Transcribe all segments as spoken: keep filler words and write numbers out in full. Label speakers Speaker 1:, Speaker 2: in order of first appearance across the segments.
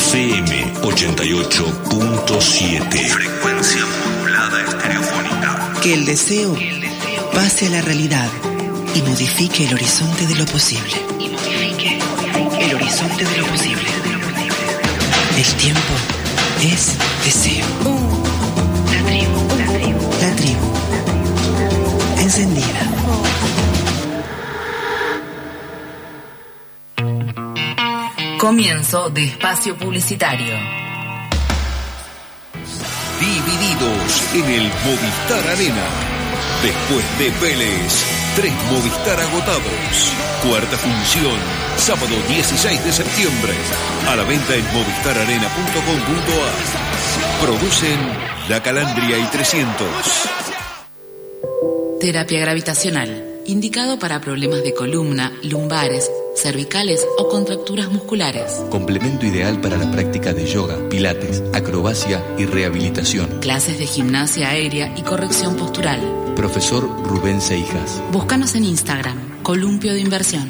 Speaker 1: F M ochenta y ocho punto siete. Frecuencia modulada estereofónica. Que el deseo pase a la realidad y modifique el horizonte de lo posible. Y modifique el horizonte de lo posible. El tiempo es deseo. La tribu, la tribu, la tribu. Encendida.
Speaker 2: Comienzo de espacio publicitario.
Speaker 3: Divididos en el Movistar Arena. Después de Vélez, tres Movistar agotados. Cuarta función, sábado dieciséis de septiembre. A la venta en movistar arena punto com punto a r. Producen La Calandria y trescientos.
Speaker 2: Terapia gravitacional. Indicado para problemas de columna, lumbares, cervicales o contracturas musculares.
Speaker 4: Complemento ideal para la práctica de yoga, pilates, acrobacia y rehabilitación.
Speaker 2: Clases de gimnasia aérea y corrección postural.
Speaker 4: Profesor Rubén Seijas.
Speaker 2: Búscanos en Instagram, Columpio de Inversión.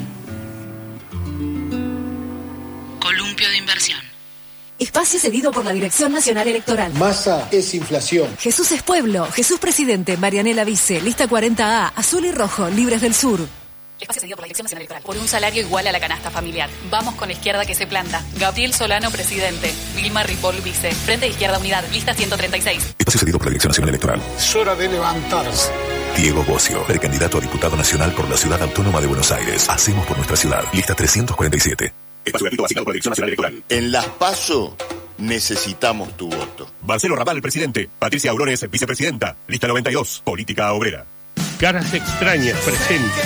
Speaker 2: Columpio de Inversión.
Speaker 5: Espacio cedido por la Dirección Nacional Electoral.
Speaker 6: Massa es inflación.
Speaker 5: Jesús es pueblo. Jesús presidente. Marianela Vice. Lista cuarenta A. Azul y rojo. Libres del Sur.
Speaker 7: Espacio cedido por la Dirección Nacional Electoral. Por un salario igual a la canasta familiar. Vamos con la izquierda que se planta. Gabriel Solano, presidente. Vilma Ripoll, vice. Frente de Izquierda Unidad. Lista ciento treinta y seis.
Speaker 8: Espacio cedido por la Dirección Nacional Electoral.
Speaker 6: Es hora de levantarse.
Speaker 8: Diego Bocio, precandidato a diputado nacional por la Ciudad Autónoma de Buenos Aires. Hacemos por nuestra ciudad. Lista trescientos cuarenta y siete.
Speaker 9: Espacio gratuito asignado por la Dirección Nacional Electoral.
Speaker 10: En las PASO necesitamos tu voto.
Speaker 9: Marcelo Raval, presidente. Patricia Aurones, vicepresidenta. Lista noventa y dos. Política obrera.
Speaker 11: Caras extrañas presentes.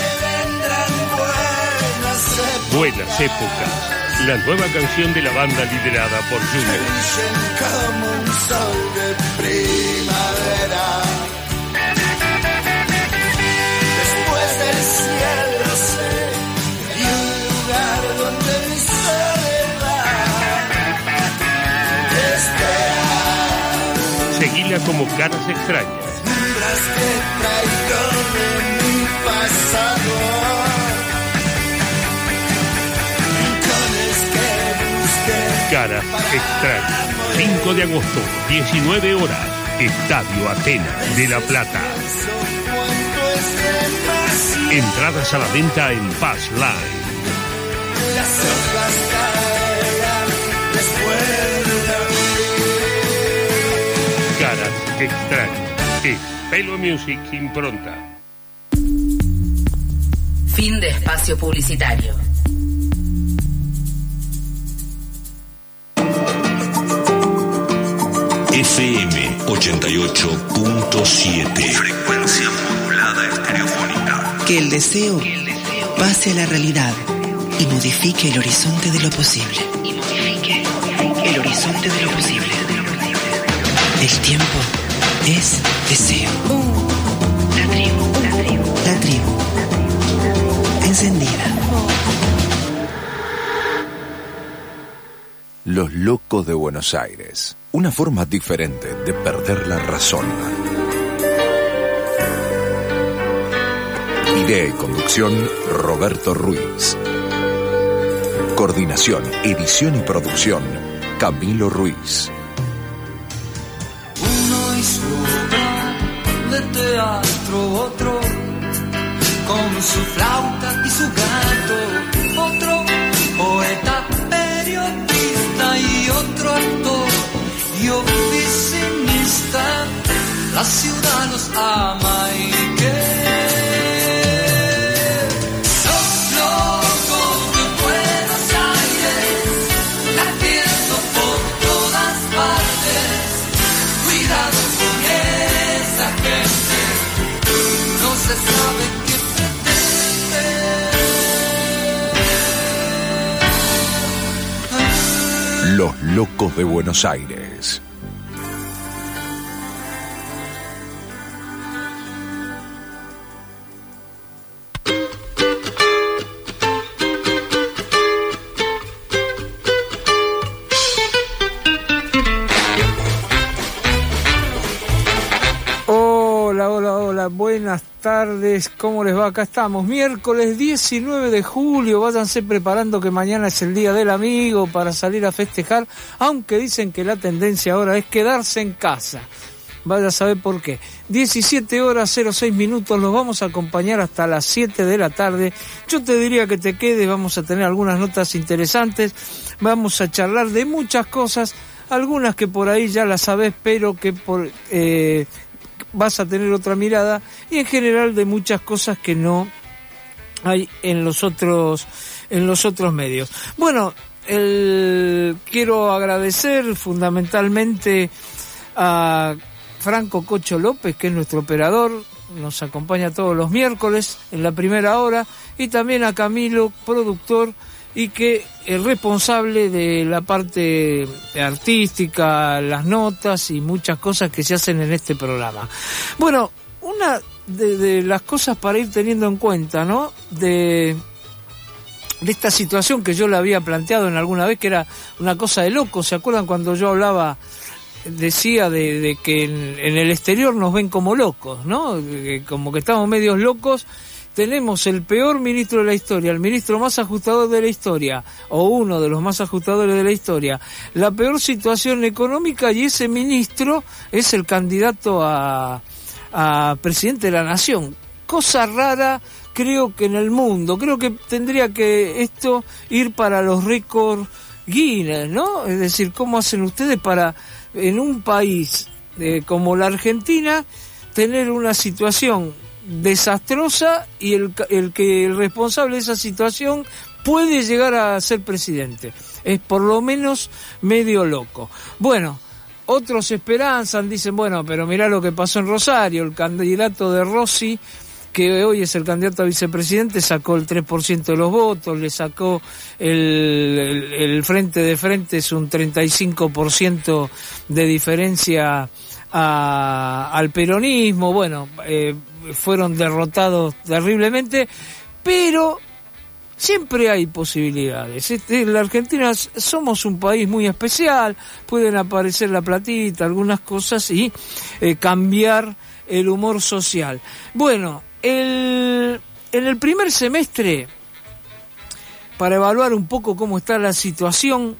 Speaker 11: Buenas épocas. La nueva canción de la banda liderada por Junior.
Speaker 12: Como un sol de primavera. Después del cielo sé, y un lugar donde mi soledad te espera.
Speaker 11: Seguila como Caras extrañas.
Speaker 12: Sombras que traigo de mi pasado.
Speaker 11: Caras extrañas. cinco de agosto, diecinueve horas. Estadio Atenas de La Plata. Entradas a la venta en Pass Line.
Speaker 12: Las hojas caerán después de
Speaker 11: Caras extrañas. Es Pelo Music Impronta.
Speaker 2: Fin de espacio publicitario.
Speaker 1: F M ochenta y ocho punto siete. Frecuencia modulada estereofónica. Que el deseo pase a la realidad y modifique el horizonte de lo posible. Y modifique el horizonte de lo posible. El tiempo es deseo. La tribu, la tribu, la tribu. Encendida.
Speaker 3: Los locos de Buenos Aires. Una forma diferente de perder la razón. Idea y conducción, Roberto Ruiz. Coordinación, edición y producción, Camilo Ruiz.
Speaker 12: uno hizo obra de teatro, otro con su flauta y su gato, otro poeta, periodista y otro actor y oficinista. La ciudad los ama y que los locos de Buenos Aires latiendo por todas partes. Cuidado con esa gente, no se sabe qué pretende.
Speaker 3: Los locos de Buenos Aires.
Speaker 13: buenas tardes, ¿cómo les va? Acá estamos, miércoles diecinueve de julio, váyanse preparando que mañana es el Día del Amigo para salir a festejar, aunque dicen que la tendencia ahora es quedarse en casa. Vaya a saber por qué. diecisiete horas cero seis minutos, los vamos a acompañar hasta las siete de la tarde. Yo te diría que te quedes, vamos a tener algunas notas interesantes, vamos a charlar de muchas cosas, algunas que por ahí ya las sabés, pero que por eh, vas a tener otra mirada, y en general de muchas cosas que no hay en los otros, en los otros medios. Bueno, el, quiero agradecer fundamentalmente a Franco Cocho López, que es nuestro operador, nos acompaña todos los miércoles en la primera hora, y también a Camilo, productor, y que es responsable de la parte artística, las notas y muchas cosas que se hacen en este programa. Bueno, una de, de las cosas para ir teniendo en cuenta, ¿no?, de, de esta situación que yo le había planteado en alguna vez, que era una cosa de loco. ¿Se acuerdan cuando yo hablaba, decía de, de que en, en el exterior nos ven como locos, ¿no?, que como que estamos medios locos? Tenemos el peor ministro de la historia, el ministro más ajustador de la historia, o uno de los más ajustadores de la historia, la peor situación económica, y ese ministro es el candidato a, a presidente de la nación. Cosa rara, creo que en el mundo, creo que tendría que esto ir para los récords Guinness, ¿no? Es decir, ¿cómo hacen ustedes para, en un país eh, como la Argentina, tener una situación desastrosa y el, el que el responsable de esa situación puede llegar a ser presidente? Es por lo menos medio loco. Bueno, otros esperanzan, dicen, bueno, pero mirá lo que pasó en Rosario, el candidato de Rossi, que hoy es el candidato a vicepresidente, sacó el tres por ciento de los votos, le sacó el, el, el Frente de Frente, es un treinta y cinco por ciento de diferencia a, al peronismo. Bueno, eh, fueron derrotados terriblemente, pero siempre hay posibilidades. Este, la Argentina somos un país muy especial, pueden aparecer la platita, algunas cosas, y eh, cambiar el humor social. Bueno, el, en el primer semestre, para evaluar un poco cómo está la situación,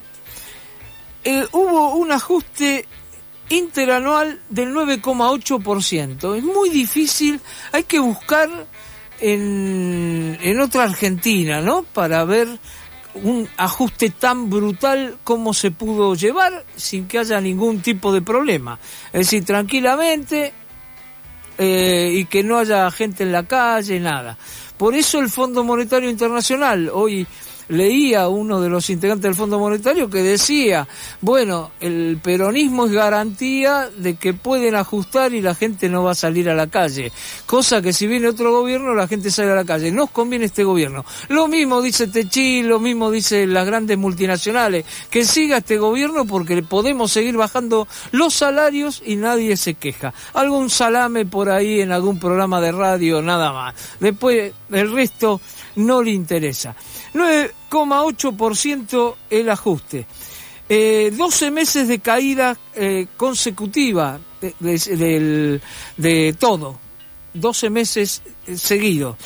Speaker 13: eh, hubo un ajuste interanual del nueve coma ocho por ciento. Es muy difícil, hay que buscar en, en otra Argentina, ¿no?, para ver un ajuste tan brutal como se pudo llevar sin que haya ningún tipo de problema. Es decir, tranquilamente, eh, y que no haya gente en la calle, nada. Por eso el Fondo Monetario Internacional, hoy leía a uno de los integrantes del Fondo Monetario que decía, bueno, el peronismo es garantía de que pueden ajustar y la gente no va a salir a la calle, cosa que si viene otro gobierno la gente sale a la calle. Nos conviene este gobierno. Lo mismo dice Techí, lo mismo dicen las grandes multinacionales, que siga este gobierno porque podemos seguir bajando los salarios y nadie se queja. Algún salame por ahí en algún programa de radio, nada más. Después el resto no le interesa. nueve coma ocho por ciento el ajuste. Eh, doce meses de caída eh, consecutiva de, de, de, de todo. doce meses seguidos.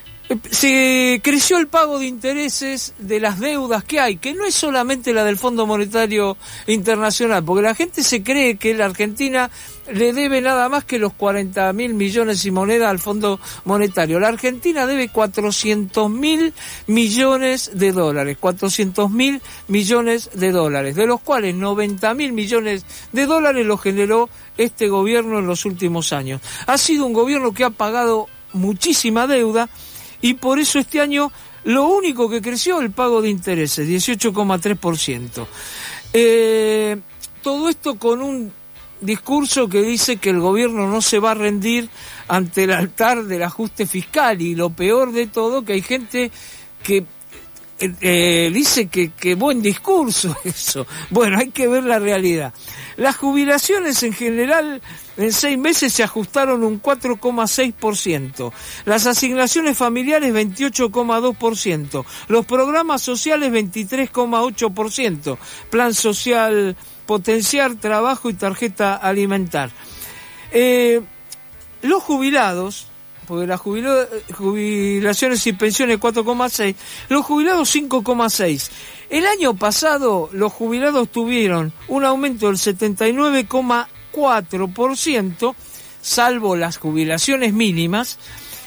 Speaker 13: Se creció el pago de intereses de las deudas que hay, que no es solamente la del Fondo Monetario Internacional, porque la gente se cree que la Argentina le debe nada más que los cuarenta mil millones y moneda al Fondo Monetario. La Argentina debe cuatrocientos mil millones de dólares, cuatrocientos mil millones de dólares, de los cuales noventa mil millones de dólares lo generó este gobierno en los últimos años. Ha sido un gobierno que ha pagado muchísima deuda, y por eso este año lo único que creció el pago de intereses, dieciocho coma tres por ciento. Eh, todo esto con un discurso que dice que el gobierno no se va a rendir ante el altar del ajuste fiscal, y lo peor de todo, que hay gente que eh, eh, dice que, que buen discurso eso. Bueno, hay que ver la realidad. Las jubilaciones en general en seis meses se ajustaron un cuatro coma seis por ciento. Las asignaciones familiares veintiocho coma dos por ciento. Los programas sociales veintitrés coma ocho por ciento. Plan social, potenciar, trabajo y tarjeta alimentar. Eh, los jubilados, porque las jubila- jubilaciones y pensiones cuatro coma seis, los jubilados cinco coma seis. El año pasado los jubilados tuvieron un aumento del setenta y nueve coma cuatro por ciento, salvo las jubilaciones mínimas,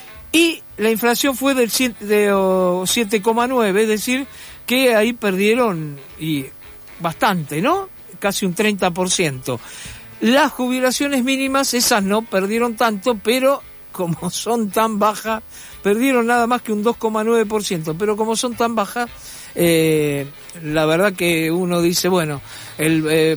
Speaker 13: y la inflación fue del siete coma nueve, es decir, que ahí perdieron y bastante, ¿no? Casi un treinta por ciento. Las jubilaciones mínimas, esas no perdieron tanto, pero como son tan bajas, perdieron nada más que un dos coma nueve por ciento, pero como son tan bajas, eh, la verdad que uno dice, bueno, el eh,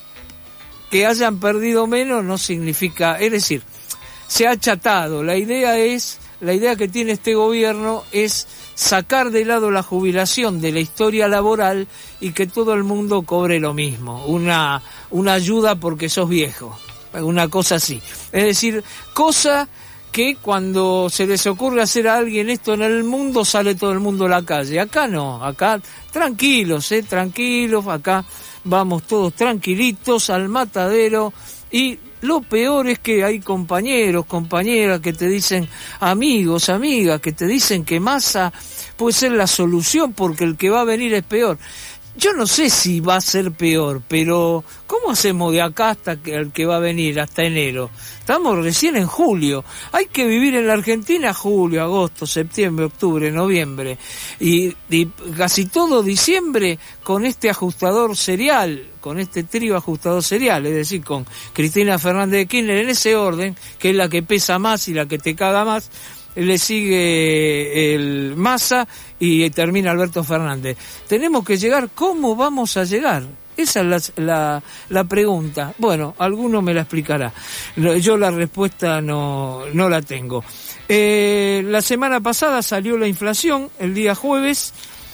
Speaker 13: que hayan perdido menos no significa, es decir, se ha achatado. La idea es, la idea que tiene este gobierno es sacar de lado la jubilación de la historia laboral y que todo el mundo cobre lo mismo, una, una ayuda porque sos viejo, una cosa así. Es decir, cosa que cuando se les ocurre hacer a alguien esto en el mundo, sale todo el mundo a la calle. Acá no, acá tranquilos, eh, tranquilos, acá vamos todos tranquilitos al matadero. Y lo peor es que hay compañeros, compañeras que te dicen, amigos, amigas, que te dicen que Massa puede ser la solución porque el que va a venir es peor. Yo no sé si va a ser peor, pero ¿cómo hacemos de acá hasta que el que va a venir, hasta enero? Estamos recién en julio. Hay que vivir en la Argentina julio, agosto, septiembre, octubre, noviembre. Y, y casi todo diciembre con este ajustador serial, con este trío ajustador serial, es decir, con Cristina Fernández de Kirchner en ese orden, que es la que pesa más y la que te caga más. Le sigue el Massa y termina Alberto Fernández. Tenemos que llegar, ¿cómo vamos a llegar? Esa es la, la, la pregunta. Bueno, alguno me la explicará. Yo la respuesta no, no la tengo. Eh, la semana pasada salió la inflación, el día jueves.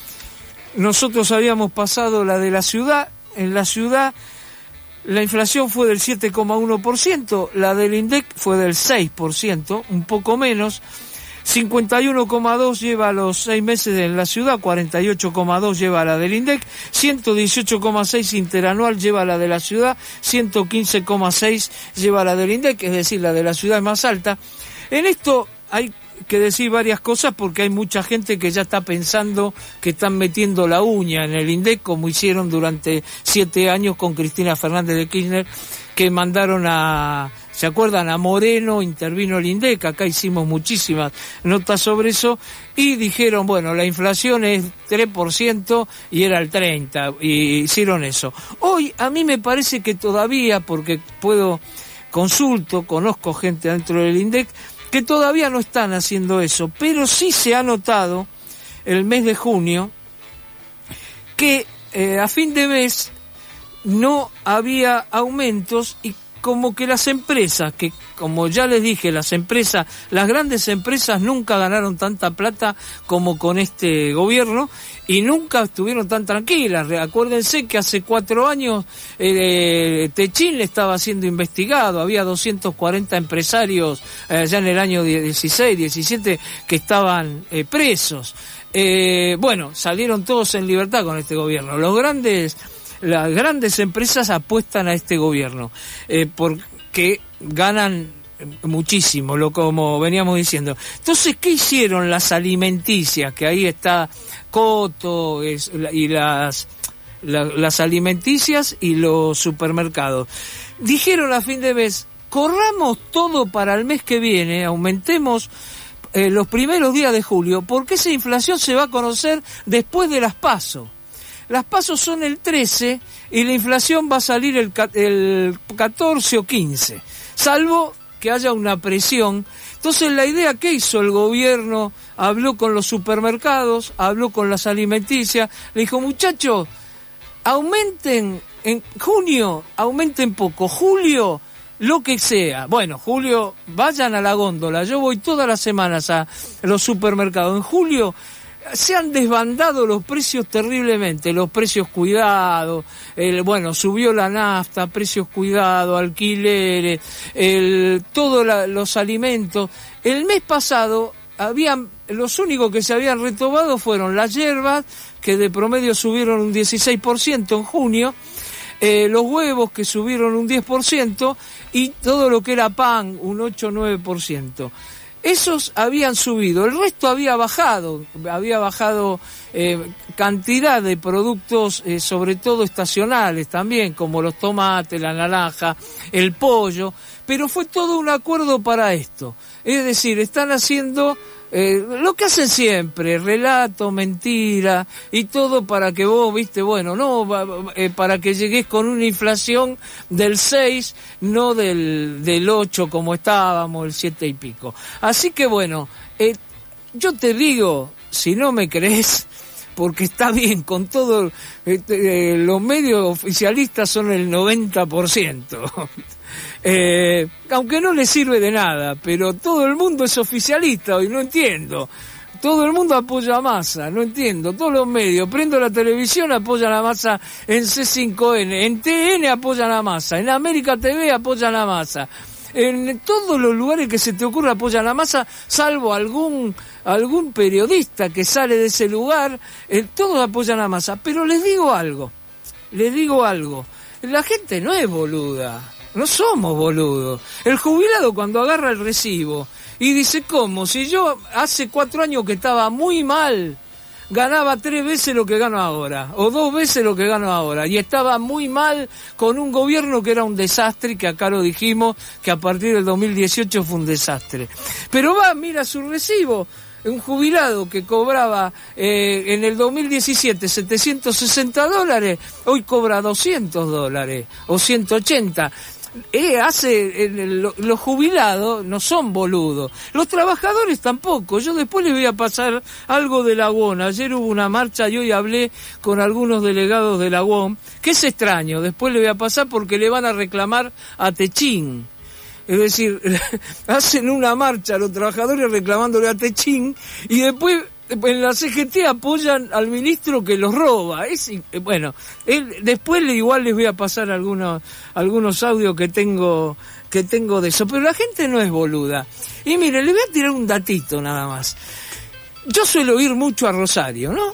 Speaker 13: Nosotros habíamos pasado la de la ciudad. En la ciudad la inflación fue del siete coma uno por ciento, la del INDEC fue del seis por ciento, un poco menos. cincuenta y uno coma dos lleva a los seis meses en la ciudad, cuarenta y ocho coma dos lleva a la del INDEC, ciento dieciocho coma seis interanual lleva a la de la ciudad, ciento quince coma seis lleva a la del INDEC, es decir, la de la ciudad es más alta. En esto hay que decir varias cosas porque hay mucha gente que ya está pensando que están metiendo la uña en el INDEC, como hicieron durante siete años con Cristina Fernández de Kirchner, que mandaron a... ¿Se acuerdan? A Moreno, intervino el INDEC, acá hicimos muchísimas notas sobre eso, y dijeron, bueno, la inflación es tres por ciento y era el treinta por ciento, y hicieron eso. Hoy a mí me parece que todavía, porque puedo, consulto, conozco gente dentro del INDEC, que todavía no están haciendo eso, pero sí se ha notado el mes de junio que eh, a fin de mes no había aumentos y como que las empresas, que como ya les dije, las empresas, las grandes empresas nunca ganaron tanta plata como con este gobierno y nunca estuvieron tan tranquilas. Acuérdense que hace cuatro años eh, Techín estaba siendo investigado, había doscientos cuarenta empresarios eh, ya en el año dieciséis, diecisiete que estaban eh, presos. Eh, bueno, salieron todos en libertad con este gobierno. Los grandes... Las grandes empresas apuestan a este gobierno eh, porque ganan muchísimo, lo como veníamos diciendo. Entonces, ¿qué hicieron las alimenticias? Que ahí está Coto es, y las, la, las alimenticias y los supermercados. Dijeron a fin de mes, corramos todo para el mes que viene, aumentemos eh, los primeros días de julio, porque esa inflación se va a conocer después de las PASO. Las PASO son el trece y la inflación va a salir el, el catorce o quince, salvo que haya una presión. Entonces la idea que hizo el gobierno, habló con los supermercados, habló con las alimenticias, le dijo, muchachos, aumenten en junio, aumenten poco, julio, lo que sea. Bueno, julio, vayan a la góndola, yo voy todas las semanas a los supermercados. En julio se han desbandado los precios terriblemente, los precios cuidados, el, bueno, subió la nafta, precios cuidados, alquileres, el, todos la, los alimentos. El mes pasado habían, los únicos que se habían retomado fueron las hierbas, que de promedio subieron un dieciséis por ciento en junio, eh, los huevos que subieron un diez por ciento y todo lo que era pan un ocho o nueve por ciento. Esos habían subido, el resto había bajado, había bajado eh, cantidad de productos, eh, sobre todo estacionales también, como los tomates, la naranja, el pollo, pero fue todo un acuerdo para esto. Es decir, están haciendo eh, lo que hacen siempre, relato, mentira y todo para que vos, viste, bueno, no, eh, para que llegues con una inflación del seis, no del, del ocho como estábamos, el siete y pico. Así que bueno, eh, yo te digo, si no me crees, porque está bien, con todo, eh, eh, los medios oficialistas son el noventa por ciento. Eh, aunque no le sirve de nada, pero todo el mundo es oficialista hoy, no entiendo. Todo el mundo apoya a Massa, no entiendo. Todos los medios, prendo la televisión, apoyan a Massa en C cinco N, en T N apoyan a Massa, en América T V apoyan a Massa. En todos los lugares que se te ocurra apoyan a Massa, salvo algún algún periodista que sale de ese lugar, eh, todos apoyan a Massa. Pero les digo algo, les digo algo, la gente no es boluda. No somos boludos. El jubilado cuando agarra el recibo y dice, ¿cómo? Si yo hace cuatro años que estaba muy mal, ganaba tres veces lo que gano ahora, o dos veces lo que gano ahora, y estaba muy mal con un gobierno que era un desastre, y que acá lo dijimos, que a partir del dos mil dieciocho fue un desastre. Pero va, mira su recibo. Un jubilado que cobraba eh, en el dos mil diecisiete setecientos sesenta dólares, hoy cobra doscientos dólares, o ciento ochenta. Eh, hace el, lo, los jubilados no son boludos, los trabajadores tampoco. Yo después les voy a pasar algo de la U O N. Ayer hubo una marcha y hoy hablé con algunos delegados de la U O N, que es extraño, después le voy a pasar porque le van a reclamar a Techín. Es decir, hacen una marcha los trabajadores reclamándole a Techín y después en la C G T apoyan al ministro que los roba. Es, bueno, él, después igual les voy a pasar algunos algunos audios que tengo que tengo de eso. Pero la gente no es boluda. Y mire, le voy a tirar un datito nada más. Yo suelo ir mucho a Rosario, ¿no?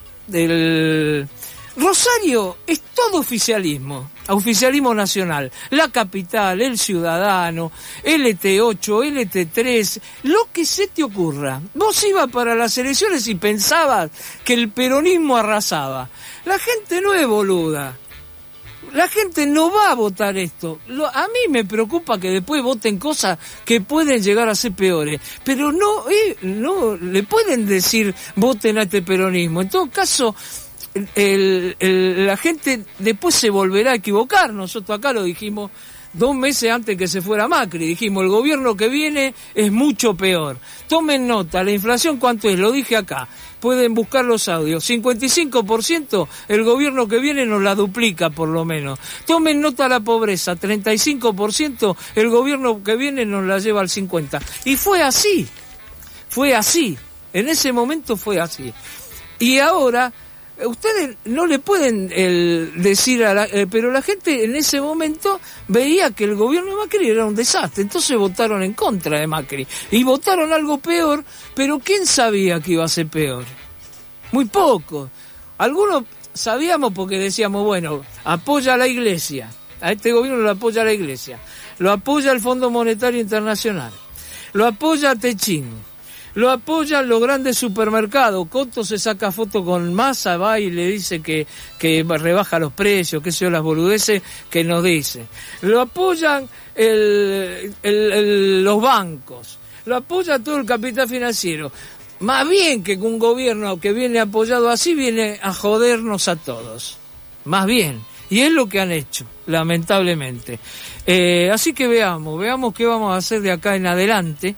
Speaker 13: Del Rosario es todo oficialismo, oficialismo nacional, la capital, el ciudadano, L T ocho, L T tres, lo que se te ocurra. Vos ibas para las elecciones y pensabas que el peronismo arrasaba. La gente no es boluda. La gente no va a votar esto. Lo, a mí me preocupa que después voten cosas que pueden llegar a ser peores. Pero no, eh, no le pueden decir voten a este peronismo. En todo caso, el, el, la gente después se volverá a equivocar. Nosotros acá lo dijimos dos meses antes que se fuera Macri. Dijimos, el gobierno que viene es mucho peor. Tomen nota, la inflación, ¿cuánto es? Lo dije acá. Pueden buscar los audios. cincuenta y cinco por ciento el gobierno que viene nos la duplica por lo menos. Tomen nota la pobreza. treinta y cinco por ciento el gobierno que viene nos la lleva al cincuenta por ciento. Y fue así. Fue así. En ese momento fue así. Y ahora, ustedes no le pueden el, decir a la... Eh, pero la gente en ese momento veía que el gobierno de Macri era un desastre, entonces votaron en contra de Macri. Y votaron algo peor, pero ¿quién sabía que iba a ser peor? Muy poco. Algunos sabíamos porque decíamos, bueno, apoya a la Iglesia. A este gobierno lo apoya la Iglesia. Lo apoya el Fondo Monetario Internacional. Lo apoya a Techín. Lo apoyan los grandes supermercados. Coto se saca foto con Massa, va y le dice que, que rebaja los precios, que sé yo, las boludeces que nos dice. Lo apoyan el, el, el, los bancos. Lo apoya todo el capital financiero. Más bien que un gobierno que viene apoyado así viene a jodernos a todos. Más bien. Y es lo que han hecho, lamentablemente. Eh, así que veamos, veamos qué vamos a hacer de acá en adelante.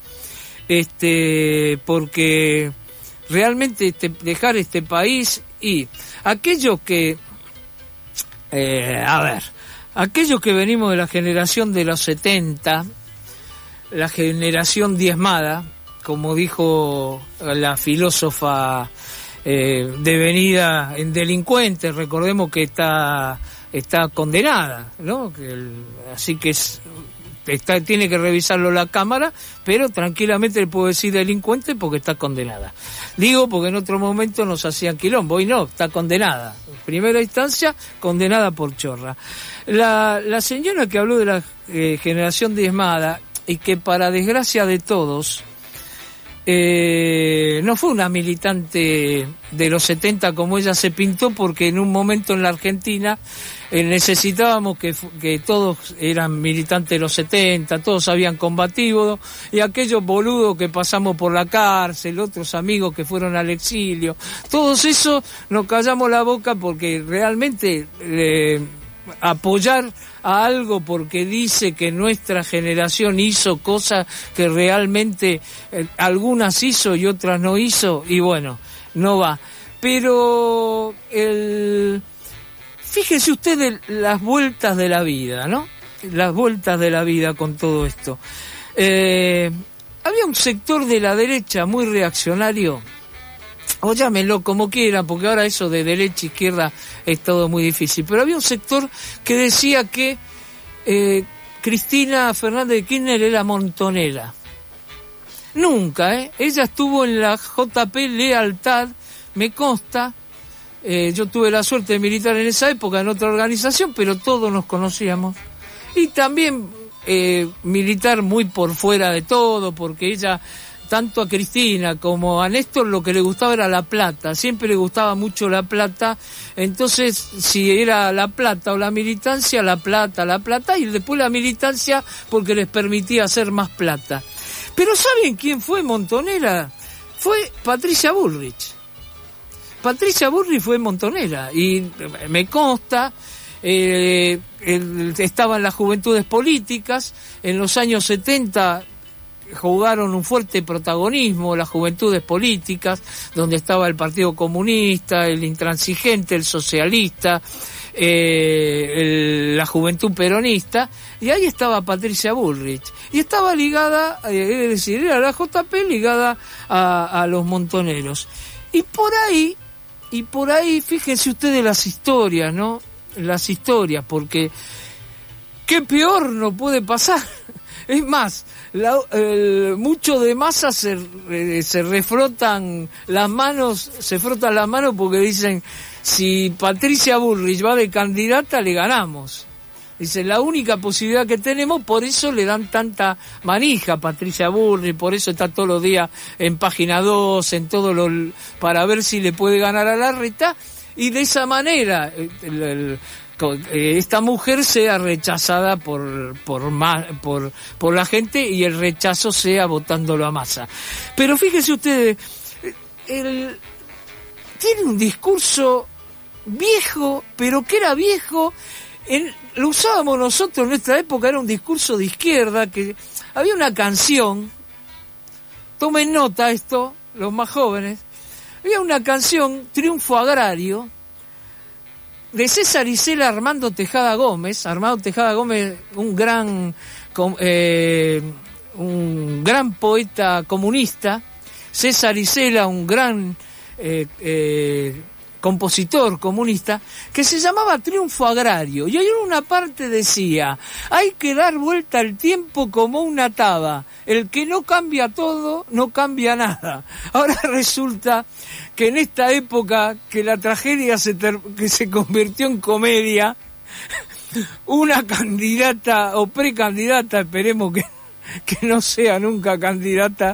Speaker 13: Este, porque realmente este, dejar este país y aquellos que, eh, a ver, aquellos que venimos de la generación de los setenta, la generación diezmada, como dijo la filósofa eh, devenida en delincuente, recordemos que está, está condenada, ¿no? Que el, así que es, está, tiene que revisarlo la Cámara, pero tranquilamente le puedo decir delincuente porque está condenada. Digo porque en otro momento nos hacían quilombo, y no, está condenada. En primera instancia, condenada por chorra. La, la señora que habló de la eh, generación diezmada, y que para desgracia de todos, eh, no fue una militante de los setenta como ella se pintó, porque en un momento en la Argentina eh, necesitábamos que, que todos eran militantes de los setenta, todos habían combatido, y aquellos boludos que pasamos por la cárcel, otros amigos que fueron al exilio, todos esos nos callamos la boca porque realmente eh, apoyar a algo porque dice que nuestra generación hizo cosas que realmente eh, algunas hizo y otras no hizo, y bueno, no va. Pero el fíjese usted las vueltas de la vida, ¿no? Las vueltas de la vida con todo esto. Eh, había un sector de la derecha muy reaccionario, o llámenlo como quieran, porque ahora eso de derecha e izquierda es todo muy difícil, pero había un sector que decía que eh, Cristina Fernández de Kirchner era montonera. Nunca, ¿eh? Ella estuvo en la J P Lealtad, me consta, eh, yo tuve la suerte de militar en esa época en otra organización, pero todos nos conocíamos. Y también eh, militar muy por fuera de todo, porque ella, tanto a Cristina como a Néstor, lo que le gustaba era la plata, siempre le gustaba mucho la plata, entonces si era la plata o la militancia, la plata, la plata, y después la militancia porque les permitía hacer más plata. Pero ¿saben quién fue montonera? Fue Patricia Bullrich. Patricia Bullrich fue montonera, y me consta, eh, él estaba en las Juventudes Políticas, en los años setenta jugaron un fuerte protagonismo las Juventudes Políticas, donde estaba el Partido Comunista, el Intransigente, el Socialista, eh, el, la Juventud Peronista, y ahí estaba Patricia Bullrich, y estaba ligada, eh, es decir, era la J P ligada a, a los montoneros. Y por ahí, y por ahí, fíjense ustedes las historias, ¿no? Las historias, porque qué peor no puede pasar. Es más, la, el, mucho de masa se, eh, se refrotan las manos, se frotan las manos porque dicen, si Patricia Bullrich va de candidata, le ganamos. Dice, la única posibilidad que tenemos, por eso le dan tanta manija a Patricia Bullrich, por eso está todos los días en Página dos, en todo lo, para ver si le puede ganar a Larreta, y de esa manera el, el, esta mujer sea rechazada por por, por por la gente, y el rechazo sea votándolo a Massa. Pero fíjense ustedes, el, tiene un discurso viejo, pero que era viejo, en, lo usábamos nosotros en nuestra época, era un discurso de izquierda, que había una canción, tomen nota esto, los más jóvenes, había una canción, Triunfo Agrario, de César Isela, Armando Tejada Gómez. Armando Tejada Gómez, un gran eh, un gran poeta comunista. César Isela, un gran eh, eh, compositor comunista, que se llamaba Triunfo Agrario, y en una parte decía, hay que dar vuelta al tiempo como una taba, el que no cambia todo, no cambia nada. Ahora resulta que en esta época que la tragedia se ter- que se convirtió en comedia, una candidata o precandidata, esperemos que, que no sea nunca candidata,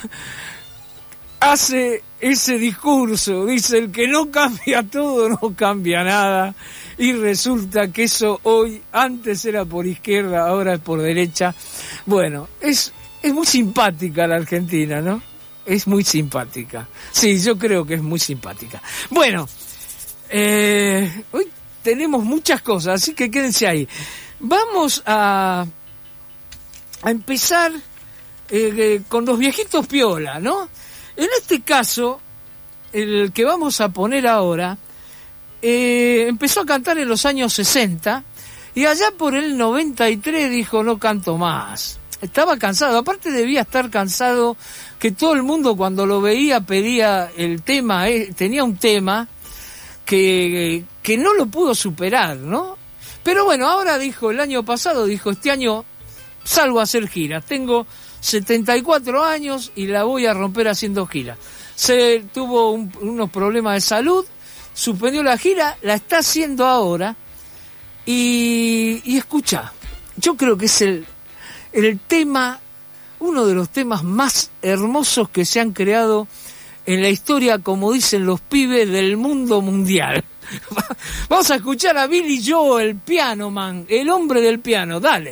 Speaker 13: hace ese discurso, dice, el que no cambia todo no cambia nada, y resulta que eso hoy, antes era por izquierda, ahora es por derecha. Bueno, es, es muy simpática la Argentina, ¿no? Es muy simpática. Sí, yo creo que es muy simpática. Bueno, eh, hoy tenemos muchas cosas, así que quédense ahí. Vamos a, a empezar eh, eh, con los viejitos piola, ¿no? En este caso, el que vamos a poner ahora, eh, empezó a cantar en los años sesenta, y allá por el noventa y tres dijo, no canto más. Estaba cansado, aparte debía estar cansado, que todo el mundo cuando lo veía pedía el tema, eh, tenía un tema que, que no lo pudo superar, ¿no? Pero bueno, ahora dijo, el año pasado dijo, este año salgo a hacer giras. Tengo setenta y cuatro años y la voy a romper haciendo giras. Se tuvo un, unos problemas de salud, suspendió la gira, la está haciendo ahora. Y, y escucha, yo creo que es el, el tema, uno de los temas más hermosos que se han creado en la historia, como dicen los pibes, del mundo mundial. Vamos a escuchar a Billy Joe, el piano man, el hombre del piano, dale.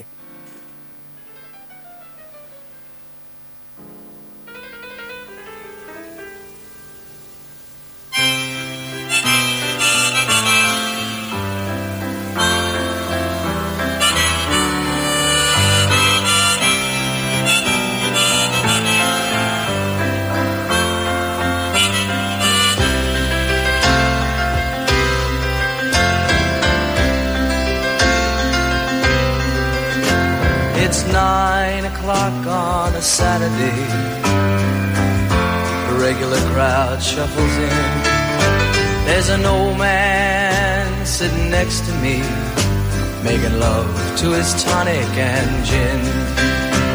Speaker 14: It's nine o'clock on a Saturday. The regular crowd shuffles in. There's an old man sitting next to me, making love to his tonic and gin.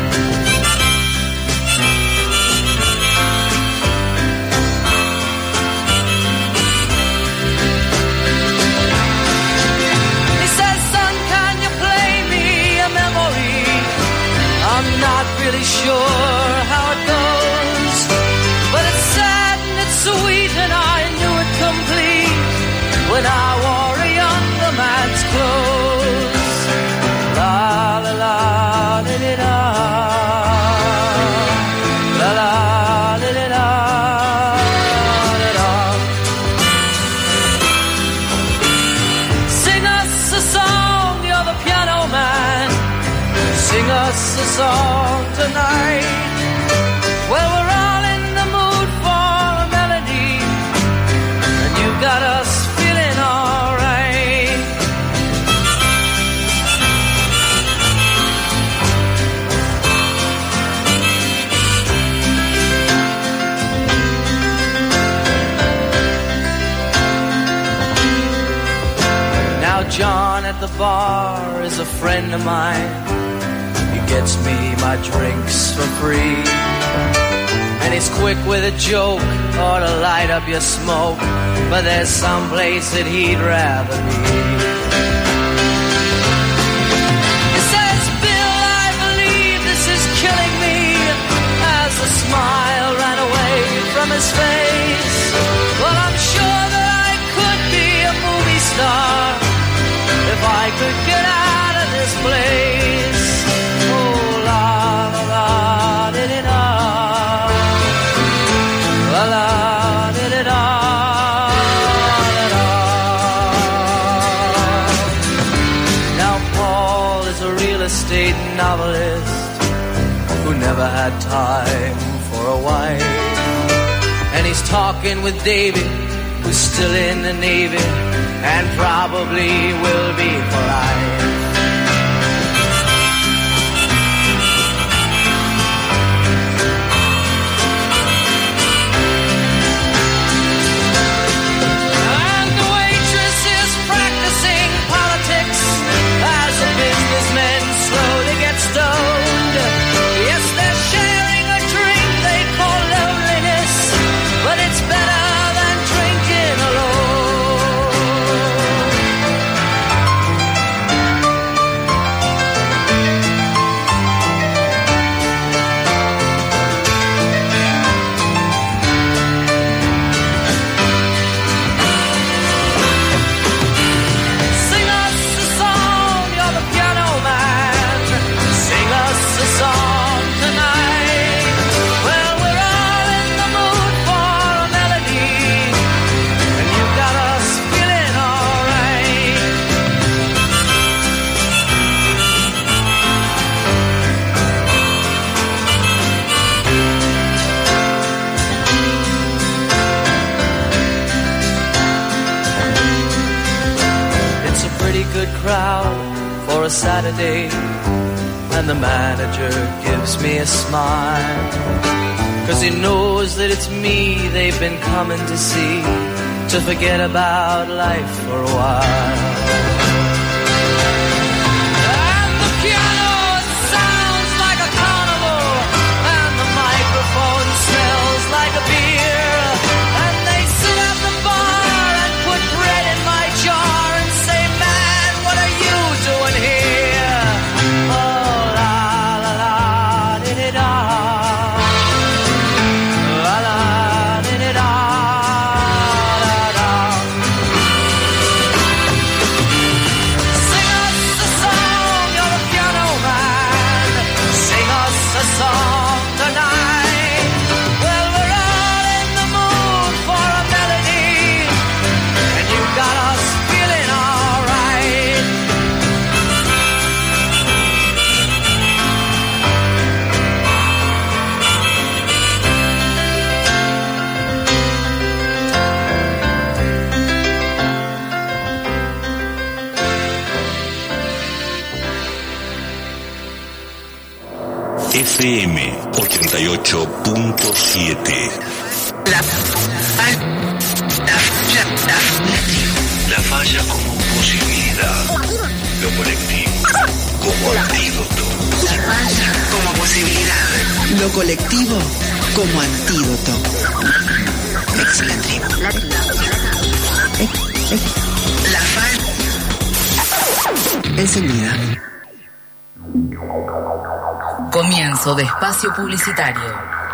Speaker 14: I'm not really sure how it goes, but it's sad and it's sweet and I knew it complete when I wore a younger man's clothes. La la la la la la la la la la la. Sing us a song, you're the piano man. Sing us a song tonight. Well, we're all in the mood for a melody, and you got us feeling alright. Now John at the bar is a friend of mine. Gets me my drinks for free, and he's quick with a joke or to light up your smoke, but there's some place that he'd rather be. He says, Bill, I believe this is killing me, as a smile ran away from his face. Well, I'm sure that I could be a movie star if I could get out of this place. Oh, la la la di di da, la la di di da, da da. Now Paul is a real estate novelist who never had time for a wife, and he's talking with David, who's still in the Navy and probably will be for life. Businessmen slowly get stoned. Yes, they're sharing a drink they call loneliness, but it's better than drinking alone. Sing us a song, you're the piano man. Sing us a song tonight. Well, we're all in the mood for a melody, and you got us feeling alright. It's a pretty good crowd for a Saturday, and the manager gives me a smile, 'cause he knows that it's me they've been coming to see, to forget about life for a while. And the piano sounds
Speaker 3: F M ochenta y ocho punto siete. La, la, la falla como posibilidad. Lo colectivo como antídoto.
Speaker 1: La falla como posibilidad. Lo colectivo como antídoto. Ex la tribu. La tribu. La falla encendida.
Speaker 2: Comienzo de espacio publicitario.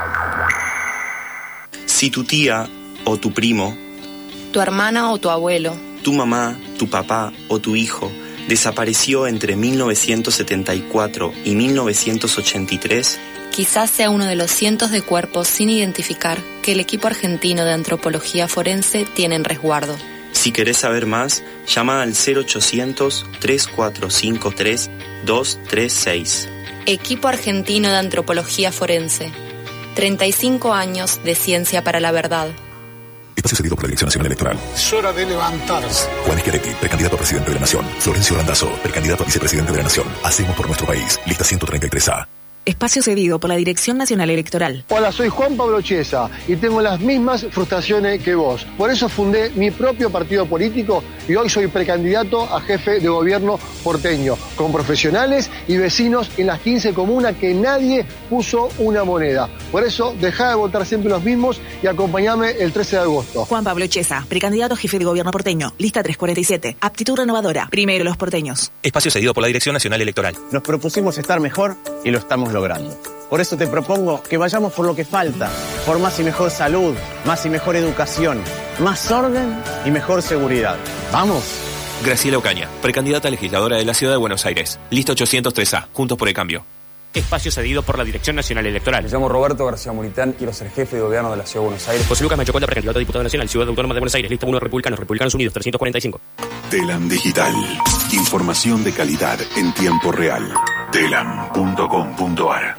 Speaker 15: Si tu tía o tu primo,
Speaker 16: tu hermana o tu abuelo,
Speaker 15: tu mamá, tu papá o tu hijo desapareció entre mil novecientos setenta y cuatro y mil novecientos ochenta y tres,
Speaker 16: quizás sea uno de los cientos de cuerpos sin identificar que el equipo argentino de antropología forense tiene en resguardo.
Speaker 15: Si querés saber más, llama al cero ochocientos, tres cuatro cinco tres, dos tres seis.
Speaker 16: Equipo argentino de antropología forense. treinta y cinco años de ciencia para la verdad.
Speaker 8: Espacio cedido por la Dirección Nacional Electoral.
Speaker 6: Es hora de levantarse.
Speaker 8: Juan Schiaretti, precandidato a presidente de la Nación. Florencio Randazzo, precandidato a vicepresidente de la Nación. Hacemos por nuestro país. Lista ciento treinta y tres A.
Speaker 5: Espacio cedido por la Dirección Nacional Electoral.
Speaker 17: Hola, soy Juan Pablo Chiesa y tengo las mismas frustraciones que vos. Por eso fundé mi propio partido político y hoy soy precandidato a jefe de gobierno porteño, con profesionales y vecinos en las quince comunas que nadie puso una moneda. Por eso, dejá de votar siempre los mismos y acompañame el trece de agosto.
Speaker 5: Juan Pablo Chiesa, precandidato a jefe de gobierno porteño, lista trescientos cuarenta y siete, aptitud renovadora, primero los porteños.
Speaker 18: Espacio cedido por la Dirección Nacional Electoral.
Speaker 19: Nos propusimos estar mejor y lo estamos logrando. Por eso te propongo que vayamos por lo que falta, por más y mejor salud, más y mejor educación, más orden y mejor seguridad. ¡Vamos!
Speaker 18: Graciela Ocaña, precandidata a legisladora de la Ciudad de Buenos Aires. Lista ochocientos tres A, Juntos por el Cambio.
Speaker 20: Espacio cedido por la Dirección Nacional Electoral.
Speaker 21: Me llamo Roberto García Muritán, quiero ser jefe de gobierno de la Ciudad de Buenos Aires.
Speaker 20: José Lucas Machoconda, precandidato a diputado nacional, Ciudad Autónoma de Buenos Aires, lista uno, Republicanos, Republicanos Unidos, trescientos cuarenta y cinco.
Speaker 3: Telam Digital. Información de calidad en tiempo real. telam punto com punto a r.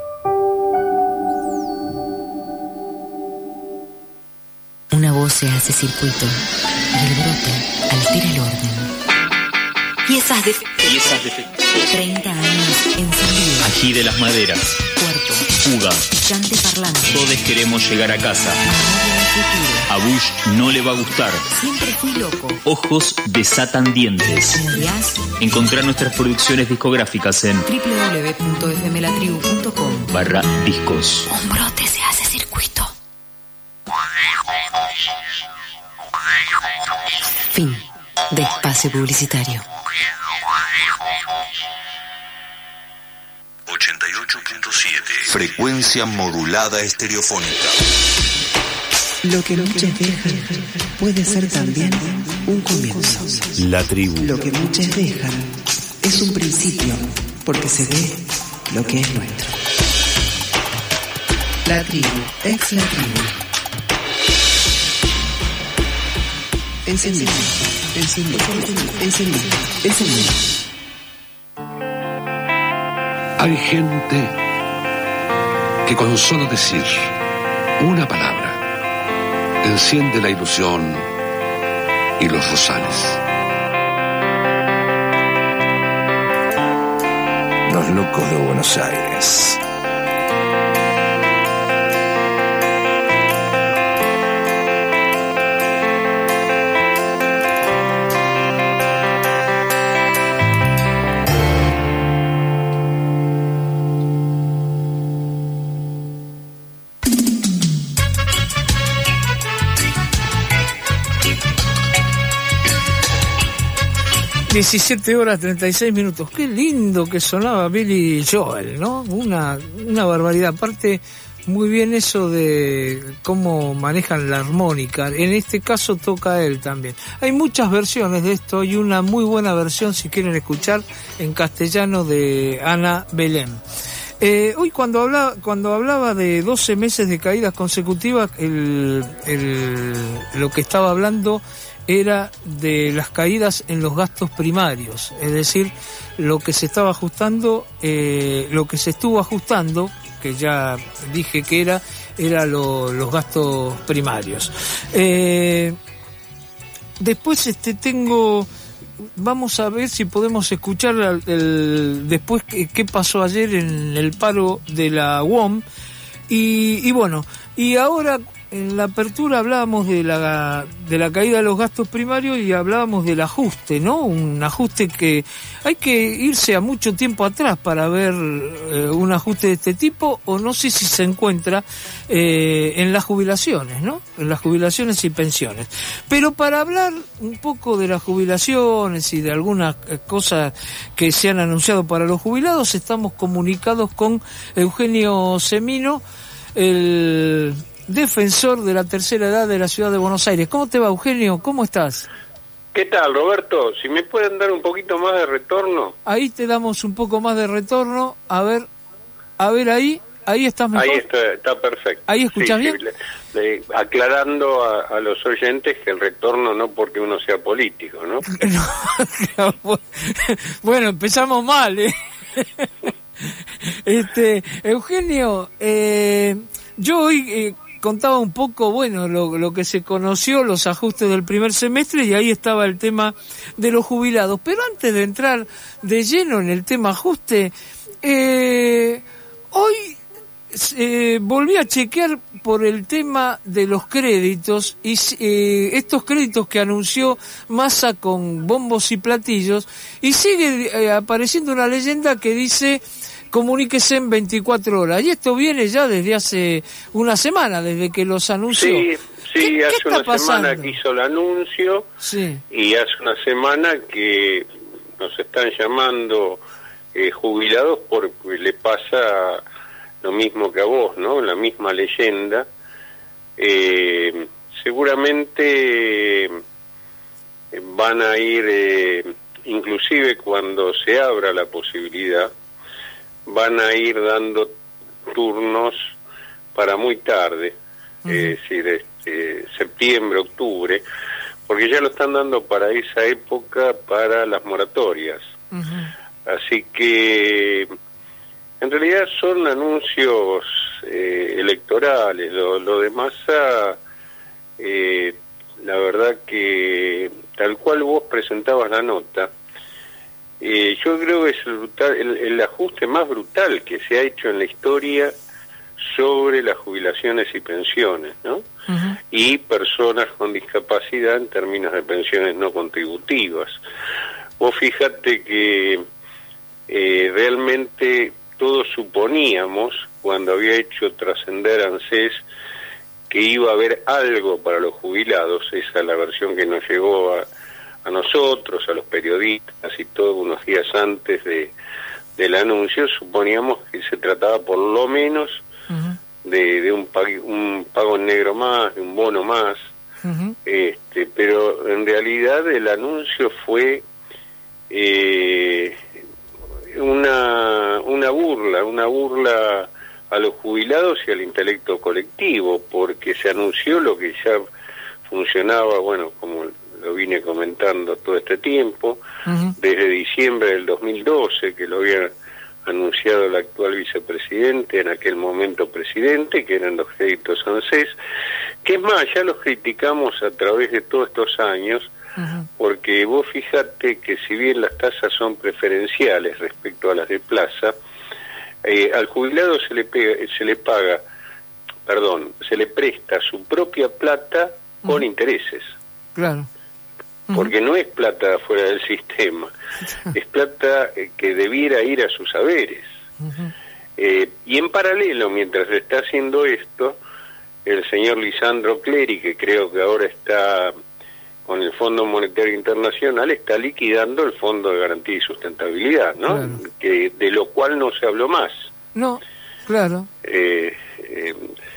Speaker 2: Una voz se hace circuito y el brote altera el orden. Piezas de...
Speaker 22: Piezas de...
Speaker 2: treinta años encendidos.
Speaker 22: Ají de las maderas.
Speaker 2: Cuarto.
Speaker 22: Fuga.
Speaker 2: Chante parlante.
Speaker 22: Todos queremos llegar a casa. A Bush no le va a gustar.
Speaker 2: Siempre fui loco.
Speaker 22: Ojos desatan dientes. Encontrar nuestras producciones discográficas en
Speaker 2: doble u doble u doble u punto f m la tribu punto com
Speaker 22: barra discos.
Speaker 2: Un brote se hace circuito. Fin de espacio publicitario.
Speaker 3: ochenta y ocho punto siete. Frecuencia modulada estereofónica.
Speaker 1: Lo que muchos dejan puede ser también un comienzo.
Speaker 3: La tribu.
Speaker 1: Lo que muchos dejan es un principio, porque se ve lo que es nuestro. La tribu, ex la tribu. Encendido, encendido, encendido, encendido.
Speaker 23: Hay gente que con solo decir una palabra enciende la ilusión y los rosales.
Speaker 24: Los locos de Buenos Aires.
Speaker 13: diecisiete horas treinta y seis minutos. Qué lindo que sonaba Billy Joel, ¿no? Una, una barbaridad. Aparte, muy bien eso de cómo manejan la armónica. En este caso toca él también. Hay muchas versiones de esto y una muy buena versión, si quieren escuchar, en castellano de Ana Belén. Eh, hoy cuando hablaba, cuando hablaba de doce meses de caídas consecutivas, el, el, lo que estaba hablando era de las caídas en los gastos primarios, es decir, lo que se estaba ajustando, eh, lo que se estuvo ajustando, que ya dije que era, era lo, los gastos primarios. Eh, después este tengo vamos a ver si podemos escuchar el, el, después qué, qué pasó ayer en el paro de la U O M. Y, y bueno, y ahora en la apertura hablábamos de la de la caída de los gastos primarios y hablábamos del ajuste, ¿no? Un ajuste que hay que irse a mucho tiempo atrás para ver eh, un ajuste de este tipo, o no sé si se encuentra eh, en las jubilaciones, ¿no? En las jubilaciones y pensiones. Pero para hablar un poco de las jubilaciones y de algunas cosas que se han anunciado para los jubilados, estamos comunicados con Eugenio Semino, el defensor de la tercera edad de la ciudad de Buenos Aires. ¿Cómo te va, Eugenio? ¿Cómo estás?
Speaker 4: ¿Qué tal, Roberto? Si me pueden dar un poquito más de retorno.
Speaker 13: Ahí te damos un poco más de retorno. A ver, a ver ahí, ahí estás mejor.
Speaker 4: Ahí está, está perfecto.
Speaker 13: ¿Ahí escuchás
Speaker 4: sí,
Speaker 13: bien?
Speaker 4: Sí, le, le, aclarando a, a los oyentes que el retorno no porque uno sea político, ¿no?
Speaker 13: no bueno, empezamos mal, ¿eh? este, Eugenio, eh, yo hoy... Eh, contaba un poco, bueno, lo, lo que se conoció, los ajustes del primer semestre, y ahí estaba el tema de los jubilados. Pero antes de entrar de lleno en el tema ajuste, eh, hoy eh, volví a chequear por el tema de los créditos, y eh, estos créditos que anunció Massa con bombos y platillos, y sigue eh, apareciendo una leyenda que dice: comuníquese en veinticuatro horas. Y esto viene ya desde hace una semana, desde que los anunció.
Speaker 4: Sí, sí,
Speaker 13: ¿Qué,
Speaker 4: hace
Speaker 13: qué
Speaker 4: una
Speaker 13: pasando?
Speaker 4: semana que hizo el anuncio,
Speaker 13: sí.
Speaker 4: Y hace una semana que nos están llamando eh, jubilados porque le pasa lo mismo que a vos, ¿no? La misma leyenda. Eh, seguramente van a ir, eh, inclusive cuando se abra la posibilidad, van a ir dando turnos para muy tarde, uh-huh. Es decir, este, septiembre, octubre, porque ya lo están dando para esa época, para las moratorias. Uh-huh. Así que, en realidad son anuncios eh, electorales. Lo, lo de Massa, eh, la verdad que, tal cual vos presentabas la nota, Eh, yo creo que es el, brutal, el, el ajuste más brutal que se ha hecho en la historia sobre las jubilaciones y pensiones, ¿no? Uh-huh. Y personas con discapacidad en términos de pensiones no contributivas. Vos fíjate que eh, realmente todos suponíamos, cuando había hecho trascender ANSES, que iba a haber algo para los jubilados. Esa es la versión que nos llegó a a nosotros, a los periodistas y todo, unos días antes de del anuncio. Suponíamos que se trataba por lo menos uh-huh. de, de un, pag, un pago en negro más, de un bono más, uh-huh. este pero en realidad el anuncio fue eh, una, una burla, una burla a los jubilados y al intelecto colectivo, porque se anunció lo que ya funcionaba, bueno, como lo vine comentando todo este tiempo, uh-huh. desde diciembre del dos mil doce, que lo había anunciado el actual vicepresidente, en aquel momento presidente, que eran los créditos ANSES, que es más, ya los criticamos a través de todos estos años, uh-huh. porque vos fíjate que si bien las tasas son preferenciales respecto a las de plaza, eh, al jubilado se le, pega, se le paga, perdón, se le presta su propia plata con uh-huh. intereses.
Speaker 13: Claro.
Speaker 4: Porque no es plata fuera del sistema, es plata que debiera ir a sus haberes. Uh-huh. Eh, y en paralelo, mientras se está haciendo esto, el señor Lisandro Cleri, que creo que ahora está con el Fondo Monetario Internacional, está liquidando el Fondo de Garantía y Sustentabilidad, ¿no? Claro. Que de lo cual no se habló más.
Speaker 13: No, claro.
Speaker 4: Eh, eh,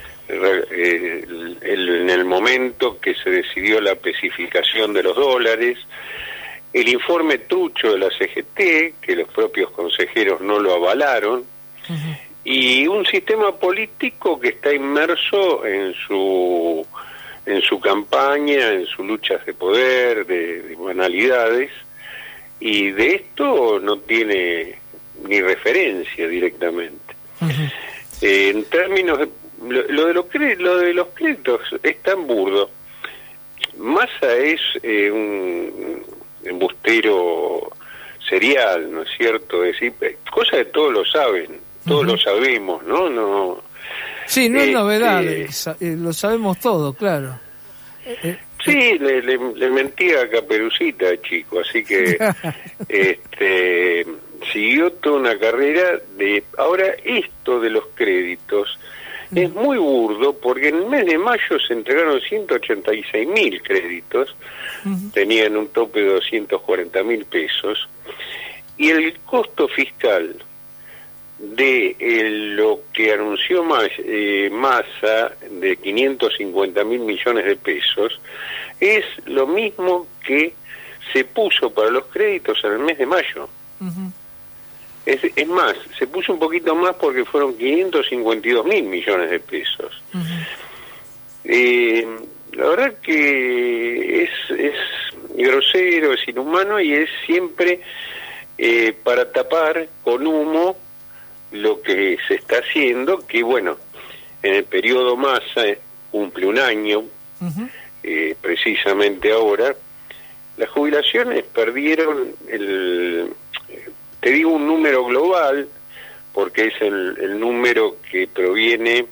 Speaker 4: El, el, en el momento que se decidió la especificación de los dólares, el informe trucho de la C G T, que los propios consejeros no lo avalaron, uh-huh. y un sistema político que está inmerso en su en su campaña, en sus luchas de poder, de, de banalidades, y de esto no tiene ni referencia directamente. Uh-huh. Eh, en términos de Lo, lo de los cre- lo de los créditos es tan burdo. Massa es eh, un embustero serial, ¿no es cierto? Es decir, cosa que todos lo saben, todos uh-huh. lo sabemos, ¿no? no
Speaker 13: Sí, no es
Speaker 4: este,
Speaker 13: novedad, lo sabemos todo, claro.
Speaker 4: Sí, le, le, le mentía a Caperucita, chico, así que este siguió toda una carrera de... Ahora, esto de los créditos mm. es muy burdo, porque en el mes de mayo se entregaron ciento ochenta y seis mil créditos, mm. tenían un tope de doscientos cuarenta mil pesos, y el costo fiscal de el, lo que anunció más, eh, Massa, de quinientos cincuenta mil millones de pesos, es lo mismo que se puso para los créditos en el mes de mayo. Uh-huh. es, es más, se puso un poquito más porque fueron quinientos cincuenta y dos mil millones de pesos. Uh-huh. eh, la verdad que es, es grosero, es inhumano, y es siempre eh, para tapar con humo lo que se está haciendo, que bueno, en el periodo Massa cumple un año, uh-huh. eh, precisamente ahora, las jubilaciones perdieron el, te digo un número global, porque es el, el número que proviene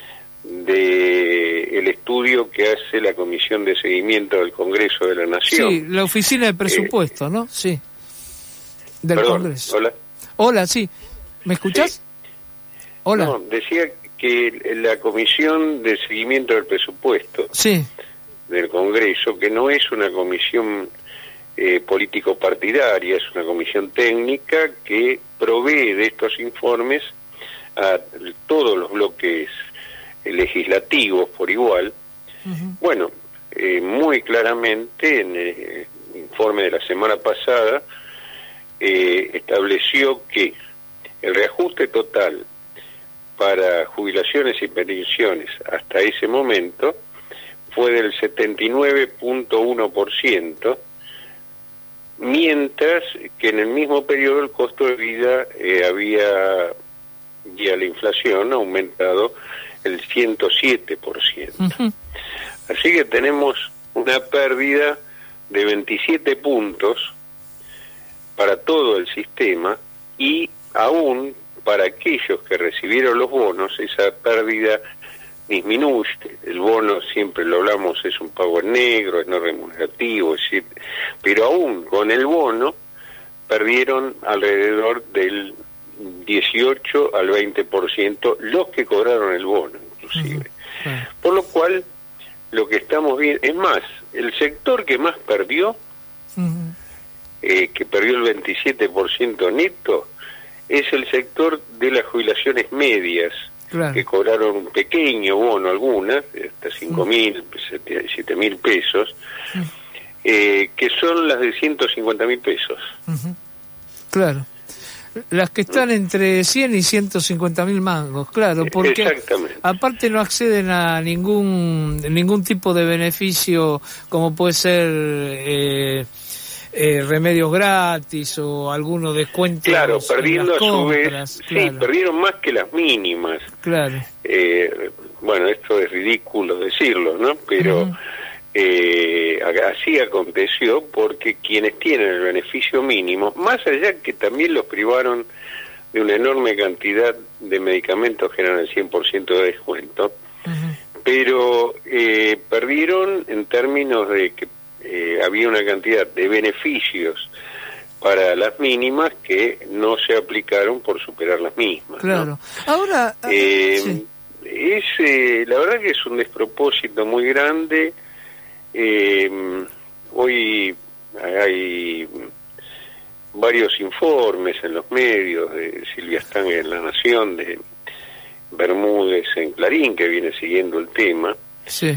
Speaker 4: de el estudio que hace la Comisión de Seguimiento del Congreso de la Nación.
Speaker 13: Sí, la Oficina de Presupuesto, eh, ¿no? Sí. Del
Speaker 4: perdón,
Speaker 13: Congreso.
Speaker 4: Hola.
Speaker 13: Hola, sí. ¿Me escuchás? Sí. Hola.
Speaker 4: No, decía que la Comisión de Seguimiento del Presupuesto
Speaker 13: sí.
Speaker 4: del Congreso, que no es una comisión eh, político-partidaria, es una comisión técnica que provee de estos informes a todos los bloques legislativos por igual. Uh-huh. Bueno, eh, muy claramente en el informe de la semana pasada eh, estableció que el reajuste total para jubilaciones y pensiones hasta ese momento fue del setenta y nueve punto uno por ciento, mientras que en el mismo periodo el costo de vida eh, había, vía la inflación, aumentado el ciento siete por ciento. Uh-huh. Así que tenemos una pérdida de veintisiete puntos para todo el sistema, y aún para aquellos que recibieron los bonos, esa pérdida disminuye. El bono, siempre lo hablamos, es un pago en negro, es no remunerativo, es decir, pero aún con el bono perdieron alrededor del dieciocho al veinte por ciento los que cobraron el bono, inclusive. Uh-huh. Uh-huh. Por lo cual, lo que estamos viendo, es más, el sector que más perdió, uh-huh. eh, que perdió el veintisiete por ciento neto, es el sector de las jubilaciones medias, claro. que cobraron un pequeño bono, algunas, hasta cinco mil, siete mil pesos, uh-huh. eh, que son las de ciento cincuenta mil pesos.
Speaker 13: Uh-huh. Claro. Las que están entre cien y ciento cincuenta mil mangos, claro, porque aparte no acceden a ningún ningún tipo de beneficio, como puede ser eh, eh, remedios gratis o algunos descuentos.
Speaker 4: Claro, perdiendo a su vez, claro. Sí, perdieron más que las mínimas.
Speaker 13: Claro.
Speaker 4: Eh, bueno, esto es ridículo decirlo, ¿no? Pero uh-huh. eh, así aconteció, porque quienes tienen el beneficio mínimo, más allá que también los privaron de una enorme cantidad de medicamentos que eran el cien por ciento de descuento, uh-huh. pero eh, perdieron en términos de que eh, había una cantidad de beneficios para las mínimas que no se aplicaron por superar las mismas.
Speaker 13: Claro.
Speaker 4: ¿no?
Speaker 13: Ahora,
Speaker 4: eh,
Speaker 13: sí.
Speaker 4: es eh, la verdad que es un despropósito muy grande. Eh, hoy hay varios informes en los medios de Silvia Stang en La Nación, de Bermúdez en Clarín, que viene siguiendo el tema.
Speaker 13: Sí.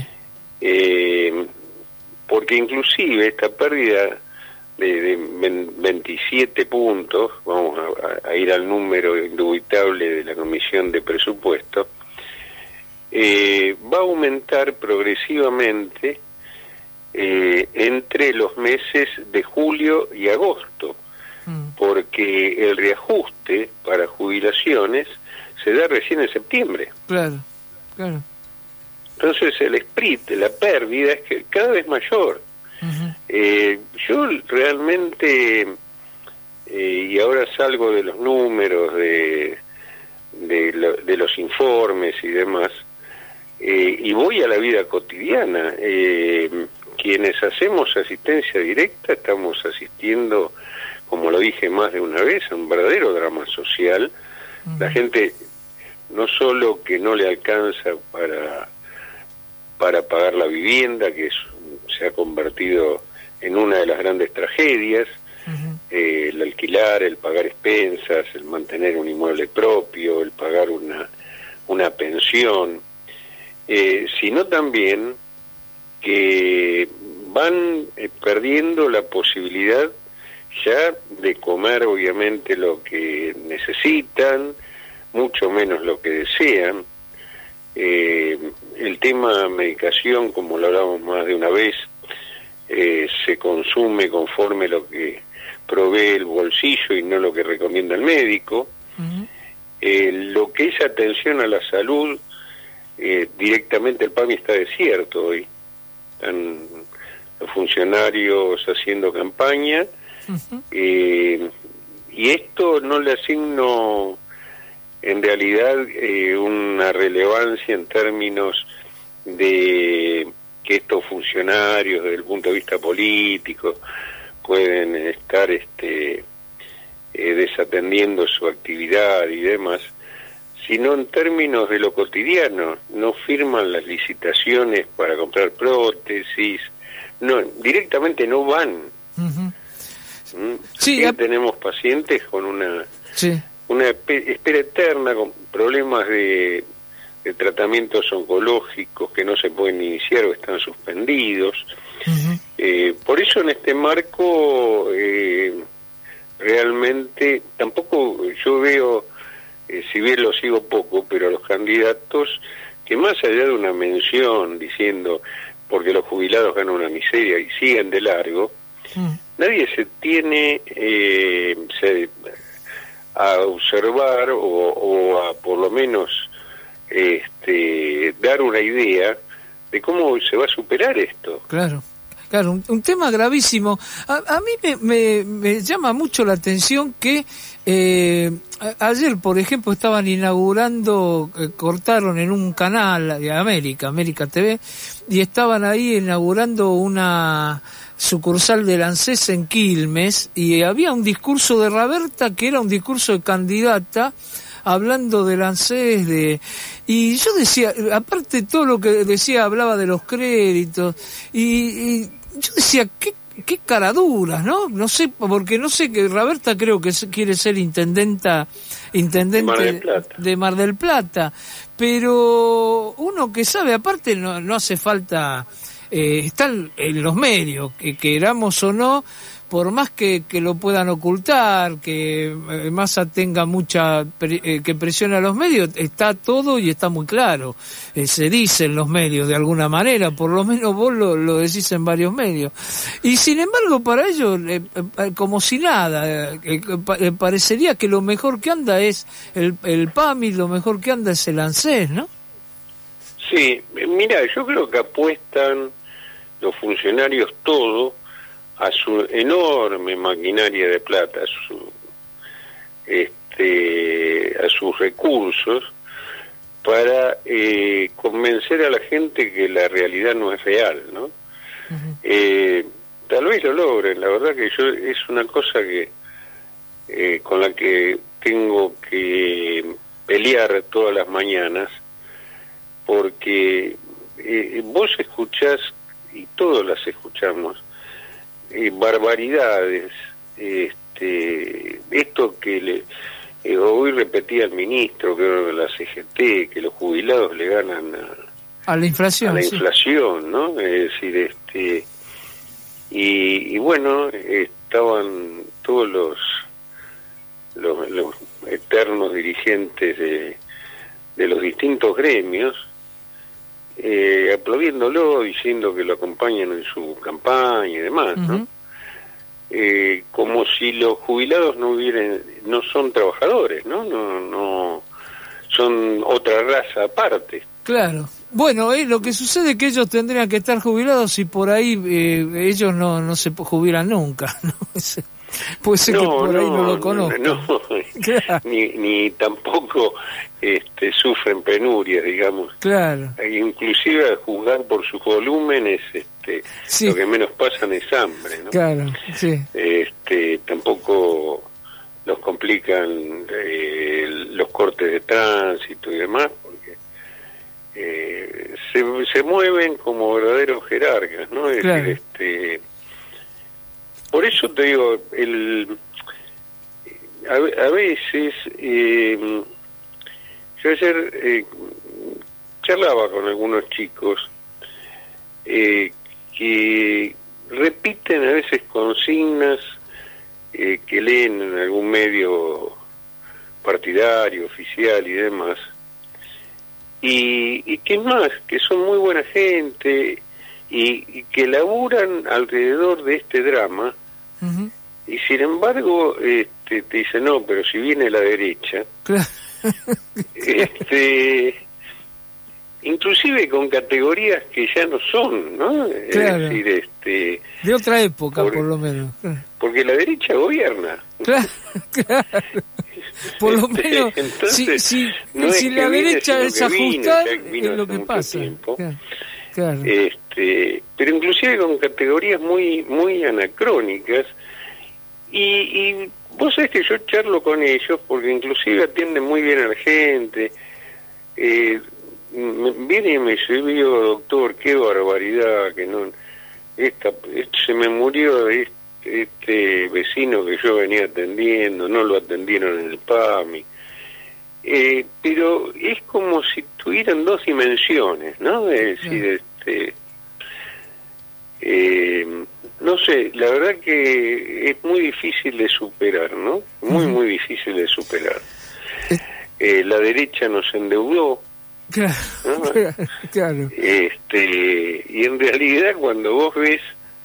Speaker 4: Eh, porque inclusive esta pérdida de, de veintisiete puntos, vamos a, a ir al número indubitable de la Comisión de Presupuesto, eh, va a aumentar progresivamente eh, entre los meses de julio y agosto, mm. porque el reajuste para jubilaciones se da recién en septiembre.
Speaker 13: Claro, claro.
Speaker 4: Entonces el split, la pérdida, es que cada vez mayor.
Speaker 13: Uh-huh.
Speaker 4: Eh, yo realmente, eh, y ahora salgo de los números, de, de, lo, de los informes y demás, eh, y voy a la vida cotidiana. Eh, quienes hacemos asistencia directa estamos asistiendo, como lo dije más de una vez, a un verdadero drama social. Uh-huh. La gente no solo que no le alcanza para, para pagar la vivienda, que es, se ha convertido en una de las grandes tragedias, uh-huh. eh, el alquilar, el pagar expensas, el mantener un inmueble propio, el pagar una, una pensión, eh, sino también que van eh, perdiendo la posibilidad ya de comer obviamente lo que necesitan, mucho menos lo que desean. Eh, el tema medicación, como lo hablamos más de una vez, eh, se consume conforme lo que provee el bolsillo y no lo que recomienda el médico. Uh-huh. Eh, lo que es atención a la salud, eh, directamente el PAMI está desierto hoy. Están los funcionarios haciendo campaña, uh-huh. eh, y esto no le asigno en realidad eh, una relevancia en términos de que estos funcionarios desde el punto de vista político pueden estar este eh, desatendiendo su actividad y demás, sino en términos de lo cotidiano. No firman las licitaciones para comprar prótesis, no, directamente no van.
Speaker 13: Uh-huh.
Speaker 4: ¿Mm?
Speaker 13: Sí,
Speaker 4: sí,
Speaker 13: a...
Speaker 4: tenemos pacientes con una
Speaker 13: sí.
Speaker 4: una espera eterna, con problemas de, de tratamientos oncológicos que no se pueden iniciar o están suspendidos. Uh-huh. Eh, por eso en este marco eh, realmente tampoco yo veo, eh, si bien lo sigo poco, pero los candidatos que más allá de una mención diciendo porque los jubilados ganan una miseria y siguen de largo, uh-huh. nadie se tiene eh, se, a observar o, o a por lo menos este, dar una idea de cómo se va a superar esto.
Speaker 13: Claro, claro, un, un tema gravísimo. A, a mí me, me, me llama mucho la atención que eh, a, ayer, por ejemplo, estaban inaugurando, eh, cortaron en un canal de América, América T V, y estaban ahí inaugurando una sucursal del ANSES en Quilmes, y había un discurso de Raberta que era un discurso de candidata hablando del ANSES, de y yo decía, aparte de todo lo que decía, hablaba de los créditos, y, y yo decía, qué qué caraduras, ¿no? No sé, porque no sé, que Raberta creo que quiere ser intendenta intendente
Speaker 4: Mar del Plata.
Speaker 13: de Mar del Plata, pero uno que sabe, aparte no, no hace falta. Eh, están en los medios, que queramos o no, por más que, que lo puedan ocultar, que eh, Massa tenga mucha, pre, eh, que presione a los medios, está todo y está muy claro. Eh, se dice en los medios de alguna manera, por lo menos vos lo, lo decís en varios medios. Y sin embargo, para ellos, eh, eh, como si nada, eh, eh, parecería que lo mejor que anda es el, el PAMI, lo mejor que anda es el ANSES, ¿no?
Speaker 4: Sí, mira, yo creo que apuestan los funcionarios todo a su enorme maquinaria de plata, a su este a sus recursos para eh, convencer a la gente que la realidad no es real, ¿no? Uh-huh. Eh, tal vez lo logren. La verdad que yo es una cosa que eh, con la que tengo que pelear todas las mañanas, porque eh, vos escuchás, y todos las escuchamos, eh, barbaridades, este, esto que le, eh, hoy repetía el ministro, creo que la C G T, que los jubilados le ganan a,
Speaker 13: a la inflación,
Speaker 4: a la
Speaker 13: sí.
Speaker 4: inflación, ¿no? Es decir, este, y, y bueno, estaban todos los, los, los eternos dirigentes de, de los distintos gremios, Eh, aplaudiéndolo, diciendo que lo acompañan en su campaña y demás, ¿no? Uh-huh. Eh, como si los jubilados no hubieran, no son trabajadores, ¿no? No, no son otra raza aparte.
Speaker 13: Claro, Bueno, eh, lo que sucede es que ellos tendrían que estar jubilados y por ahí eh, ellos no no se jubilan nunca, ¿no? Puede ser no, que por no, ahí no lo conozcan.
Speaker 4: No, claro. ni, ni tampoco este, sufren penurias, digamos.
Speaker 13: Claro.
Speaker 4: Inclusive al juzgar por sus volúmenes, este, sí. Lo que menos pasan es hambre, ¿no?
Speaker 13: Claro, sí.
Speaker 4: Este, tampoco los complican eh, los cortes de tránsito y demás, porque eh, se, se mueven como verdaderos jerarcas, ¿no? Es
Speaker 13: claro.
Speaker 4: decir, este... Por eso te digo, el, a, a veces, eh, yo ayer eh, charlaba con algunos chicos eh, que repiten a veces consignas eh, que leen en algún medio partidario, oficial y demás, y, y que más, que son muy buena gente, Y, y que laburan alrededor de este drama, uh-huh. Y sin embargo este, te dicen, no, pero si viene la derecha,
Speaker 13: claro.
Speaker 4: este, inclusive con categorías que ya no son, ¿no?
Speaker 13: Claro.
Speaker 4: Es decir, este,
Speaker 13: de otra época, por, por lo menos.
Speaker 4: Porque la derecha gobierna.
Speaker 13: Claro, claro. Por lo menos,
Speaker 4: entonces,
Speaker 13: si, si,
Speaker 4: no
Speaker 13: si
Speaker 4: es
Speaker 13: la derecha es ajustar,
Speaker 4: vino,
Speaker 13: es lo que pasa. Claro. Claro.
Speaker 4: Este, pero inclusive con categorías muy muy anacrónicas y, y vos sabés que yo charlo con ellos porque inclusive atienden muy bien a la gente, eh, me, viene y me dice, doctor, qué barbaridad, que no esta, se me murió este, este vecino que yo venía atendiendo, no lo atendieron en el PAMI. Eh, pero es como si tuvieran dos dimensiones, ¿no? Es decir, este, eh, no sé, la verdad que es muy difícil de superar, ¿no? Muy, uh-huh. muy difícil de superar. Eh, la derecha nos endeudó,
Speaker 13: claro,
Speaker 4: ¿no?
Speaker 13: Claro.
Speaker 4: Este, y en realidad cuando vos ves,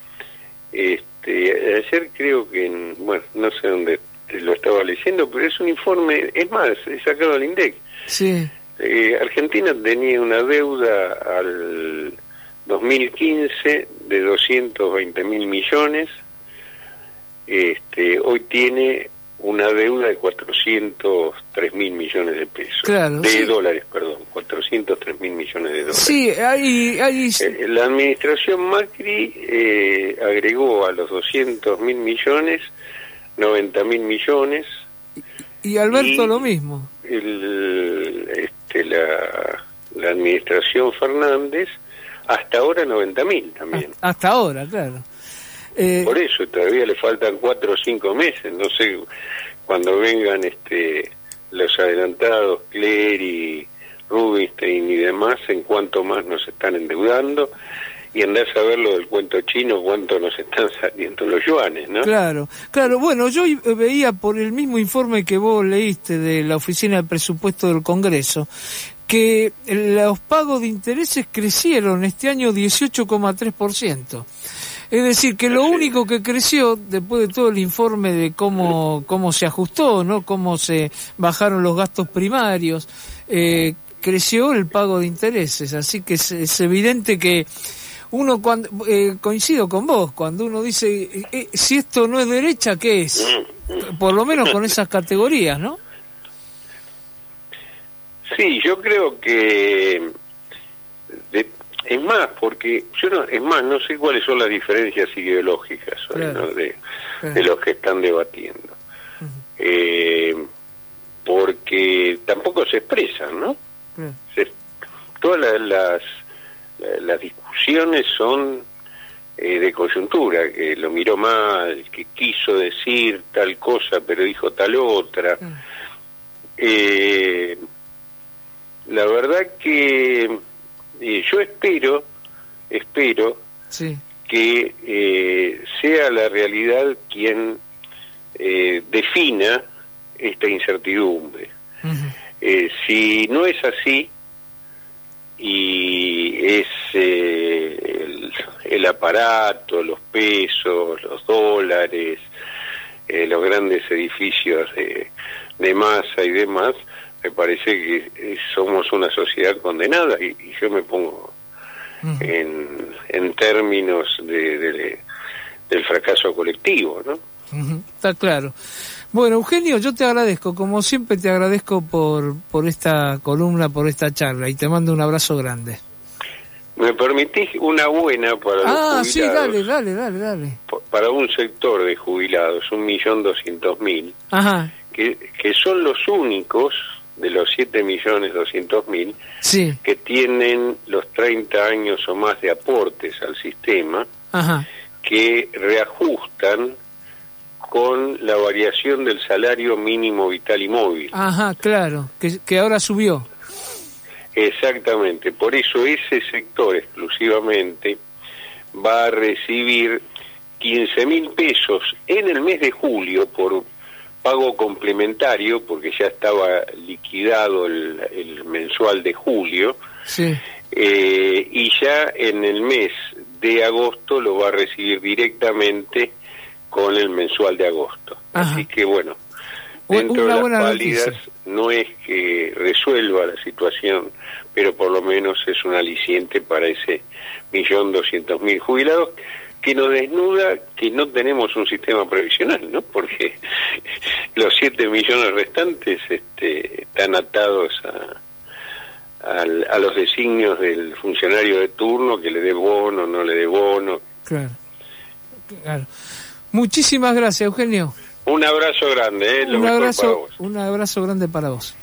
Speaker 4: este, ayer creo que, en, bueno, no sé dónde lo estaba leyendo, pero es un informe, es más, es sacado del INDEC.
Speaker 13: Sí.
Speaker 4: Eh, Argentina tenía una deuda al dos mil quince de doscientos veinte mil millones, este, hoy tiene una deuda de cuatrocientos tres mil millones de pesos,
Speaker 13: claro,
Speaker 4: de
Speaker 13: sí.
Speaker 4: dólares, perdón, cuatrocientos tres mil millones de dólares.
Speaker 13: Sí, hay... hay...
Speaker 4: Eh, la administración Macri eh, agregó a los doscientos mil millones noventa mil millones.
Speaker 13: Y Alberto
Speaker 4: y
Speaker 13: lo mismo.
Speaker 4: El, este, la, la administración Fernández, hasta ahora noventa mil también.
Speaker 13: Hasta ahora, claro. Eh,
Speaker 4: Por eso todavía le faltan cuatro o cinco meses, no sé, cuando vengan este los adelantados, Clery, Rubinstein y demás, en cuánto más nos están endeudando. Y andás a ver lo del cuento chino, cuánto nos están saliendo los yuanes, ¿no?
Speaker 13: Claro, claro. Bueno, yo veía por el mismo informe que vos leíste de la Oficina de Presupuesto del Congreso, que los pagos de intereses crecieron este año dieciocho coma tres por ciento. Es decir, que lo único que creció, después de todo el informe de cómo, cómo se ajustó, ¿no? Cómo se bajaron los gastos primarios, eh, creció el pago de intereses. Así que es, es evidente que uno cuando eh, coincido con vos, cuando uno dice eh, si esto no es derecha, ¿qué es? Por lo menos con esas categorías, ¿no?
Speaker 4: Sí, yo creo que de, es más, porque yo no, es más, no sé cuáles son las diferencias ideológicas hoy, claro. ¿no? de, claro. de los que están debatiendo, uh-huh. eh, porque tampoco se expresan, ¿no? Uh-huh. Se, todas las, las las discusiones son eh, de coyuntura, que lo miró mal, que quiso decir tal cosa pero dijo tal otra. Mm. Eh, la verdad que eh, yo espero, espero
Speaker 13: sí.
Speaker 4: que eh, sea la realidad quien eh, defina esta incertidumbre. Uh-huh. Eh, si no es así, y es eh, el, el aparato, los pesos, los dólares, eh, los grandes edificios de, de masa y demás, me parece que eh, somos una sociedad condenada y, y yo me pongo uh-huh. en, en términos de, de, del fracaso colectivo, ¿no?
Speaker 13: Uh-huh. Está claro. Bueno, Eugenio, yo te agradezco, como siempre te agradezco por, por esta columna, por esta charla, y te mando un abrazo grande.
Speaker 4: ¿Me permitís una buena para los
Speaker 13: ah,
Speaker 4: jubilados?
Speaker 13: Sí, dale, dale, dale, dale.
Speaker 4: Para un sector de jubilados, un millón doscientos mil, que, que son los únicos de los siete millones doscientos mil
Speaker 13: sí.
Speaker 4: que tienen los treinta años o más de aportes al sistema,
Speaker 13: Ajá.
Speaker 4: que reajustan con la variación del salario mínimo vital y móvil.
Speaker 13: Ajá, claro, que, que ahora subió.
Speaker 4: Exactamente, por eso ese sector exclusivamente va a recibir quince mil pesos en el mes de julio por pago complementario, porque ya estaba liquidado el, el mensual de julio,
Speaker 13: sí.
Speaker 4: eh, y ya en el mes de agosto lo va a recibir directamente con el mensual de agosto.
Speaker 13: Ajá.
Speaker 4: Así que bueno, dentro
Speaker 13: Una
Speaker 4: de
Speaker 13: buena
Speaker 4: las pálidas
Speaker 13: noticia.
Speaker 4: No es que resuelva la situación, pero por lo menos es un aliciente para ese millón doscientos mil jubilados, que nos desnuda que no tenemos un sistema previsional, ¿no? Porque los siete millones restantes este, están atados a, a, a los designios del funcionario de turno, que le dé bono, no le dé bono.
Speaker 13: Claro, claro. Muchísimas gracias, Eugenio.
Speaker 4: Un abrazo grande, ¿eh? Lo
Speaker 13: un
Speaker 4: mejor
Speaker 13: abrazo,
Speaker 4: para vos.
Speaker 13: Un abrazo grande para vos.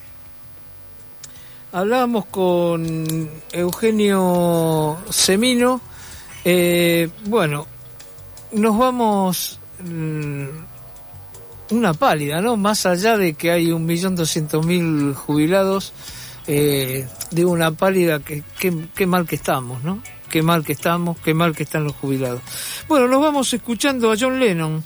Speaker 13: Hablábamos con Eugenio Semino. Eh, bueno, nos vamos mmm, una pálida, ¿no? Más allá de que hay un millón doscientos mil jubilados, eh, digo una pálida que, que, que mal que estamos, ¿no? Qué mal que estamos, qué mal que están los jubilados. Bueno, nos vamos escuchando a John Lennon.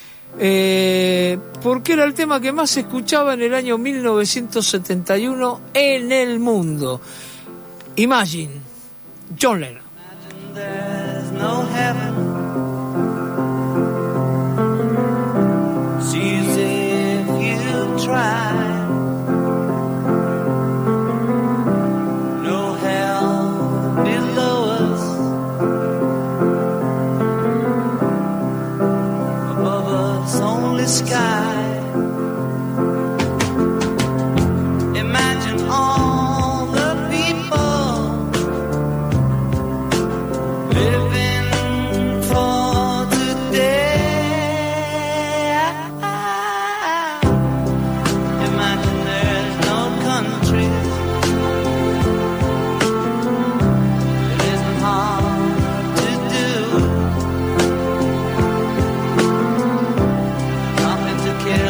Speaker 13: Eh, porque era el tema que más se escuchaba en el año mil novecientos setenta y uno en el mundo. Imagine, John Lennon.
Speaker 12: There's no heaven. Sees if you try. No hell below us. Above us only sky. Imagine all the people living for today. Imagine there's no country. It isn't hard to do. Nothing to kill.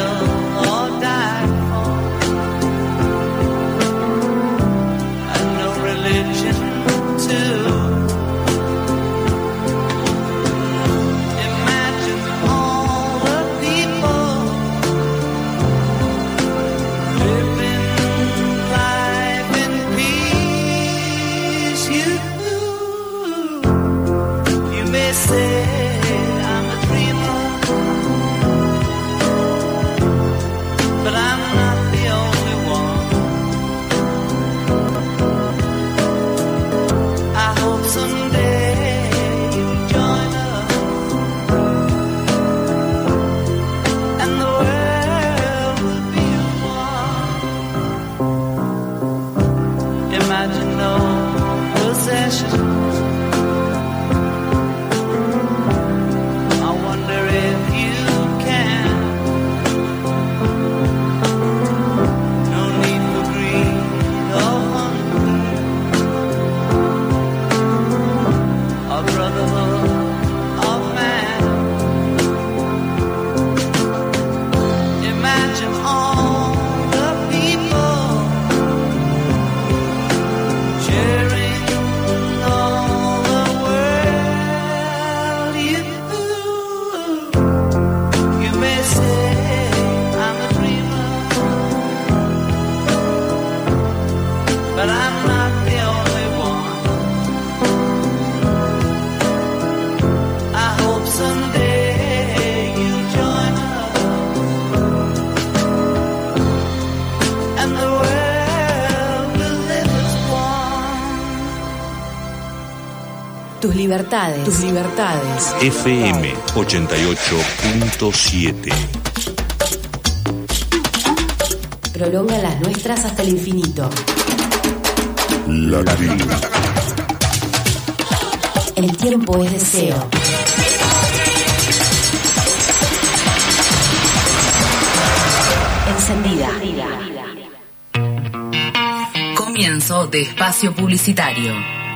Speaker 2: Tus libertades. Tus libertades.
Speaker 3: F M ochenta y ocho punto siete.
Speaker 2: Prolonga las nuestras hasta el infinito.
Speaker 3: La tribu.
Speaker 2: El tiempo es deseo. Encendida. Comienzo de espacio publicitario.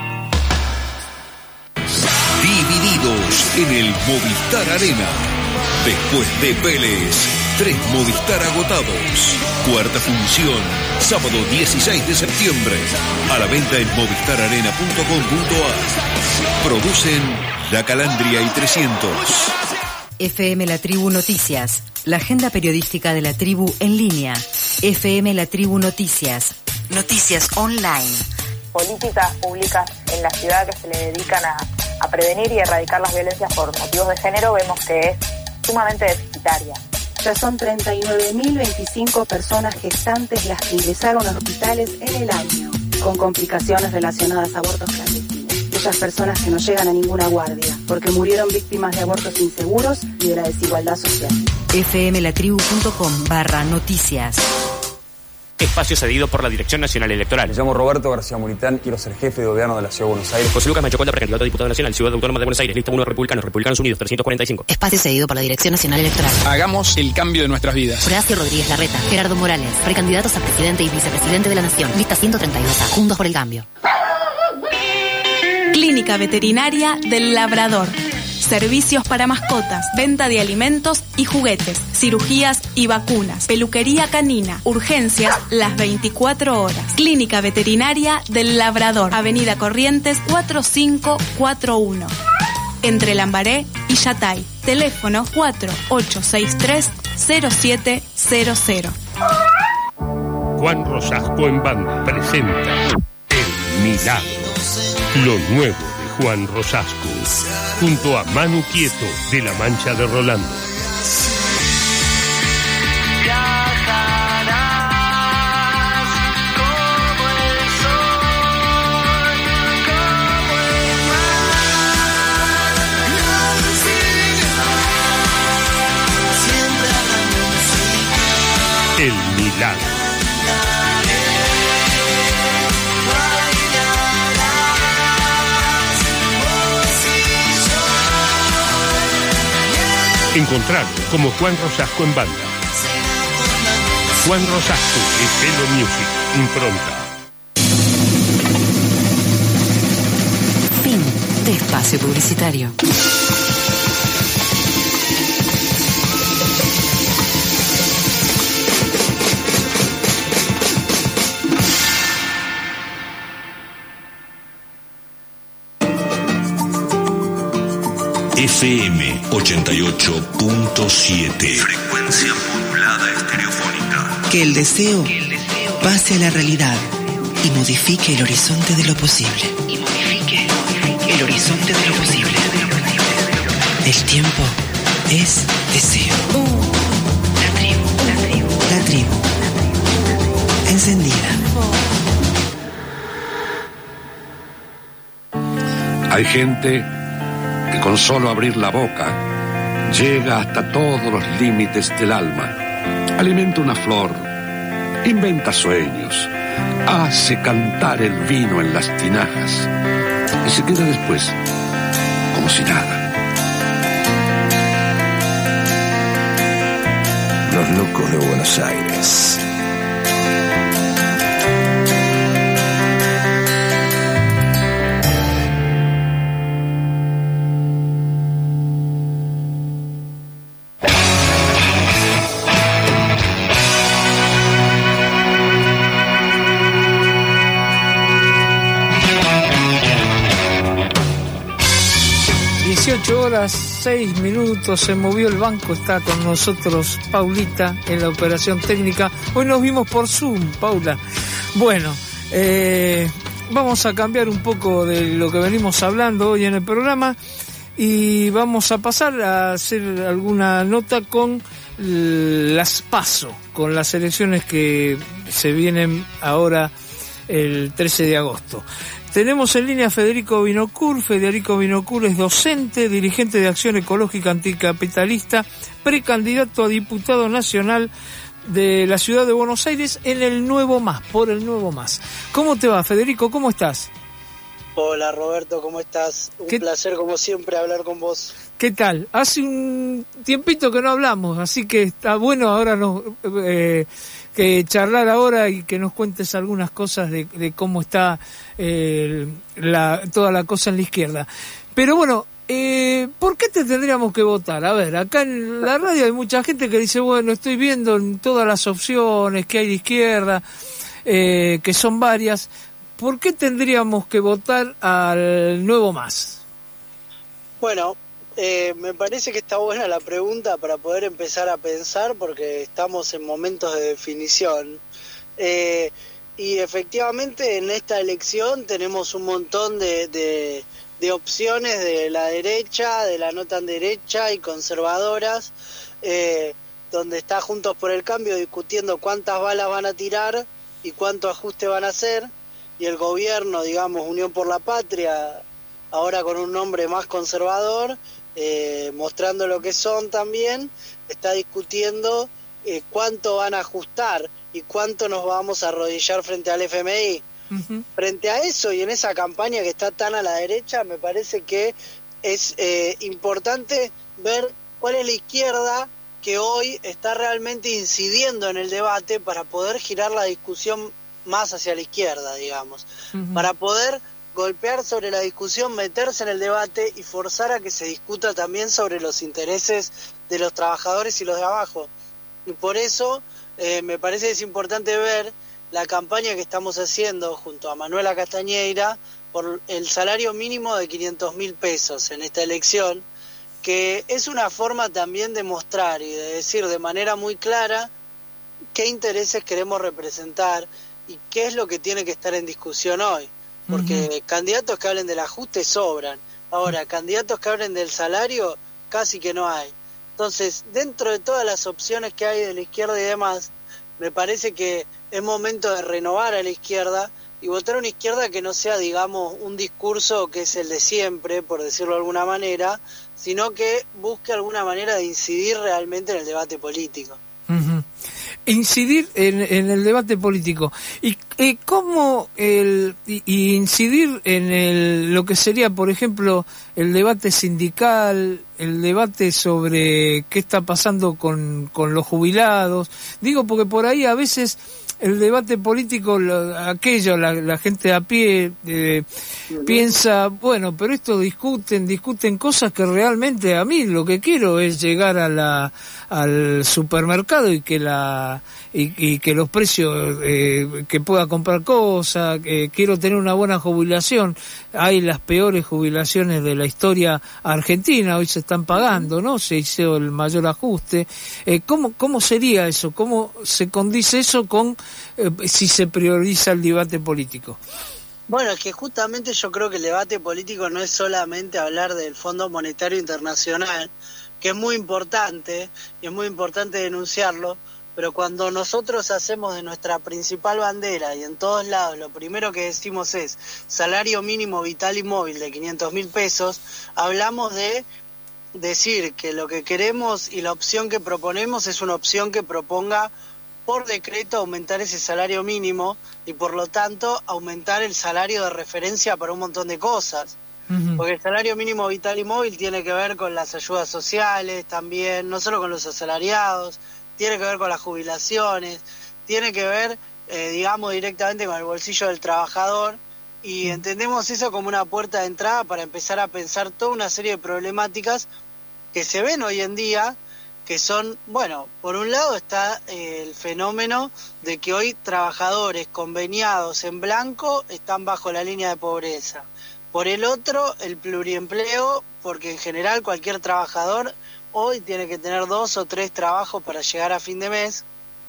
Speaker 3: Divididos en el Movistar Arena. Después de Vélez, tres Movistar agotados. Cuarta función, sábado dieciséis de septiembre. A la venta en movistar arena punto com punto a r. Producen La Calandria y trescientos.
Speaker 2: F M La Tribu Noticias. La agenda periodística de la tribu en línea. F M La Tribu Noticias. Noticias online.
Speaker 7: Políticas públicas en la ciudad que se le dedican a, a prevenir y erradicar las violencias por motivos de género, vemos que es sumamente deficitaria.
Speaker 9: Ya son treinta y nueve mil veinticinco personas gestantes las que ingresaron a hospitales en el año, con complicaciones relacionadas a abortos clandestinos. Esas personas que no llegan a ninguna guardia, porque murieron víctimas de abortos inseguros y de la desigualdad social.
Speaker 2: F M La Tribu punto com barra noticias.
Speaker 20: Espacio cedido por la Dirección Nacional Electoral.
Speaker 21: Me llamo Roberto García Muritán, quiero ser jefe de gobierno de la Ciudad de Buenos Aires.
Speaker 20: José Lucas Machoconda, precandidato a diputado nacional, Ciudad Autónoma de Buenos Aires, lista uno, Republicanos, Republicanos Unidos, trescientos cuarenta y cinco.
Speaker 2: Espacio cedido por la Dirección Nacional Electoral.
Speaker 10: Hagamos el cambio de nuestras vidas.
Speaker 2: Horacio Rodríguez Larreta, Gerardo Morales, precandidatos a presidente y vicepresidente de la Nación, lista ciento treinta y dos A, Juntos por el Cambio.
Speaker 11: Clínica Veterinaria del Labrador. Servicios para mascotas, venta de alimentos y juguetes, cirugías y vacunas, peluquería canina, urgencias las veinticuatro horas. Clínica Veterinaria del Labrador, Avenida Corrientes cuatro cinco cuatro uno, entre Lambaré y Yatay. Teléfono cuatro ocho seis tres cero siete cero cero.
Speaker 25: Juan Rosasco en banda presenta El Milagro, lo nuevo de Juan Rosasco, junto a Manu Quieto de La Mancha de Rolando. El Milagro. Encontrarlo como Juan Rosasco en banda. Juan Rosasco de Hello Music, impronta.
Speaker 2: Fin de espacio publicitario.
Speaker 3: F M ochenta y ocho punto siete. Frecuencia modulada estereofónica.
Speaker 1: Que el deseo pase a la realidad y modifique el horizonte de lo posible. Y modifique el horizonte de lo posible. El tiempo es deseo. La tribu, la tribu, la tribu. Encendida.
Speaker 23: Hay gente que con solo abrir la boca llega hasta todos los límites del alma, alimenta una flor, inventa sueños, hace cantar el vino en las tinajas y se queda después como si nada.
Speaker 24: Los locos de Buenos Aires.
Speaker 13: dieciocho horas, seis minutos, se movió el banco, está con nosotros Paulita en la operación técnica. Hoy nos vimos por Zoom, Paula. Bueno, eh, vamos a cambiar un poco de lo que venimos hablando hoy en el programa y vamos a pasar a hacer alguna nota con las PASO, con las elecciones que se vienen ahora el trece de agosto. Tenemos en línea a Federico Vinokur. Federico Vinokur es docente, dirigente de Acción Ecológica Anticapitalista, precandidato a diputado nacional de la ciudad de Buenos Aires en el Nuevo Más, por el Nuevo Más. ¿Cómo te va, Federico? ¿Cómo estás?
Speaker 6: Hola, Roberto, ¿cómo estás? Un
Speaker 13: ¿Qué...
Speaker 6: placer, como siempre, hablar con vos.
Speaker 13: ¿Qué tal? Hace un tiempito que no hablamos, así que está bueno ahora nos, eh, que charlar ahora y que nos cuentes algunas cosas de, de cómo está eh, la, toda la cosa en la izquierda. Pero bueno, eh, ¿por qué te tendríamos que votar? A ver, acá en la radio hay mucha gente que dice, bueno, estoy viendo en todas las opciones que hay de izquierda, eh, que son varias. ¿Por qué tendríamos que votar al Nuevo Más?
Speaker 6: Bueno, eh, me parece que está buena la pregunta para poder empezar a pensar, porque estamos en momentos de definición. Eh, y efectivamente en esta elección tenemos un montón de, de, de opciones de la derecha, de la no tan derecha y conservadoras, eh, donde está Juntos por el Cambio discutiendo cuántas balas van a tirar y cuánto ajuste van a hacer. Y el gobierno, digamos, Unión por la Patria, ahora con un nombre más conservador, eh, mostrando lo que son también, está discutiendo eh, cuánto van a ajustar y cuánto nos vamos a arrodillar frente al F M I. Uh-huh. Frente a eso y en esa campaña que está tan a la derecha, me parece que es eh, importante ver cuál es la izquierda que hoy está realmente incidiendo en el debate para poder girar la discusión más hacia la izquierda, digamos, uh-huh. para poder golpear sobre la discusión, meterse en el debate y forzar a que se discuta también sobre los intereses de los trabajadores y los de abajo. Y por eso eh, me parece que es importante ver la campaña que estamos haciendo junto a Manuela Castañeira por el salario mínimo de quinientos mil pesos en esta elección, que es una forma también de mostrar y de decir de manera muy clara qué intereses queremos representar y qué es lo que tiene que estar en discusión hoy, porque uh-huh. candidatos que hablen del ajuste sobran, ahora uh-huh. candidatos que hablen del salario casi que no hay. Entonces, dentro de todas las opciones que hay de la izquierda y demás, me parece que es momento de renovar a la izquierda y votar a una izquierda que no sea, digamos, un discurso que es el de siempre, por decirlo de alguna manera, sino que busque alguna manera de incidir realmente en el debate político.
Speaker 13: Uh-huh. Incidir en, en el debate político y eh, cómo el y, y incidir en el lo que sería, por ejemplo, el debate sindical, el debate sobre qué está pasando con, con los jubilados. Digo porque por ahí a veces el debate político, lo, aquello, la, la gente a pie eh, piensa, bueno, pero esto discuten, discuten cosas que realmente a mí lo que quiero es llegar a la al supermercado y que la y, y que los precios eh, que pueda comprar cosas, eh, quiero tener una buena jubilación. Hay las peores jubilaciones de la historia argentina, hoy se están pagando, ¿no? Se hizo el mayor ajuste. Eh, ¿cómo cómo sería eso? ¿Cómo se condice eso con eh, si se prioriza el debate político?
Speaker 6: Bueno, es que justamente yo creo que el debate político no es solamente hablar del Fondo Monetario Internacional, que es muy importante, y es muy importante denunciarlo, pero cuando nosotros hacemos de nuestra principal bandera, y en todos lados lo primero que decimos es salario mínimo vital y móvil de quinientos mil pesos, hablamos de decir que lo que queremos y la opción que proponemos es una opción que proponga por decreto aumentar ese salario mínimo y por lo tanto aumentar el salario de referencia para un montón de cosas. Uh-huh. Porque el salario mínimo vital y móvil tiene que ver con las ayudas sociales también, no solo con los asalariados, tiene que ver con las jubilaciones, tiene que ver, eh, digamos, directamente con el bolsillo del trabajador, y uh-huh. entendemos eso como una puerta de entrada para empezar a pensar toda una serie de problemáticas que se ven hoy en día, que son, bueno, por un lado está eh, el fenómeno de que hoy trabajadores conveniados en blanco están bajo la línea de pobreza. Por el otro, el pluriempleo, porque en general cualquier trabajador hoy tiene que tener dos o tres trabajos para llegar a fin de mes.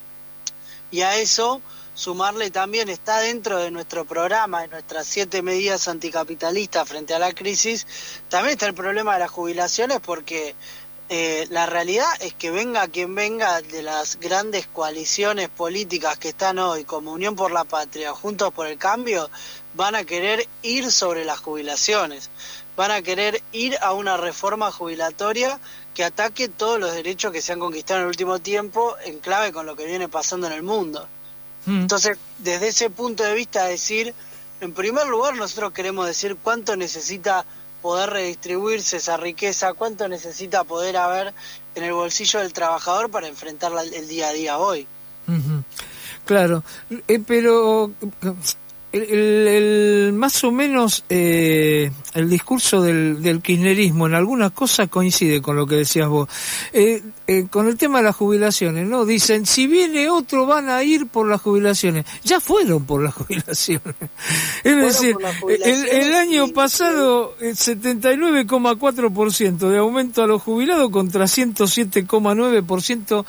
Speaker 6: Y a eso, sumarle también, está dentro de nuestro programa, de nuestras siete medidas anticapitalistas frente a la crisis, también está el problema de las jubilaciones, porque Eh, la realidad es que venga quien venga de las grandes coaliciones políticas que están hoy, como Unión por la Patria, Juntos por el Cambio, van a querer ir sobre las jubilaciones, van a querer ir a una reforma jubilatoria que ataque todos los derechos que se han conquistado en el último tiempo, en clave con lo que viene pasando en el mundo. Mm. Entonces, desde ese punto de vista, decir, en primer lugar, nosotros queremos decir cuánto necesita poder redistribuirse esa riqueza, cuánto necesita poder haber en el bolsillo del trabajador para enfrentar el día a día hoy.
Speaker 13: Uh-huh. Claro, eh, pero el, el, el, más o menos eh, el discurso del, del kirchnerismo en algunas cosas coincide con lo que decías vos. Eh, eh, con el tema de las jubilaciones, ¿no? Dicen, si viene otro van a ir por las jubilaciones. Ya fueron por las jubilaciones. Es decir, el, el año pasado el setenta y nueve coma cuatro por ciento de aumento a los jubilados contra ciento siete coma nueve por ciento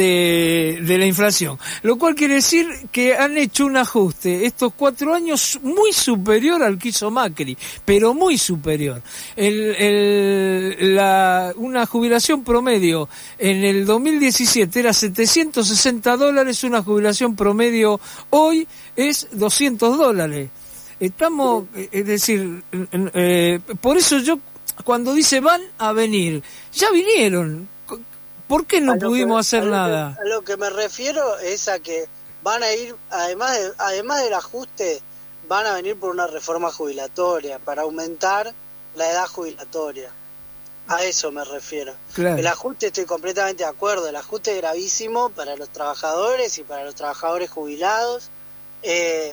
Speaker 13: de, de la inflación. Lo cual quiere decir que han hecho un ajuste estos cuatro años muy superior al que hizo Macri, pero muy superior. El, el, la, una jubilación promedio en el dos mil diecisiete era setecientos sesenta dólares, una jubilación promedio hoy es doscientos dólares. Estamos, es decir, eh, por eso yo, cuando dice van a venir, ya vinieron. ¿Por qué no pudimos
Speaker 6: que,
Speaker 13: hacer
Speaker 6: a
Speaker 13: nada?
Speaker 6: Que, a lo que me refiero es a que van a ir, además de, además del ajuste, van a venir por una reforma jubilatoria, para aumentar la edad jubilatoria. A eso me refiero. Claro. El ajuste, estoy completamente de acuerdo, el ajuste es gravísimo para los trabajadores y para los trabajadores jubilados, eh,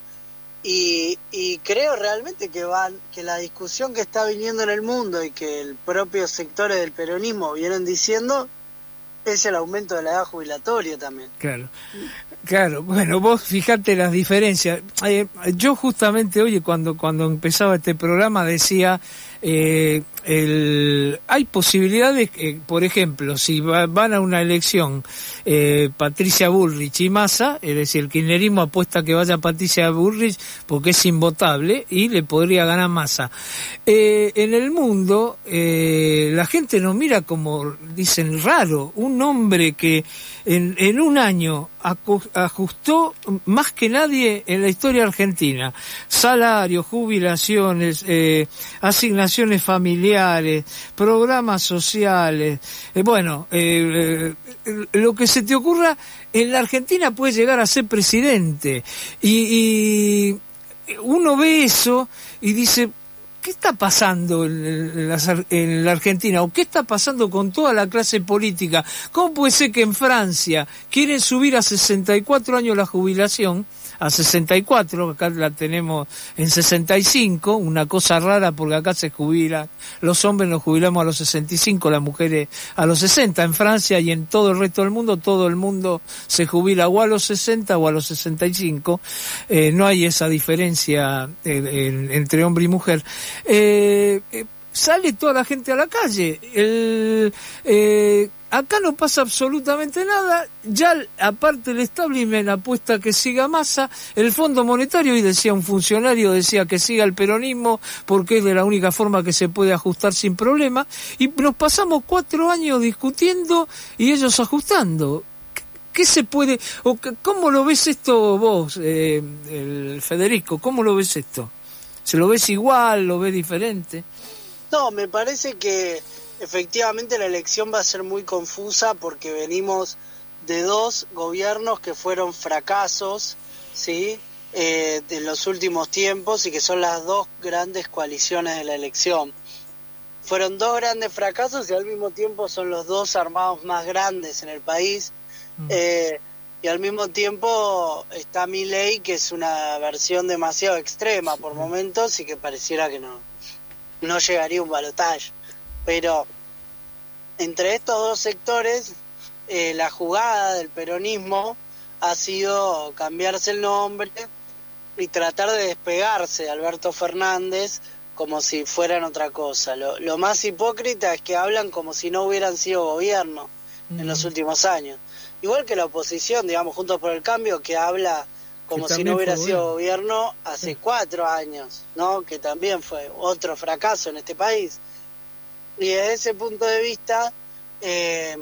Speaker 6: y, y creo realmente que van que la discusión que está viniendo en el mundo y que el propio sectores del peronismo vienen diciendo es el aumento de la edad jubilatoria también.
Speaker 13: Claro, claro. Bueno, vos fijate las diferencias. Eh, yo justamente, oye, cuando cuando empezaba este programa decía, eh, el, hay posibilidades, eh, por ejemplo, si va, van a una elección eh, Patricia Bullrich y Massa, es decir, el kirchnerismo apuesta que vaya Patricia Bullrich porque es invotable y le podría ganar Massa. Eh, en el mundo, eh, la gente nos mira como, dicen, raro, un hombre que en, en un año ajustó más que nadie en la historia argentina, salarios, jubilaciones, eh, asignaciones familiares, programas sociales, eh, bueno, eh, eh, lo que se te ocurra, en la Argentina puede llegar a ser presidente, y, y uno ve eso y dice, ¿qué está pasando en la, en la Argentina? ¿O qué está pasando con toda la clase política? ¿Cómo puede ser que en Francia quieren subir a sesenta y cuatro años la jubilación? A sesenta y cuatro, acá la tenemos en sesenta y cinco, una cosa rara porque acá se jubila, los hombres nos jubilamos a los sesenta y cinco, las mujeres a los sesenta. En Francia y en todo el resto del mundo, todo el mundo se jubila o a los sesenta o a los sesenta y cinco, eh, no hay esa diferencia eh, en, entre hombre y mujer. Eh, eh, sale toda la gente a la calle, el... Eh, acá no pasa absolutamente nada, ya aparte el establishment apuesta que siga Massa, el Fondo Monetario, y decía un funcionario, decía que siga el peronismo porque es de la única forma que se puede ajustar sin problema, y nos pasamos cuatro años discutiendo y ellos ajustando. ¿Qué se puede, o cómo lo ves esto vos, eh, el Federico, cómo lo ves esto? ¿Se lo ves igual, lo ves diferente?
Speaker 6: No, me parece que efectivamente la elección va a ser muy confusa porque venimos de dos gobiernos que fueron fracasos, ¿sí? Eh, de los últimos tiempos, y que son las dos grandes coaliciones de la elección. Fueron dos grandes fracasos y al mismo tiempo son los dos armados más grandes en el país. Mm. Eh, y al mismo tiempo está Milei, que es una versión demasiado extrema por momentos y que pareciera que no, no llegaría a un balotaje. Pero entre estos dos sectores, eh, la jugada del peronismo ha sido cambiarse el nombre y tratar de despegarse de Alberto Fernández como si fueran otra cosa. Lo, lo más hipócrita es que hablan como si no hubieran sido gobierno mm. en los últimos años. Igual que la oposición, digamos, Juntos por el Cambio, que habla como si no hubiera sido gobierno hace sí. cuatro años, ¿no? Que también fue otro fracaso en este país. Y desde ese punto de vista, eh,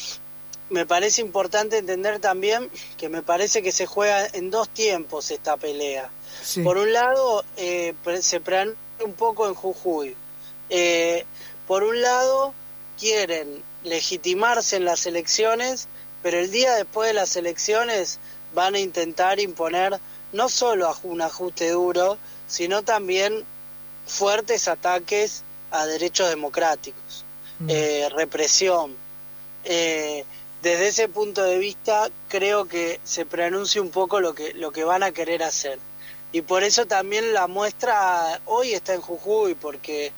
Speaker 6: me parece importante entender también que me parece que se juega en dos tiempos esta pelea. Sí. Por un lado, eh, se preanuncia un poco en Jujuy. Eh, por un lado, quieren legitimarse en las elecciones, pero el día después de las elecciones van a intentar imponer no solo un ajuste duro, sino también fuertes ataques a derechos democráticos, mm. eh, represión. Eh, desde ese punto de vista, creo que se preanuncia un poco lo que, lo que van a querer hacer. Y por eso también la muestra hoy está en Jujuy, porque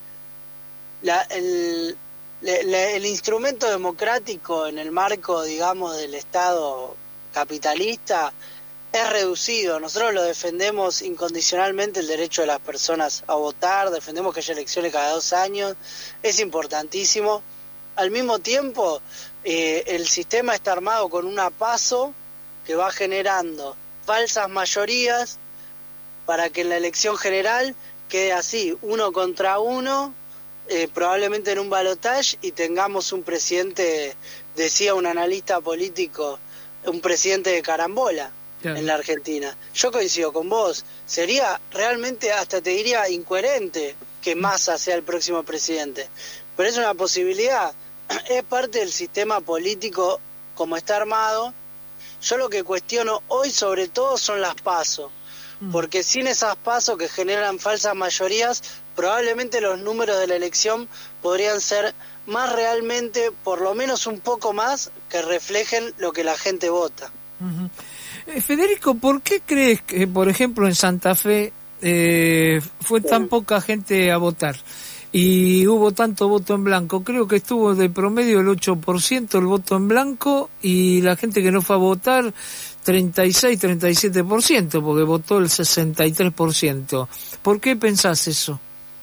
Speaker 6: la, el, la, el instrumento democrático en el marco, digamos, del Estado capitalista es reducido. Nosotros lo defendemos incondicionalmente, el derecho de las personas a votar, defendemos que haya elecciones cada dos años, es importantísimo. Al mismo tiempo, eh, el sistema está armado con una PASO que va generando falsas mayorías para que en la elección general quede así, uno contra uno, eh, probablemente en un balotaje, y tengamos un presidente, decía un analista político, un presidente de carambola. Claro. En la Argentina. Yo coincido con vos, sería realmente, hasta te diría, incoherente que Massa sea el próximo presidente, pero es una posibilidad, es parte del sistema político como está armado. Yo lo que cuestiono hoy sobre todo son las PASO, porque sin esas PASO que generan falsas mayorías, probablemente los números de la elección podrían ser más realmente, por lo menos un poco más, que reflejen lo que la gente vota.
Speaker 13: Uh-huh. Eh, Federico, ¿por qué crees que, por ejemplo, en Santa Fe eh, fue tan poca gente a votar y hubo tanto voto en blanco? Creo que estuvo de promedio el ocho por ciento el voto en blanco, y la gente que no fue a votar treinta y seis, treinta y siete por ciento, porque votó el sesenta y tres por ciento. ¿Por qué pensás eso?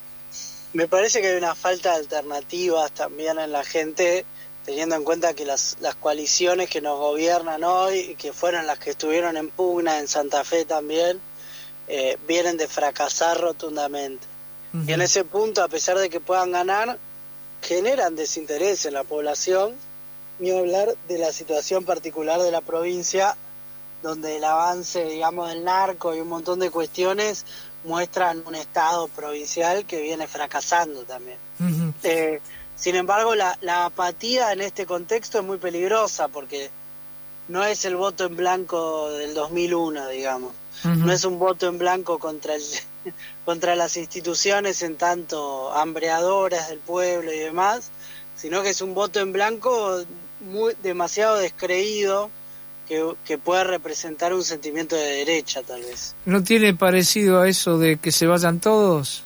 Speaker 6: Me parece que hay una falta de alternativas también en la gente, teniendo en cuenta que las, las coaliciones que nos gobiernan hoy, que fueron las que estuvieron en pugna en Santa Fe también, eh, vienen de fracasar rotundamente. Uh-huh. Y en ese punto, a pesar de que puedan ganar, generan desinterés en la población, ni hablar de la situación particular de la provincia, donde el avance, digamos, del narco y un montón de cuestiones muestran un estado provincial que viene fracasando también. Uh-huh. Eh, Sin embargo, la, la apatía en este contexto es muy peligrosa, porque no es el voto en blanco del dos mil uno, digamos. Uh-huh. No es un voto en blanco contra el, contra las instituciones en tanto hambreadoras del pueblo y demás, sino que es un voto en blanco muy demasiado descreído, que, que puede representar un sentimiento de derecha, tal vez.
Speaker 13: ¿No tiene parecido a eso de que se vayan todos?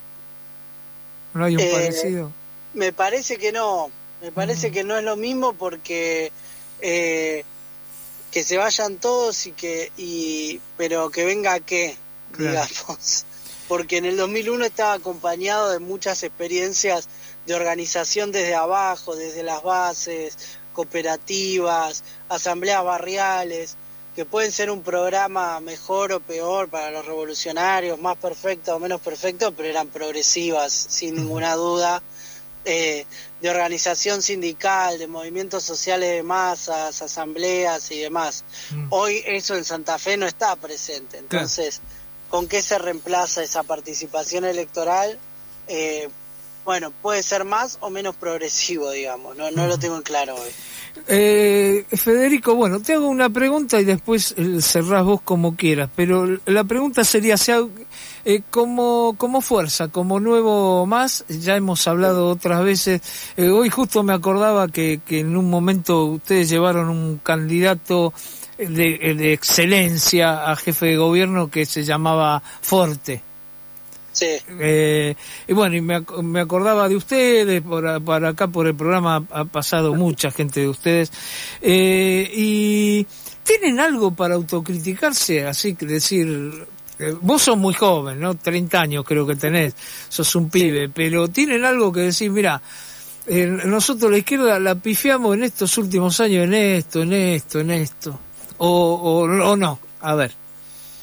Speaker 13: ¿No hay un eh, parecido?
Speaker 6: Me parece que no, me parece uh-huh. que no es lo mismo, porque eh, que se vayan todos y que y pero que venga qué, claro. digamos, porque en el dos mil uno estaba acompañado de muchas experiencias de organización desde abajo, desde las bases, cooperativas, asambleas barriales, que pueden ser un programa mejor o peor para los revolucionarios, más perfecto o menos perfecto, pero eran progresivas, sin uh-huh. ninguna duda. Eh, de organización sindical, de movimientos sociales de masas, asambleas y demás. Mm. Hoy eso en Santa Fe no está presente. Entonces, claro. ¿con qué se reemplaza esa participación electoral? Eh, bueno, puede ser más o menos progresivo, digamos. No, no mm. lo tengo en claro hoy.
Speaker 13: Eh, Federico, bueno, te hago una pregunta y después eh, cerrás vos como quieras, pero la pregunta sería, si ha, eh, como, como fuerza, como nuevo más, ya hemos hablado otras veces, eh, hoy justo me acordaba que, que en un momento ustedes llevaron un candidato de, de excelencia a jefe de gobierno que se llamaba Forte.
Speaker 6: Sí.
Speaker 13: Eh, y bueno, y me, me acordaba de ustedes, por, por acá por el programa ha pasado mucha gente de ustedes, eh, y ¿tienen algo para autocriticarse? Así que decir, eh, vos sos muy joven, ¿no? treinta años creo que tenés, sos un pibe, pero ¿tienen algo que decir? Mirá, eh, nosotros la izquierda la pifiamos en estos últimos años, en esto, en esto, en esto, o, o, o no, a ver.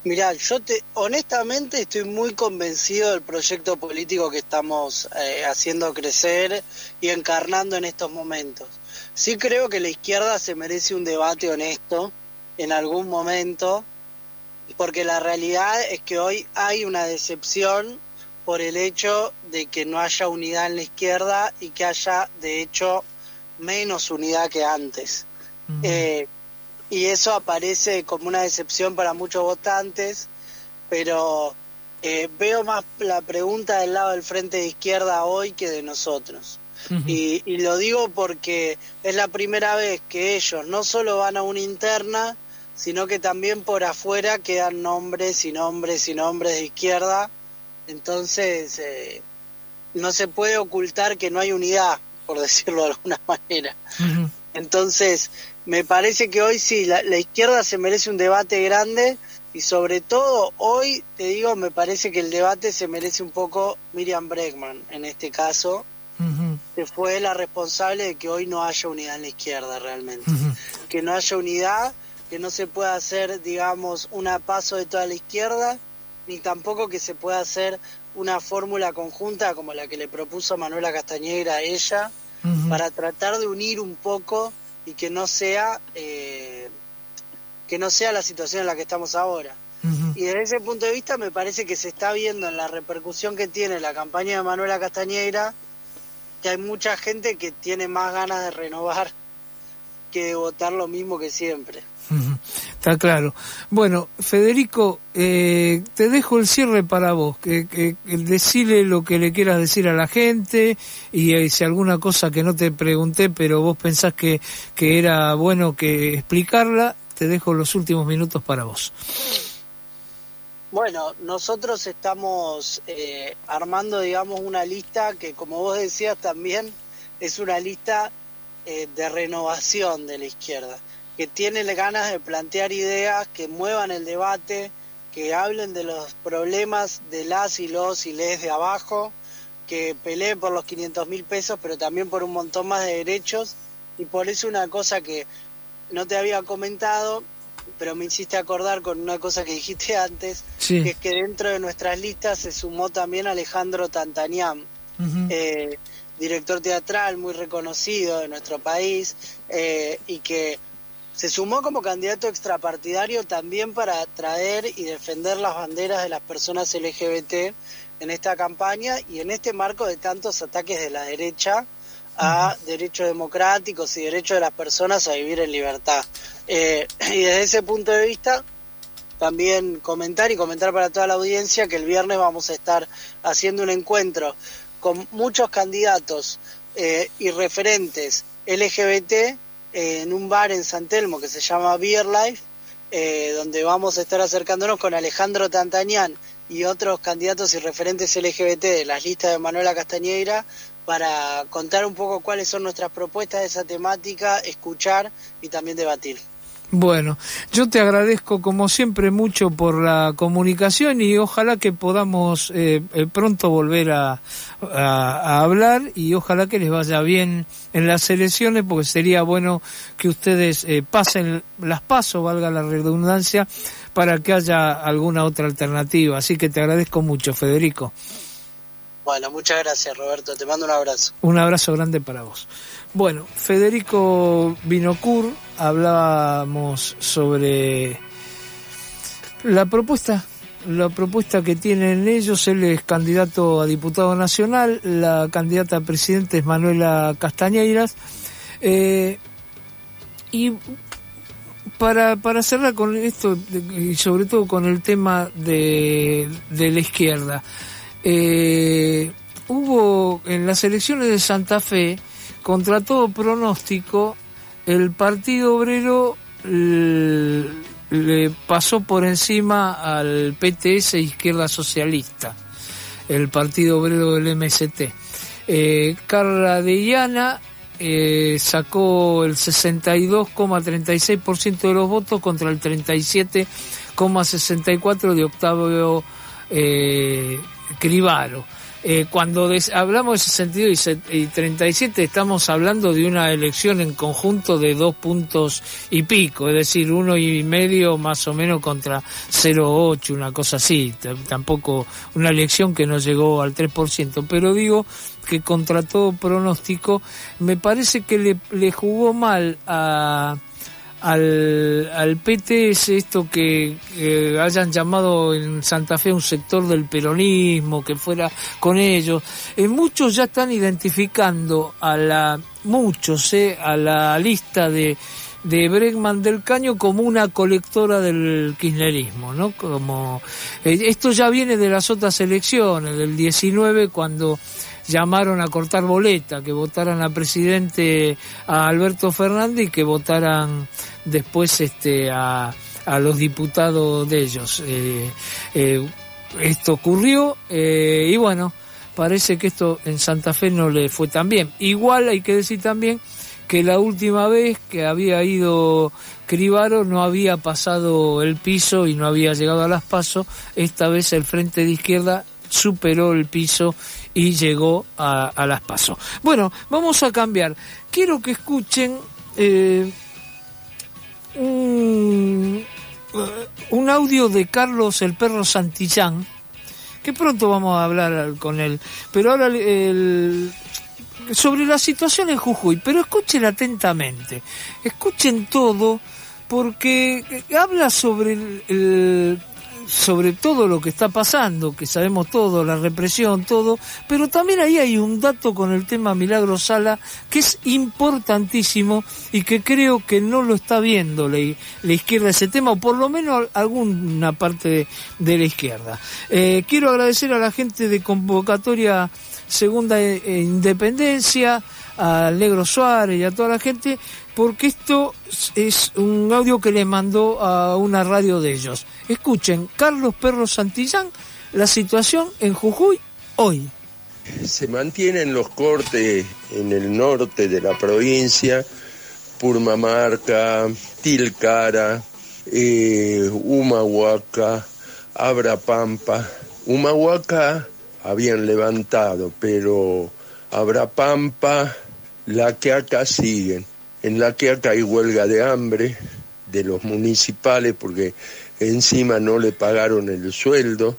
Speaker 6: Mirá, yo te, honestamente estoy muy convencido del proyecto político que estamos eh, haciendo crecer y encarnando en estos momentos. Sí creo que la izquierda se merece un debate honesto en algún momento, porque la realidad es que hoy hay una decepción por el hecho de que no haya unidad en la izquierda y que haya, de hecho, menos unidad que antes. Uh-huh. Eh, y eso aparece como una decepción para muchos votantes, pero eh, veo más la pregunta del lado del frente de izquierda hoy que de nosotros. Uh-huh. Y, y lo digo porque es la primera vez que ellos no solo van a una interna, sino que también por afuera quedan nombres y nombres y nombres de izquierda. Entonces eh, no se puede ocultar que no hay unidad, por decirlo de alguna manera. Uh-huh. Entonces me parece que hoy sí, la, la izquierda se merece un debate grande, y sobre todo hoy, te digo, me parece que el debate se merece un poco Miriam Bregman, en este caso, uh-huh. que fue la responsable de que hoy no haya unidad en la izquierda realmente. Uh-huh. Que no haya unidad, que no se pueda hacer, digamos, una paso de toda la izquierda, ni tampoco que se pueda hacer una fórmula conjunta como la que le propuso Manuela Castañeira a ella, uh-huh. para tratar de unir un poco y que no sea eh, que no sea la situación en la que estamos ahora. Uh-huh. Y desde ese punto de vista me parece que se está viendo en la repercusión que tiene la campaña de Manuela Castañeira que hay mucha gente que tiene más ganas de renovar que de votar lo mismo que siempre.
Speaker 13: Uh-huh. Está claro. Bueno, Federico, eh, te dejo el cierre para vos, que, que, que decile lo que le quieras decir a la gente, y eh, si alguna cosa que no te pregunté, pero vos pensás que, que era bueno que explicarla, te dejo los últimos minutos para vos.
Speaker 6: Bueno, nosotros estamos eh, armando, digamos, una lista que, como vos decías también, es una lista eh, de renovación de la izquierda, que tiene ganas de plantear ideas que muevan el debate, que hablen de los problemas de las y los y les de abajo, que peleen por los quinientos mil pesos, pero también por un montón más de derechos. Y por eso una cosa que no te había comentado, pero me hiciste acordar con una cosa que dijiste antes, sí. que es que dentro de nuestras listas se sumó también Alejandro Tantanian, uh-huh. eh, director teatral muy reconocido de nuestro país, eh, y que se sumó como candidato extrapartidario también para traer y defender las banderas de las personas L G B T en esta campaña y en este marco de tantos ataques de la derecha a uh-huh. derechos democráticos y derechos de las personas a vivir en libertad. Eh, y desde ese punto de vista, también comentar y comentar para toda la audiencia que el viernes vamos a estar haciendo un encuentro con muchos candidatos eh, y referentes L G B T eh, en un bar en San Telmo que se llama Beer Life, eh, donde vamos a estar acercándonos con Alejandro Tantanian y otros candidatos y referentes L G B T de las listas de Manuela Castañeira, para contar un poco cuáles son nuestras propuestas de esa temática, escuchar y también debatir.
Speaker 13: Bueno, yo te agradezco como siempre mucho por la comunicación y ojalá que podamos eh, pronto volver a, a, a hablar, y ojalá que les vaya bien en las elecciones, porque sería bueno que ustedes eh, pasen las pasos, valga la redundancia, para que haya alguna otra alternativa. Así que te agradezco mucho, Federico.
Speaker 6: Bueno, muchas gracias, Roberto. Te mando un abrazo.
Speaker 13: Un abrazo grande para vos. Bueno, Federico Vinokur, hablábamos sobre la propuesta, la propuesta que tienen ellos. Él es candidato a diputado nacional, la candidata a presidente es Manuela Castañeiras. Eh, y para, para cerrar con esto, y sobre todo con el tema de, de la izquierda, Eh, hubo en las elecciones de Santa Fe, contra todo pronóstico, el Partido Obrero le, le pasó por encima al P T S Izquierda Socialista, el Partido Obrero del M S T. Eh, Carla de Illana eh, sacó el sesenta y dos coma treinta y seis por ciento de los votos contra el treinta y siete coma sesenta y cuatro por ciento de Octavio eh, Cribaro. Eh, cuando des, hablamos de sesenta y dos y treinta y siete, estamos hablando de una elección en conjunto de dos puntos y pico, es decir, uno y medio más o menos contra cero coma ocho, una cosa así. T- tampoco una elección que no llegó al tres por ciento, pero digo que contra todo pronóstico, me parece que le, le jugó mal a... Al, al P T es esto que eh, hayan llamado en Santa Fe un sector del peronismo, que fuera con ellos. Eh, muchos ya están identificando a la, muchos, eh, a la lista de, de Bregman del Caño como una colectora del kirchnerismo, ¿no? Como, eh, esto ya viene de las otras elecciones, del diecinueve, cuando llamaron a cortar boleta, que votaran a presidente a Alberto Fernández y que votaran después este a, a los diputados de ellos. Eh, eh, esto ocurrió eh, y bueno, parece que esto en Santa Fe no le fue tan bien. Igual hay que decir también que la última vez que había ido Cribaro no había pasado el piso y no había llegado a las PASO. Esta vez el Frente de Izquierda superó el piso y llegó a, a las PASO. Bueno, vamos a cambiar. Quiero que escuchen eh, un, un audio de Carlos el Perro Santillán, que pronto vamos a hablar con él, pero ahora el, el, sobre la situación en Jujuy, pero escuchen atentamente, escuchen todo, porque habla sobre el, el sobre todo lo que está pasando, que sabemos todo, la represión, todo, pero también ahí hay un dato con el tema Milagro Sala que es importantísimo y que creo que no lo está viendo la, la izquierda ese tema, o por lo menos alguna parte de, de la izquierda. Eh, quiero agradecer a la gente de Convocatoria Segunda Independencia, al Negro Suárez y a toda la gente, porque esto es un audio que le mandó a una radio de ellos. Escuchen, Carlos Perro Santillán, la situación en Jujuy hoy.
Speaker 8: Se mantienen los cortes en el norte de la provincia, Purmamarca, Tilcara, eh, Humahuaca, Abrapampa. Humahuaca habían levantado, pero Abrapampa, La Quiaca siguen. En La Quiaca hay huelga de hambre de los municipales porque encima no le pagaron el sueldo.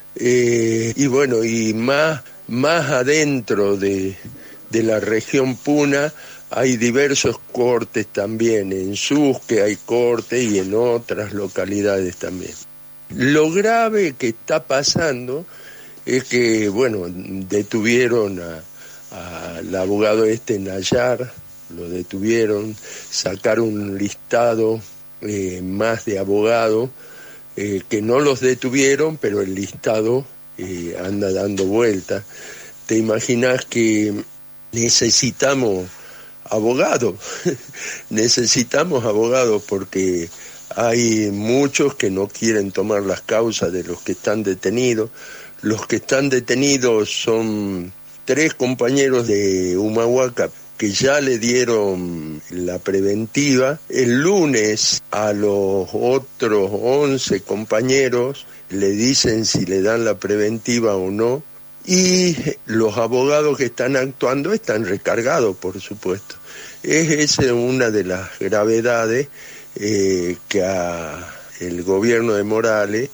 Speaker 8: Eh, y bueno, y más, más adentro de, de la región Puna hay diversos cortes también. En Susque hay cortes y en otras localidades también. Lo grave que está pasando es que, bueno, detuvieron a, al abogado este Nayar, lo detuvieron, sacaron un listado eh, más de abogados eh, que no los detuvieron, pero el listado eh, anda dando vueltas. Te imaginas que necesitamos abogados, necesitamos abogados porque hay muchos que no quieren tomar las causas de los que están detenidos. Los que están detenidos son tres compañeros de Humahuaca que ya le dieron la preventiva. El lunes a los otros once compañeros le dicen si le dan la preventiva o no. Y los abogados que están actuando están recargados, por supuesto. Es esa una de las gravedades eh, que a el gobierno de Morales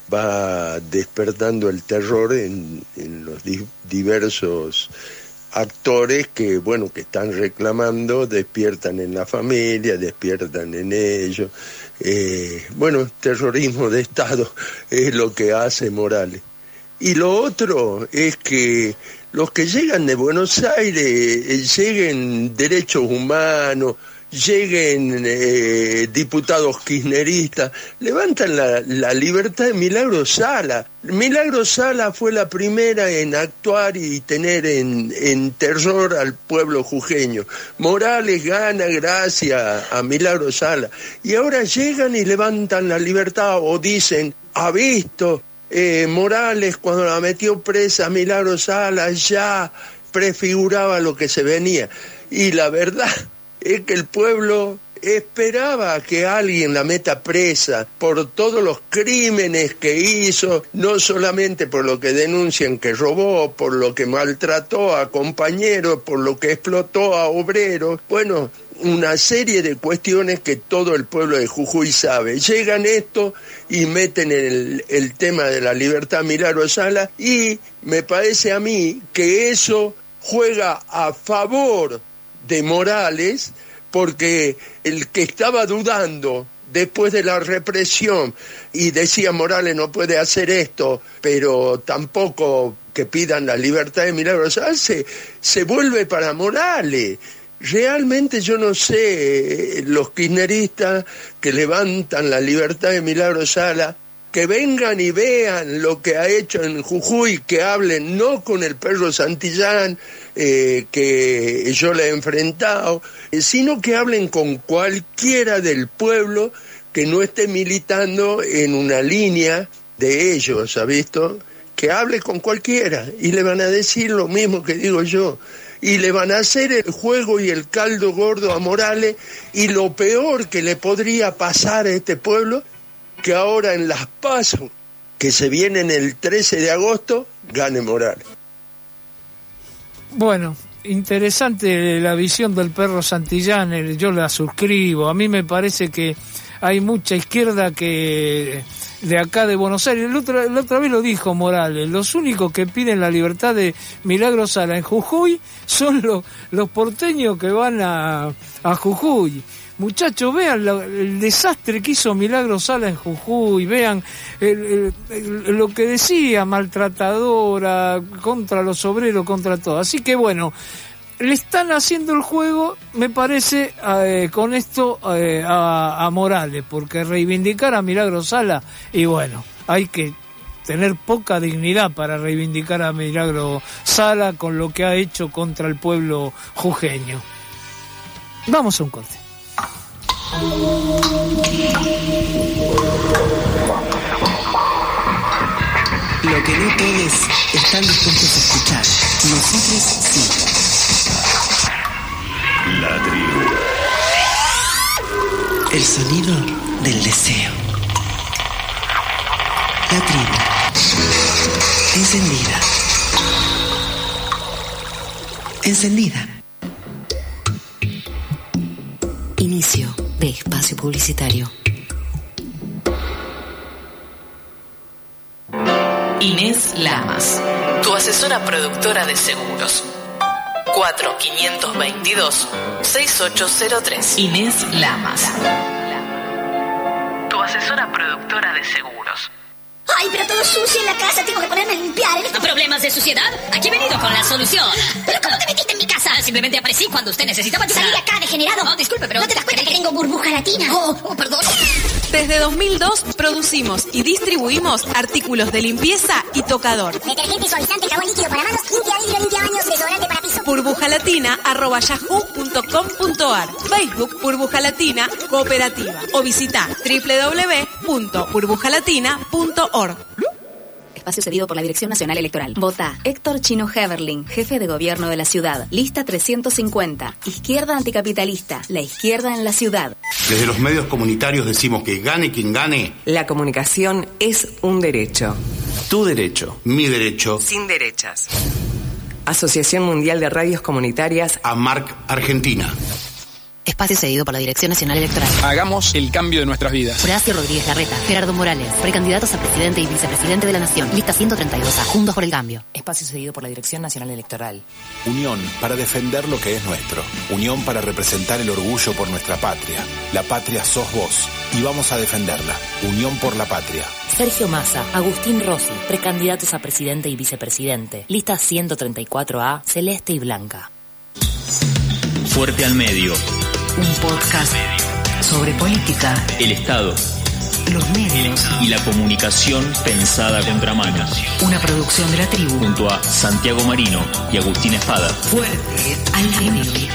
Speaker 8: va despertando el terror en, en los di- diversos actores que, bueno, que están reclamando, despiertan en la familia, despiertan en ellos. Eh, bueno, terrorismo de Estado es lo que hace Morales. Y lo otro es que los que llegan de Buenos Aires eh, lleguen derechos humanos, lleguen eh, diputados kirchneristas, levantan la, la libertad de Milagro Sala. Milagro Sala fue la primera en actuar y tener en, en terror al pueblo jujeño. Morales gana gracias a Milagro Sala. Y ahora llegan y levantan la libertad o dicen, ha visto, eh, Morales cuando la metió presa Milagro Sala ya prefiguraba lo que se venía. Y la verdad es que el pueblo esperaba que alguien la meta presa por todos los crímenes que hizo, no solamente por lo que denuncian que robó, por lo que maltrató a compañeros, por lo que explotó a obreros, bueno, una serie de cuestiones que todo el pueblo de Jujuy sabe. Llegan esto y meten el, el tema de la libertad Milagro Sala, y me parece a mí que eso juega a favor de Morales, porque el que estaba dudando después de la represión y decía Morales no puede hacer esto, pero tampoco que pidan la libertad de Milagro Sala, se, se vuelve para Morales. Realmente yo no sé, los kirchneristas que levantan la libertad de Milagro Sala, que vengan y vean lo que ha hecho en Jujuy, que hablen no con el perro Santillán, eh, que yo le he enfrentado, eh, sino que hablen con cualquiera del pueblo que no esté militando en una línea de ellos, ¿ha visto? Que hable con cualquiera y le van a decir lo mismo que digo yo. Y le van a hacer el juego y el caldo gordo a Morales, y lo peor que le podría pasar a este pueblo, que ahora en las PASO, que se vienen el trece de agosto, gane Morales.
Speaker 13: Bueno, interesante la visión del perro Santillán, yo la suscribo. A mí me parece que hay mucha izquierda que de acá de Buenos Aires, la otra, la otra vez lo dijo Morales, los únicos que piden la libertad de Milagro Sala en Jujuy son los, los porteños que van a, a Jujuy. Muchachos, vean lo, el desastre que hizo Milagro Sala en Jujuy, vean el, el, el, lo que decía, maltratadora, contra los obreros, contra todo. Así que bueno, le están haciendo el juego, me parece, eh, con esto eh, a, a Morales, porque reivindicar a Milagro Sala, y bueno, hay que tener poca dignidad para reivindicar a Milagro Sala con lo que ha hecho contra el pueblo jujeño. Vamos a un corte.
Speaker 1: Lo que no todos están dispuestos a escuchar, nosotros sí.
Speaker 3: La tribu.
Speaker 1: El sonido del deseo. La tribu. Encendida. Encendida. Inicio de espacio publicitario.
Speaker 2: Inés Lamas, tu asesora productora de seguros. cuatro cinco dos dos, seis ocho cero tres. Inés Lamas, tu asesora productora de seguros.
Speaker 5: Ay, pero todo sucio en la casa, tengo que ponerme a limpiar. ¿No problemas de suciedad? Aquí he venido con la solución. ¿Pero cómo te metiste en mi casa? Simplemente aparecí cuando usted necesitaba ayuda. Salí de acá, degenerado. No, disculpe, pero... ¿No te das cuenta que tengo burbuja latina? Oh, oh, perdón.
Speaker 11: Desde dos mil dos producimos y distribuimos artículos de limpieza y tocador.
Speaker 5: Detergente, suavizante, jabón líquido para manos, limpia vidrio, limpia baños, desodorante para piso.
Speaker 11: burbujalatina arroba yahoo punto com punto ar. Facebook Burbuja Latina Cooperativa. O visita doble u doble u doble u punto burbujalatina punto org.
Speaker 2: Espacio cedido por la Dirección Nacional Electoral. Vota Héctor Chino Heberling, jefe de gobierno de la ciudad. Lista trescientos cincuenta. Izquierda anticapitalista. La izquierda en la ciudad.
Speaker 14: Desde los medios comunitarios decimos que gane quien gane.
Speaker 15: La comunicación es un derecho.
Speaker 14: Tu derecho. Mi derecho.
Speaker 15: Sin derechas. Asociación Mundial de Radios Comunitarias.
Speaker 14: AMARC Argentina.
Speaker 2: Espacio cedido por la Dirección Nacional Electoral.
Speaker 10: Hagamos el cambio de nuestras vidas.
Speaker 2: Horacio Rodríguez Larreta, Gerardo Morales, precandidatos a presidente y vicepresidente de la Nación. Lista ciento treinta y dos A, Juntos por el Cambio. Espacio cedido por la Dirección Nacional Electoral.
Speaker 16: Unión para defender lo que es nuestro. Unión para representar el orgullo por nuestra patria. La patria sos vos y vamos a defenderla. Unión por la patria.
Speaker 2: Sergio Massa, Agustín Rossi, precandidatos a presidente y vicepresidente. Lista ciento treinta y cuatro A, celeste y blanca.
Speaker 22: Fuerte al medio.
Speaker 2: Un podcast sobre política,
Speaker 22: El Estado,
Speaker 2: los medios
Speaker 22: y la comunicación pensada a contramano.
Speaker 2: Una producción de la tribu.
Speaker 22: Junto a Santiago Marino y Agustín Espada.
Speaker 2: Fuerte al medio.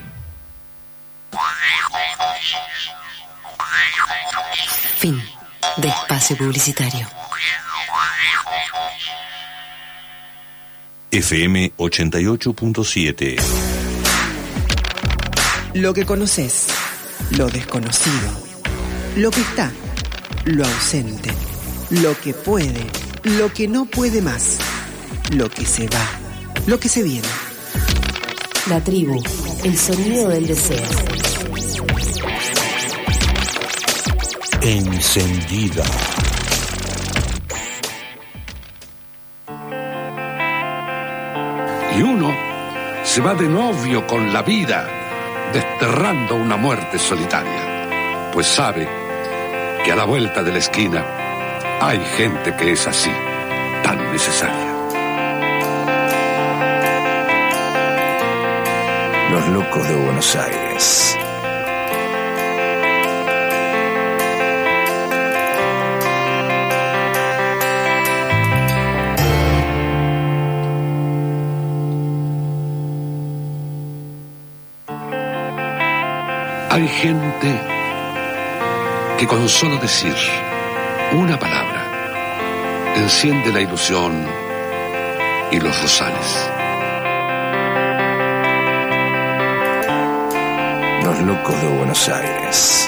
Speaker 2: Fin de espacio publicitario.
Speaker 3: F M ochenta y ocho punto siete.
Speaker 1: Lo que conoces, lo desconocido, lo que está, lo ausente, lo que puede, lo que no puede más, lo que se va, lo que se viene.
Speaker 2: La tribu, el sonido del deseo.
Speaker 3: Encendida.
Speaker 23: Y uno se va de novio con la vida, desterrando una muerte solitaria, pues sabe que a la vuelta de la esquina hay gente que es así, tan necesaria.
Speaker 24: Los locos de Buenos Aires.
Speaker 23: Hay gente que con solo decir una palabra enciende la ilusión y los rosales.
Speaker 24: Los locos de Buenos Aires.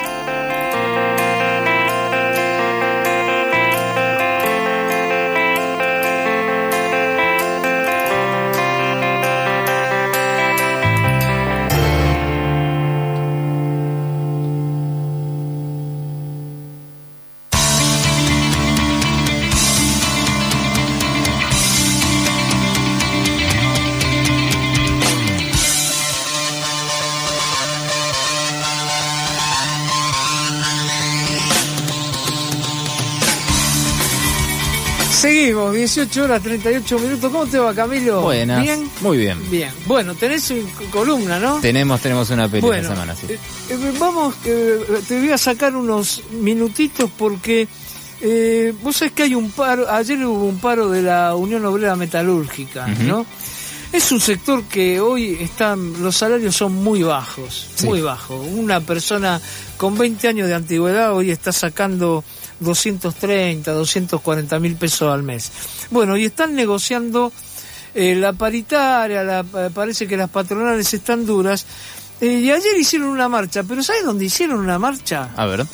Speaker 13: Seguimos, dieciocho horas treinta y ocho minutos. ¿Cómo te va, Camilo?
Speaker 4: Buenas.
Speaker 13: ¿Bien?
Speaker 4: Muy bien.
Speaker 13: Bien. Bueno, tenés una columna, ¿no?
Speaker 4: Tenemos, tenemos una peli
Speaker 13: bueno,
Speaker 4: esta semana, sí.
Speaker 13: Eh, eh, vamos, eh, te voy a sacar unos minutitos porque eh, vos sabés que hay un paro, ayer hubo un paro de la Unión Obrera Metalúrgica, uh-huh. ¿no? Es un sector que hoy están, los salarios son muy bajos, sí. muy bajos. Una persona con veinte años de antigüedad hoy está sacando doscientos treinta, doscientos cuarenta mil pesos al mes. Bueno, y están negociando eh, la paritaria, la, parece que las patronales están duras, eh, y ayer hicieron una marcha, pero ¿sabes dónde hicieron una marcha?
Speaker 4: A ver.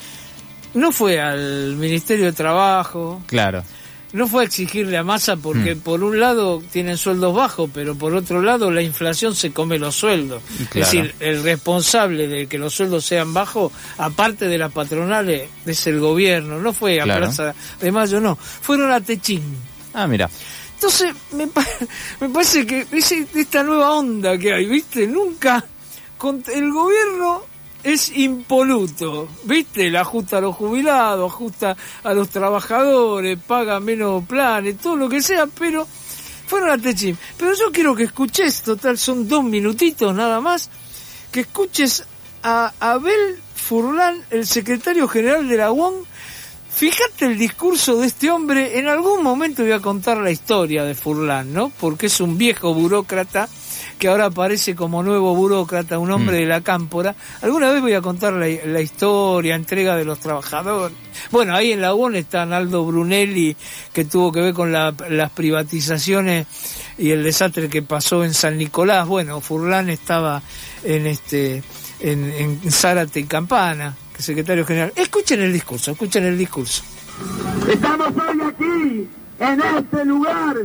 Speaker 13: No fue al Ministerio de Trabajo.
Speaker 4: Claro.
Speaker 13: No fue a exigirle a Massa porque mm. por un lado tienen sueldos bajos, pero por otro lado la inflación se come los sueldos. Claro. Es decir, el responsable de que los sueldos sean bajos, aparte de las patronales, es el gobierno. No fue a claro. Plaza de Mayo, no. Fueron a Techín.
Speaker 4: Ah, mira.
Speaker 13: Entonces, me, pa- me parece que es esta nueva onda que hay, ¿viste? Nunca, con el gobierno es impoluto, ¿viste? Le ajusta a los jubilados, ajusta a los trabajadores, paga menos planes, todo lo que sea, pero fueron a Techín. Pero yo quiero que escuches, total, son dos minutitos nada más, que escuches a Abel Furlan, el secretario general de la U O N. Fíjate el discurso de este hombre. En algún momento voy a contar la historia de Furlan, ¿no? Porque es un viejo burócrata que ahora aparece como nuevo burócrata, un hombre mm. de la cámpora. Alguna vez voy a contar la, la historia, entrega de los trabajadores. Bueno, ahí en la U O N está Naldo Brunelli, que tuvo que ver con la, las privatizaciones y el desastre que pasó en San Nicolás. Bueno, Furlan estaba en este en, en Zárate y Campana, que es secretario general. Escuchen el discurso, escuchen el discurso.
Speaker 12: Estamos hoy aquí, en este lugar,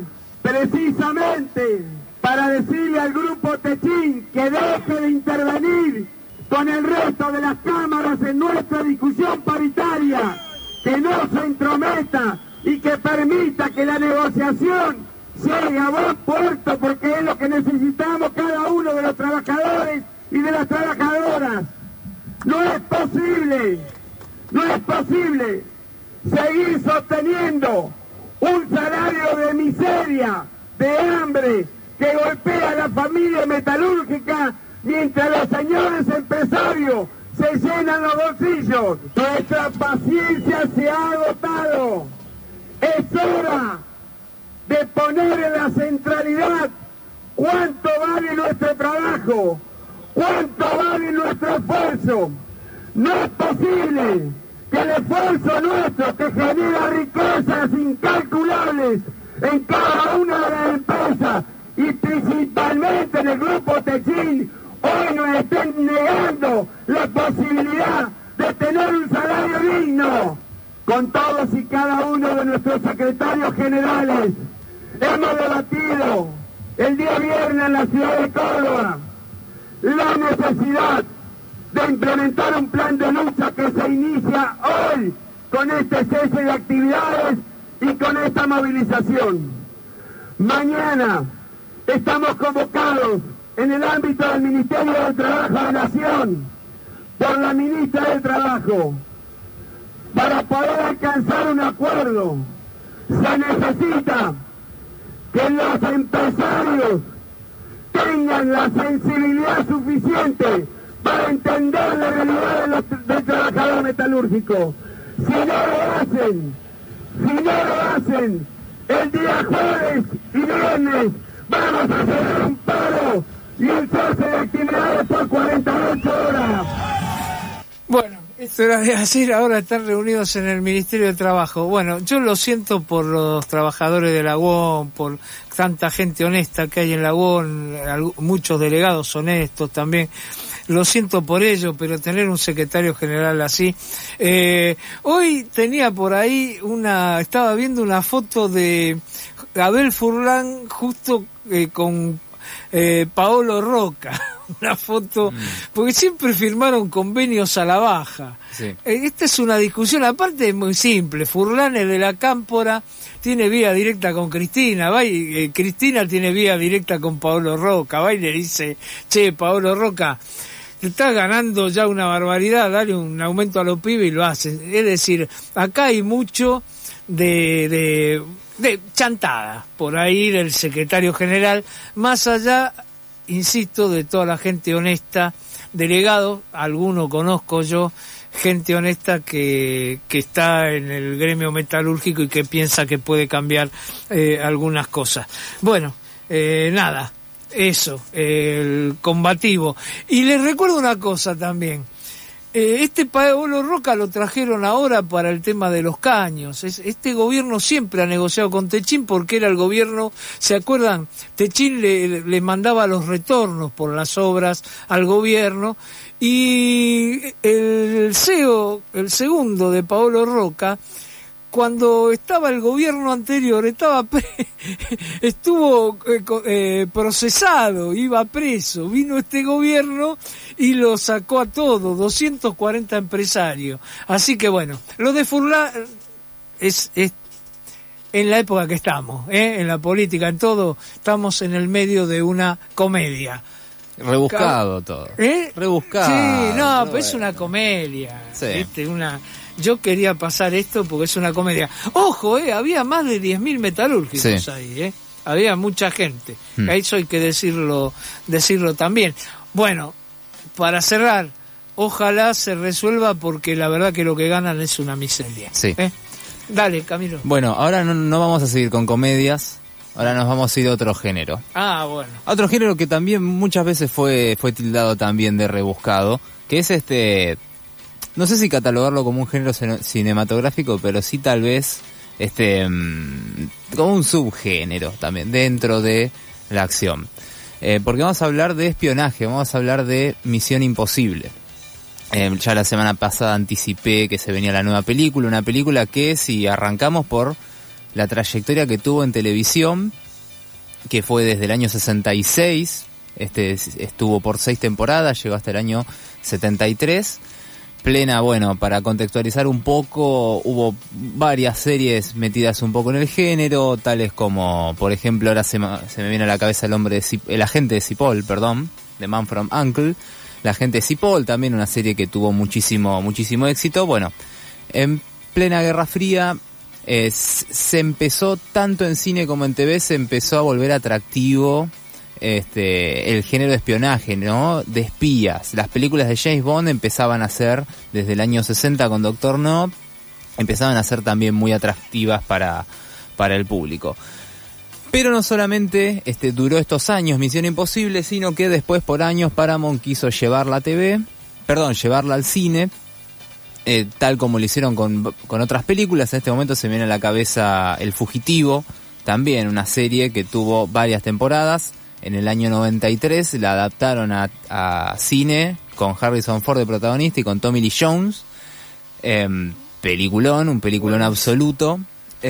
Speaker 12: precisamente para decirle al grupo Techín que deje de intervenir con el resto de las cámaras en nuestra discusión paritaria, que no se entrometa y que permita que la negociación llegue a buen puerto, porque es lo que necesitamos cada uno de los trabajadores y de las trabajadoras. No es posible, no es posible seguir sosteniendo un salario de miseria, de hambre, que golpea a la familia metalúrgica mientras los señores empresarios se llenan los bolsillos. Nuestra paciencia se ha agotado. Es hora de poner en la centralidad cuánto vale nuestro trabajo, cuánto vale nuestro esfuerzo. No es posible que el esfuerzo nuestro, que genera riquezas incalculables en cada una de las empresas, y principalmente en el grupo Techín, hoy nos estén negando la posibilidad de tener un salario digno. Con todos y cada uno de nuestros secretarios generales hemos debatido el día viernes en la ciudad de Córdoba la necesidad de implementar un plan de lucha que se inicia hoy con este cese de actividades y con esta movilización. Mañana estamos convocados en el ámbito del Ministerio del Trabajo de la Nación por la ministra del Trabajo para poder alcanzar un acuerdo. Se necesita que los empresarios tengan la sensibilidad suficiente para entender la realidad de los, del trabajador metalúrgico. Si no lo hacen, si no lo hacen, el día jueves y viernes vamos a hacer un paro y el cese de actividades por cuarenta y ocho horas.
Speaker 13: Bueno, esto era de ayer, ahora están reunidos en el Ministerio de Trabajo. Bueno, yo lo siento por los trabajadores de la U O N, por tanta gente honesta que hay en la U O N, muchos delegados honestos también. Lo siento por ello, pero tener un secretario general así. Eh, hoy tenía por ahí una, estaba viendo una foto de Abel Furlan justo eh, con eh, Paolo Roca. Una foto, mm. porque siempre firmaron convenios a la baja. Sí. Eh, esta es una discusión, aparte es muy simple. Furlan, el de la Cámpora, tiene vía directa con Cristina, va y eh, Cristina tiene vía directa con Paolo Roca, va y le dice, che, Paolo Roca, te estás ganando ya una barbaridad, dale un aumento a los pibes y lo hacen. Es decir, acá hay mucho de, de, de chantada por ahí del secretario general, más allá, insisto, de toda la gente honesta, delegados, alguno conozco yo, gente honesta que, que está en el gremio metalúrgico y que piensa que puede cambiar eh, algunas cosas. Bueno, eh, nada. Eso, el combativo. Y les recuerdo una cosa también. Eh, este Paolo Roca lo trajeron ahora para el tema de los caños. Es, este gobierno siempre ha negociado con Techín porque era el gobierno, ¿se acuerdan? Techín le, le mandaba los retornos por las obras al gobierno y el C E O, el segundo de Paolo Roca, cuando estaba el gobierno anterior, estaba pre estuvo eh, eh, procesado, iba preso, vino este gobierno y lo sacó a todos, doscientos cuarenta empresarios. Así que bueno, lo de Furlan es, es en la época que estamos, ¿eh? En la política, en todo, estamos en el medio de una comedia.
Speaker 4: Rebuscado todo.
Speaker 13: ¿Eh?
Speaker 4: Rebuscado.
Speaker 13: Sí, no,
Speaker 4: pero
Speaker 13: pues es
Speaker 4: bueno.
Speaker 13: una comedia,
Speaker 4: Sí.
Speaker 13: ¿viste? Una... Yo quería pasar esto porque es una comedia. Ojo, eh, había más de diez mil metalúrgicos sí. ahí, eh. Había mucha gente. Hmm. Eso hay que decirlo, decirlo también. Bueno, para cerrar, ojalá se resuelva porque la verdad que lo que ganan es una miseria.
Speaker 4: Sí.
Speaker 13: ¿Eh? Dale, Camilo.
Speaker 4: Bueno, ahora no, no vamos a seguir con comedias. Ahora nos vamos a ir a otro género.
Speaker 13: Ah, bueno.
Speaker 4: A otro género que también muchas veces fue, fue tildado también de rebuscado, que es este... No sé si catalogarlo como un género cinematográfico, pero sí tal vez este como un subgénero también dentro de la acción. Eh, porque vamos a hablar de espionaje, vamos a hablar de Misión Imposible. Eh, ya la semana pasada anticipé que se venía la nueva película, una película que si arrancamos por la trayectoria que tuvo en televisión, que fue desde el año sesenta y seis, este estuvo por seis temporadas, llegó hasta el año setenta y tres. Plena, bueno, para contextualizar un poco, hubo varias series metidas un poco en el género, tales como, por ejemplo, ahora se, se me viene a la cabeza el hombre de Cip, el agente de Cipoll, perdón, The Man from U N C L E, la agente de Cipoll, también una serie que tuvo muchísimo, muchísimo éxito. Bueno, en plena Guerra Fría, eh, se empezó, tanto en cine como en T V, se empezó a volver atractivo este el género de espionaje, ¿no? De espías. Las películas de James Bond empezaban a ser, desde el año sesenta con Doctor No, empezaban a ser también muy atractivas para, para el público. Pero no solamente este duró estos años Misión Imposible, sino que después por años Paramount quiso llevarla a T V, perdón, llevarla al cine, eh, tal como lo hicieron con, con otras películas. En este momento se me viene a la cabeza El Fugitivo, también una serie que tuvo varias temporadas. En el año noventa y tres la adaptaron a, a cine con Harrison Ford de protagonista y con Tommy Lee Jones. Eh, peliculón, un peliculón absoluto.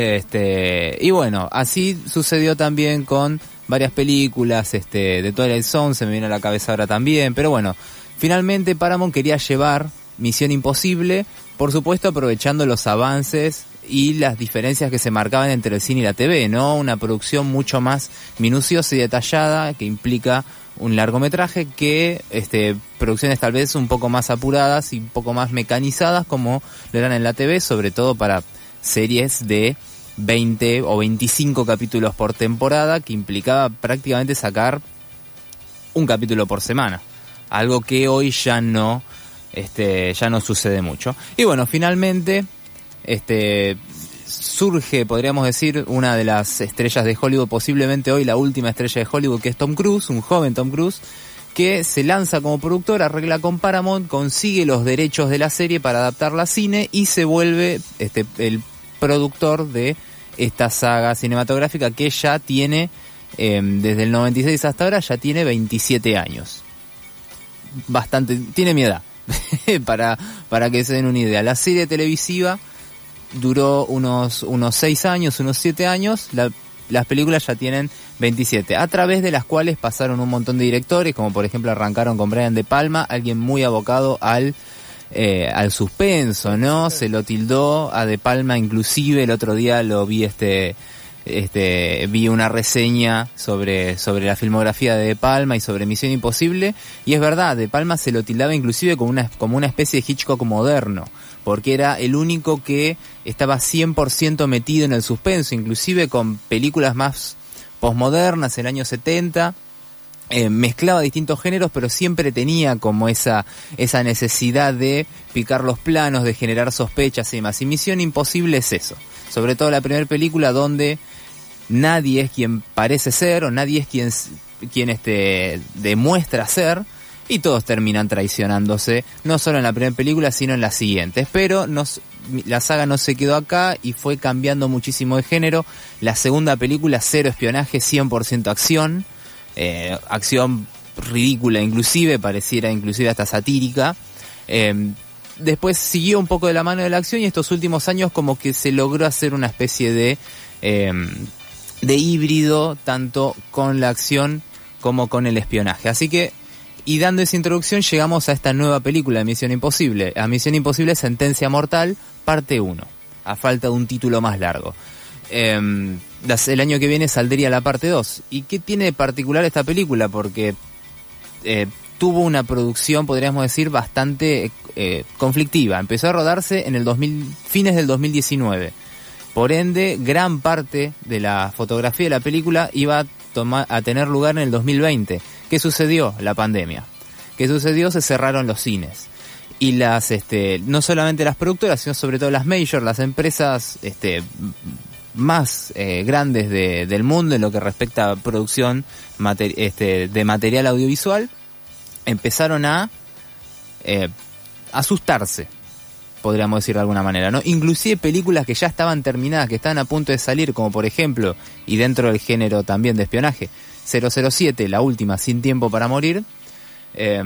Speaker 4: Este, y bueno, así sucedió también con varias películas, este, de Twilight Zone, se me viene a la cabeza ahora también, pero bueno, finalmente Paramount quería llevar Misión Imposible, por supuesto aprovechando los avances y las diferencias que se marcaban entre el cine y la T V, ¿no? Una producción mucho más minuciosa y detallada que implica un largometraje que este, producciones tal vez un poco más apuradas y un poco más mecanizadas como lo eran en la T V, sobre todo para series de veinte o veinticinco capítulos por temporada, que implicaba prácticamente sacar un capítulo por semana, algo que hoy ya no este ya no sucede mucho. Y bueno, finalmente este surge, podríamos decir, una de las estrellas de Hollywood, posiblemente hoy la última estrella de Hollywood, que es Tom Cruise, un joven Tom Cruise, que se lanza como productor, arregla con Paramount, consigue los derechos de la serie para adaptarla a cine y se vuelve este el productor de esta saga cinematográfica que ya tiene, eh, desde el noventa y seis hasta ahora, ya tiene veintisiete años. Bastante, tiene mi edad, para, para que se den una idea. La serie televisiva duró unos, unos seis años, unos siete años, la, las películas ya tienen veintisiete, a través de las cuales pasaron un montón de directores, como por ejemplo arrancaron con Brian De Palma, alguien muy abocado al eh, al suspenso, ¿no? Se lo tildó a De Palma, inclusive el otro día lo vi este este vi una reseña sobre sobre la filmografía de De Palma y sobre Misión Imposible, y es verdad, De Palma se lo tildaba inclusive como una como una especie de Hitchcock moderno, porque era el único que estaba cien por ciento metido en el suspenso, inclusive con películas más posmodernas en el año setenta, eh, mezclaba distintos géneros, pero siempre tenía como esa esa necesidad de picar los planos, de generar sospechas y demás. Y Misión Imposible es eso, sobre todo la primera película, donde nadie es quien parece ser, o nadie es quien, quien este, demuestra ser, y todos terminan traicionándose, no solo en la primera película, sino en las siguientes. Pero nos, la saga no se quedó acá y fue cambiando muchísimo de género. La segunda película, cero espionaje, cien por ciento acción, eh, acción ridícula inclusive, pareciera inclusive hasta satírica. Eh, después siguió un poco de la mano de la acción, y estos últimos años como que se logró hacer una especie de, eh, de híbrido, tanto con la acción como con el espionaje. Así que, y dando esa introducción, llegamos a esta nueva película de Misión Imposible, a Misión Imposible Sentencia Mortal, parte uno, a falta de un título más largo. Eh, el año que viene saldría la parte dos. ¿Y qué tiene de particular esta película? Porque eh, tuvo una producción, podríamos decir, bastante eh, conflictiva. Empezó a rodarse en el dos mil, fines del dos mil diecinueve. Por ende, gran parte de la fotografía de la película iba a, tomar, a tener lugar en el dos mil veinte. ¿Qué sucedió? La pandemia. ¿Qué sucedió? Se cerraron los cines. Y las, este, no solamente las productoras, sino sobre todo las major, las empresas este, más eh, grandes de, del mundo en lo que respecta a producción mater, este, de material audiovisual, empezaron a eh, asustarse, podríamos decir de alguna manera, ¿no? Inclusive películas que ya estaban terminadas, que estaban a punto de salir, como por ejemplo, y dentro del género también de espionaje, cero cero siete, la última, Sin Tiempo para Morir, eh,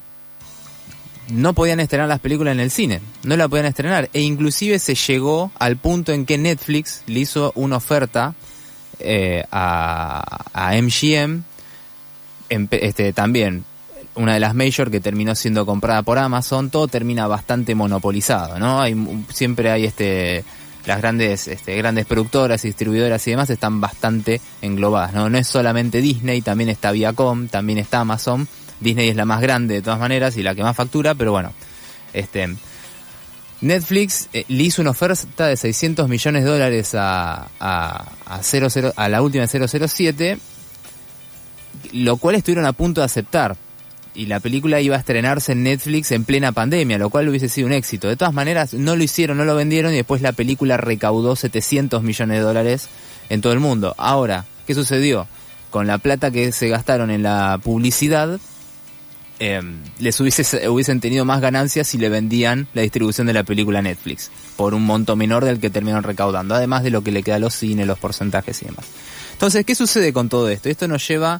Speaker 4: no podían estrenar las películas en el cine, no la podían estrenar, e inclusive se llegó al punto en que Netflix le hizo una oferta eh, a, a M G M, en, este, también una de las major que terminó siendo comprada por Amazon. Todo termina bastante monopolizado, ¿no? Hay siempre hay este las grandes este grandes productoras y distribuidoras y demás están bastante englobadas, ¿no? No es solamente Disney, también está Viacom, también está Amazon. Disney es la más grande de todas maneras y la que más factura, pero bueno, este Netflix eh, le hizo una oferta de seiscientos millones de dólares a a a, cero cero, a la última cero cero siete, lo cual estuvieron a punto de aceptar. Y la película iba a estrenarse en Netflix en plena pandemia, lo cual hubiese sido un éxito. De todas maneras, no lo hicieron, no lo vendieron, y después la película recaudó setecientos millones de dólares en todo el mundo. Ahora, ¿qué sucedió? Con la plata que se gastaron en la publicidad, eh, les hubiese, hubiesen tenido más ganancias si le vendían la distribución de la película a Netflix, por un monto menor del que terminaron recaudando, además de lo que le queda a los cines, los porcentajes y demás. Entonces, ¿qué sucede con todo esto? Esto nos lleva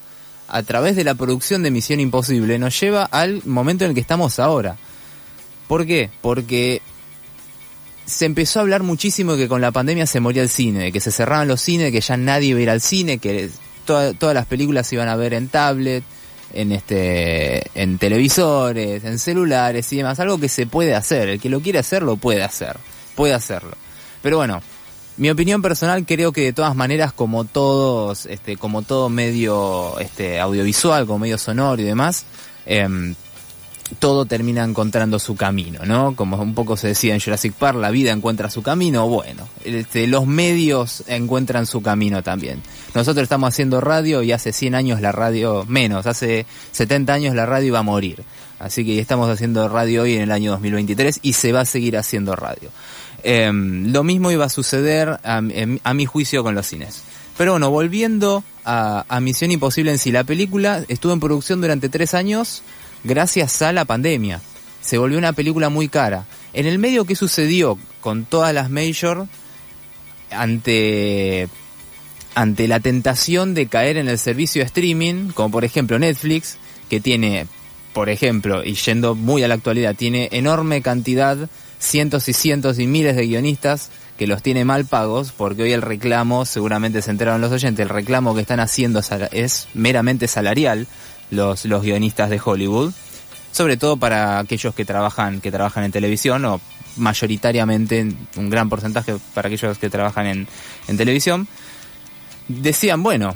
Speaker 4: a través de la producción de Misión Imposible, nos lleva al momento en el que estamos ahora. ¿Por qué? Porque se empezó a hablar muchísimo de que con la pandemia se moría el cine, de que se cerraban los cines, de que ya nadie iba a ir al cine, que toda, todas las películas se iban a ver en tablet, en este, en televisores, en celulares y demás, algo que se puede hacer, el que lo quiere hacer lo puede hacer, puede hacerlo. Pero bueno, mi opinión personal, creo que de todas maneras, como todos, este, como todo medio este audiovisual, como medio sonoro y demás, eh, todo termina encontrando su camino, ¿no? Como un poco se decía en Jurassic Park, la vida encuentra su camino. Bueno, este, los medios encuentran su camino también. Nosotros estamos haciendo radio y hace cien años la radio, menos, hace setenta años la radio iba a morir. Así que estamos haciendo radio hoy en el año dos mil veintitrés y se va a seguir haciendo radio. Eh, lo mismo iba a suceder a, a mi juicio con los cines. Pero bueno, volviendo a, a Misión Imposible en sí, la película estuvo en producción durante tres años gracias a la pandemia. Se volvió una película muy cara. En el medio, ¿qué sucedió con todas las major ante, ante la tentación de caer en el servicio de streaming, como por ejemplo Netflix, que tiene, por ejemplo, y yendo muy a la actualidad, tiene enorme cantidad, cientos y cientos y miles de guionistas que los tiene mal pagos, porque hoy el reclamo, seguramente se enteraron los oyentes, el reclamo que están haciendo es meramente salarial, los, los guionistas de Hollywood, sobre todo para aquellos que trabajan, que trabajan en televisión, o mayoritariamente un gran porcentaje para aquellos que trabajan en, en televisión. Decían, bueno,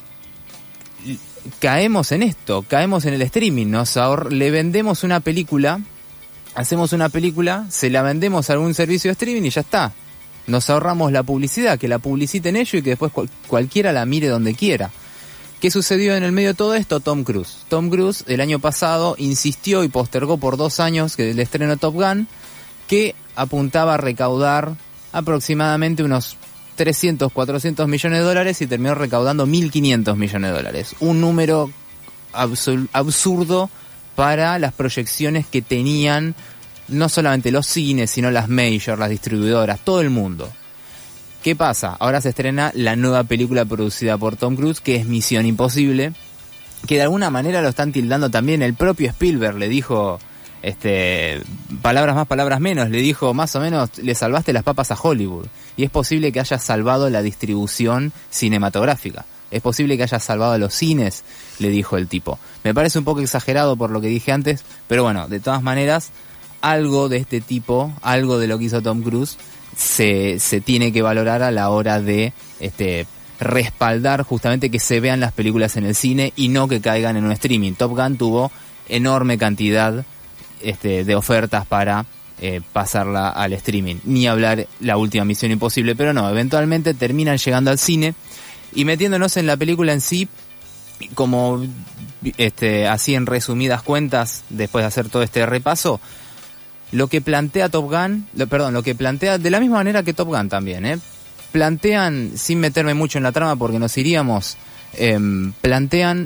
Speaker 4: caemos en esto, caemos en el streaming, nos ahor- le vendemos una película, hacemos una película, se la vendemos a algún servicio de streaming y ya está. Nos ahorramos la publicidad, que la publiciten ellos y que después cual- cualquiera la mire donde quiera. ¿Qué sucedió en el medio de todo esto? Tom Cruise. Tom Cruise el año pasado insistió y postergó por dos años que el estreno de Top Gun, que apuntaba a recaudar aproximadamente unos trescientos, cuatrocientos millones de dólares y terminó recaudando mil quinientos millones de dólares. Un número absur- absurdo para las proyecciones que tenían no solamente los cines, sino las majors, las distribuidoras, todo el mundo. ¿Qué pasa? Ahora se estrena la nueva película producida por Tom Cruise, que es Misión Imposible, que de alguna manera lo están tildando también. El propio Spielberg le dijo, este, palabras más, palabras menos, le dijo más o menos, le salvaste las papas a Hollywood. Y es posible que haya salvado la distribución cinematográfica. Es posible que haya salvado a los cines, le dijo el tipo. Me parece un poco exagerado por lo que dije antes, pero bueno, de todas maneras, algo de este tipo, algo de lo que hizo Tom Cruise, se, se tiene que valorar a la hora de este respaldar justamente que se vean las películas en el cine y no que caigan en un streaming. Top Gun tuvo enorme cantidad este, de ofertas para eh, pasarla al streaming. Ni hablar la última Misión Imposible, pero no, eventualmente terminan llegando al cine y metiéndonos en la película en sí, como este, así en resumidas cuentas, después de hacer todo este repaso. Lo que plantea Top Gun, lo, perdón, lo que plantea, de la misma manera que Top Gun también, ¿eh? Plantean, sin meterme mucho en la trama porque nos iríamos, eh, plantean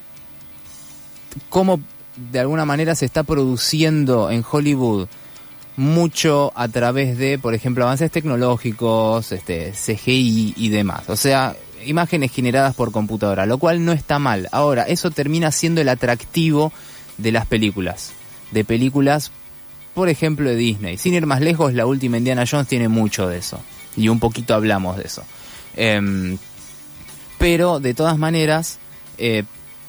Speaker 4: cómo de alguna manera se está produciendo en Hollywood mucho a través de, por ejemplo, avances tecnológicos, este, C G I y demás. O sea, imágenes generadas por computadora, lo cual no está mal. Ahora, eso termina siendo el atractivo de las películas, de películas por ejemplo de Disney. Sin ir más lejos, la última Indiana Jones tiene mucho de eso. Y un poquito hablamos de eso. Eh, pero, de todas maneras, eh,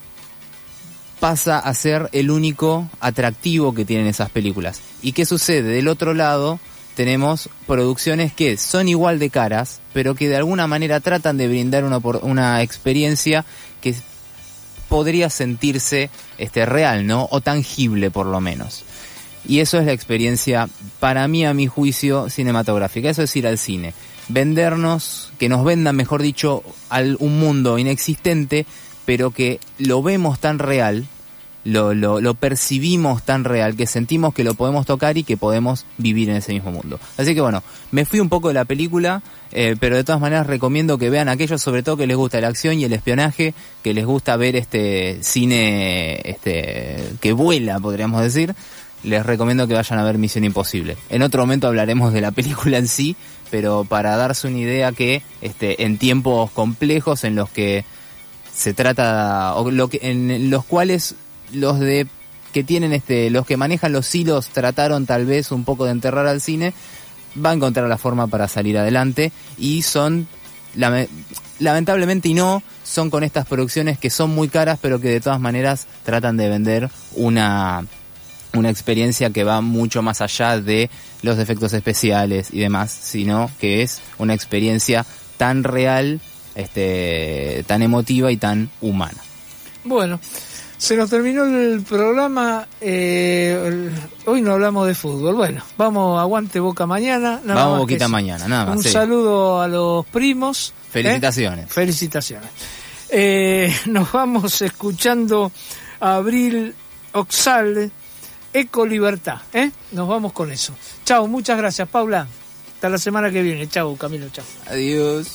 Speaker 4: pasa a ser el único atractivo que tienen esas películas. ¿Y qué sucede? Del otro lado, tenemos producciones que son igual de caras, pero que de alguna manera tratan de brindar una, una experiencia que podría sentirse este, real, ¿no? O tangible, por lo menos. Y eso es la experiencia, para mí, a mi juicio, cinematográfica. Eso es ir al cine. Vendernos, que nos vendan, mejor dicho, al, un mundo inexistente, pero que lo vemos tan real, lo, lo, lo percibimos tan real, que sentimos que lo podemos tocar y que podemos vivir en ese mismo mundo. Así que bueno, me fui un poco de la película, eh, pero de todas maneras recomiendo que vean a aquellos, sobre todo que les gusta la acción y el espionaje, que les gusta ver este cine este que vuela, podríamos decir. Les recomiendo que vayan a ver Misión Imposible. En otro momento hablaremos de la película en sí, pero para darse una idea que este, en tiempos complejos en los que se trata, o lo que, en los cuales los de que tienen este, los que manejan los hilos trataron tal vez un poco de enterrar al cine, va a encontrar la forma para salir adelante, y son, lamentablemente y no, son con estas producciones que son muy caras, pero que de todas maneras tratan de vender una, una experiencia que va mucho más allá de los efectos especiales y demás, sino que es una experiencia tan real, este, tan emotiva y tan humana.
Speaker 13: Bueno, se nos terminó el programa. Eh, el, hoy no hablamos de fútbol. Bueno, vamos, aguante Boca mañana. Nada
Speaker 4: vamos
Speaker 13: más
Speaker 4: Boquita mañana, nada más.
Speaker 13: Un
Speaker 4: sí.
Speaker 13: saludo a los primos.
Speaker 4: Felicitaciones.
Speaker 13: ¿eh? Felicitaciones. Eh, nos vamos escuchando a Abril Oxalde, Eco Libertad. ¿eh? Nos vamos con eso. Chao, muchas gracias, Paula. Hasta la semana que viene. Chao, Camilo. Chao.
Speaker 4: Adiós.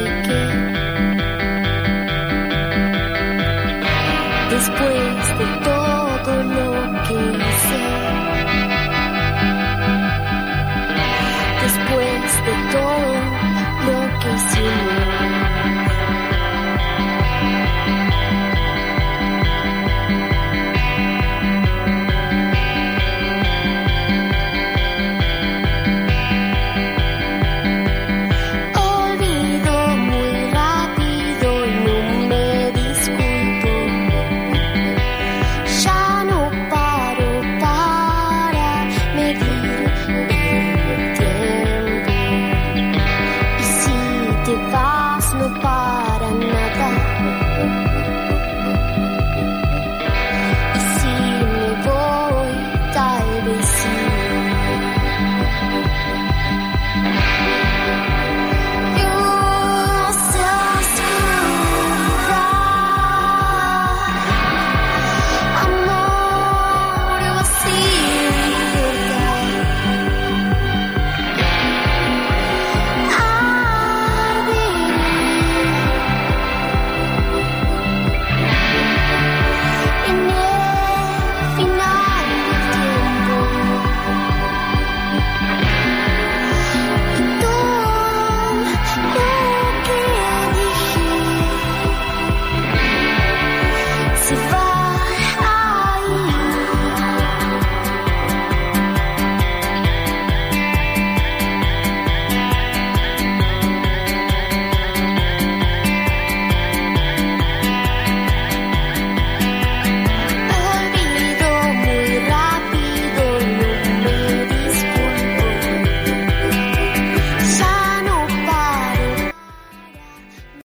Speaker 7: Después de todo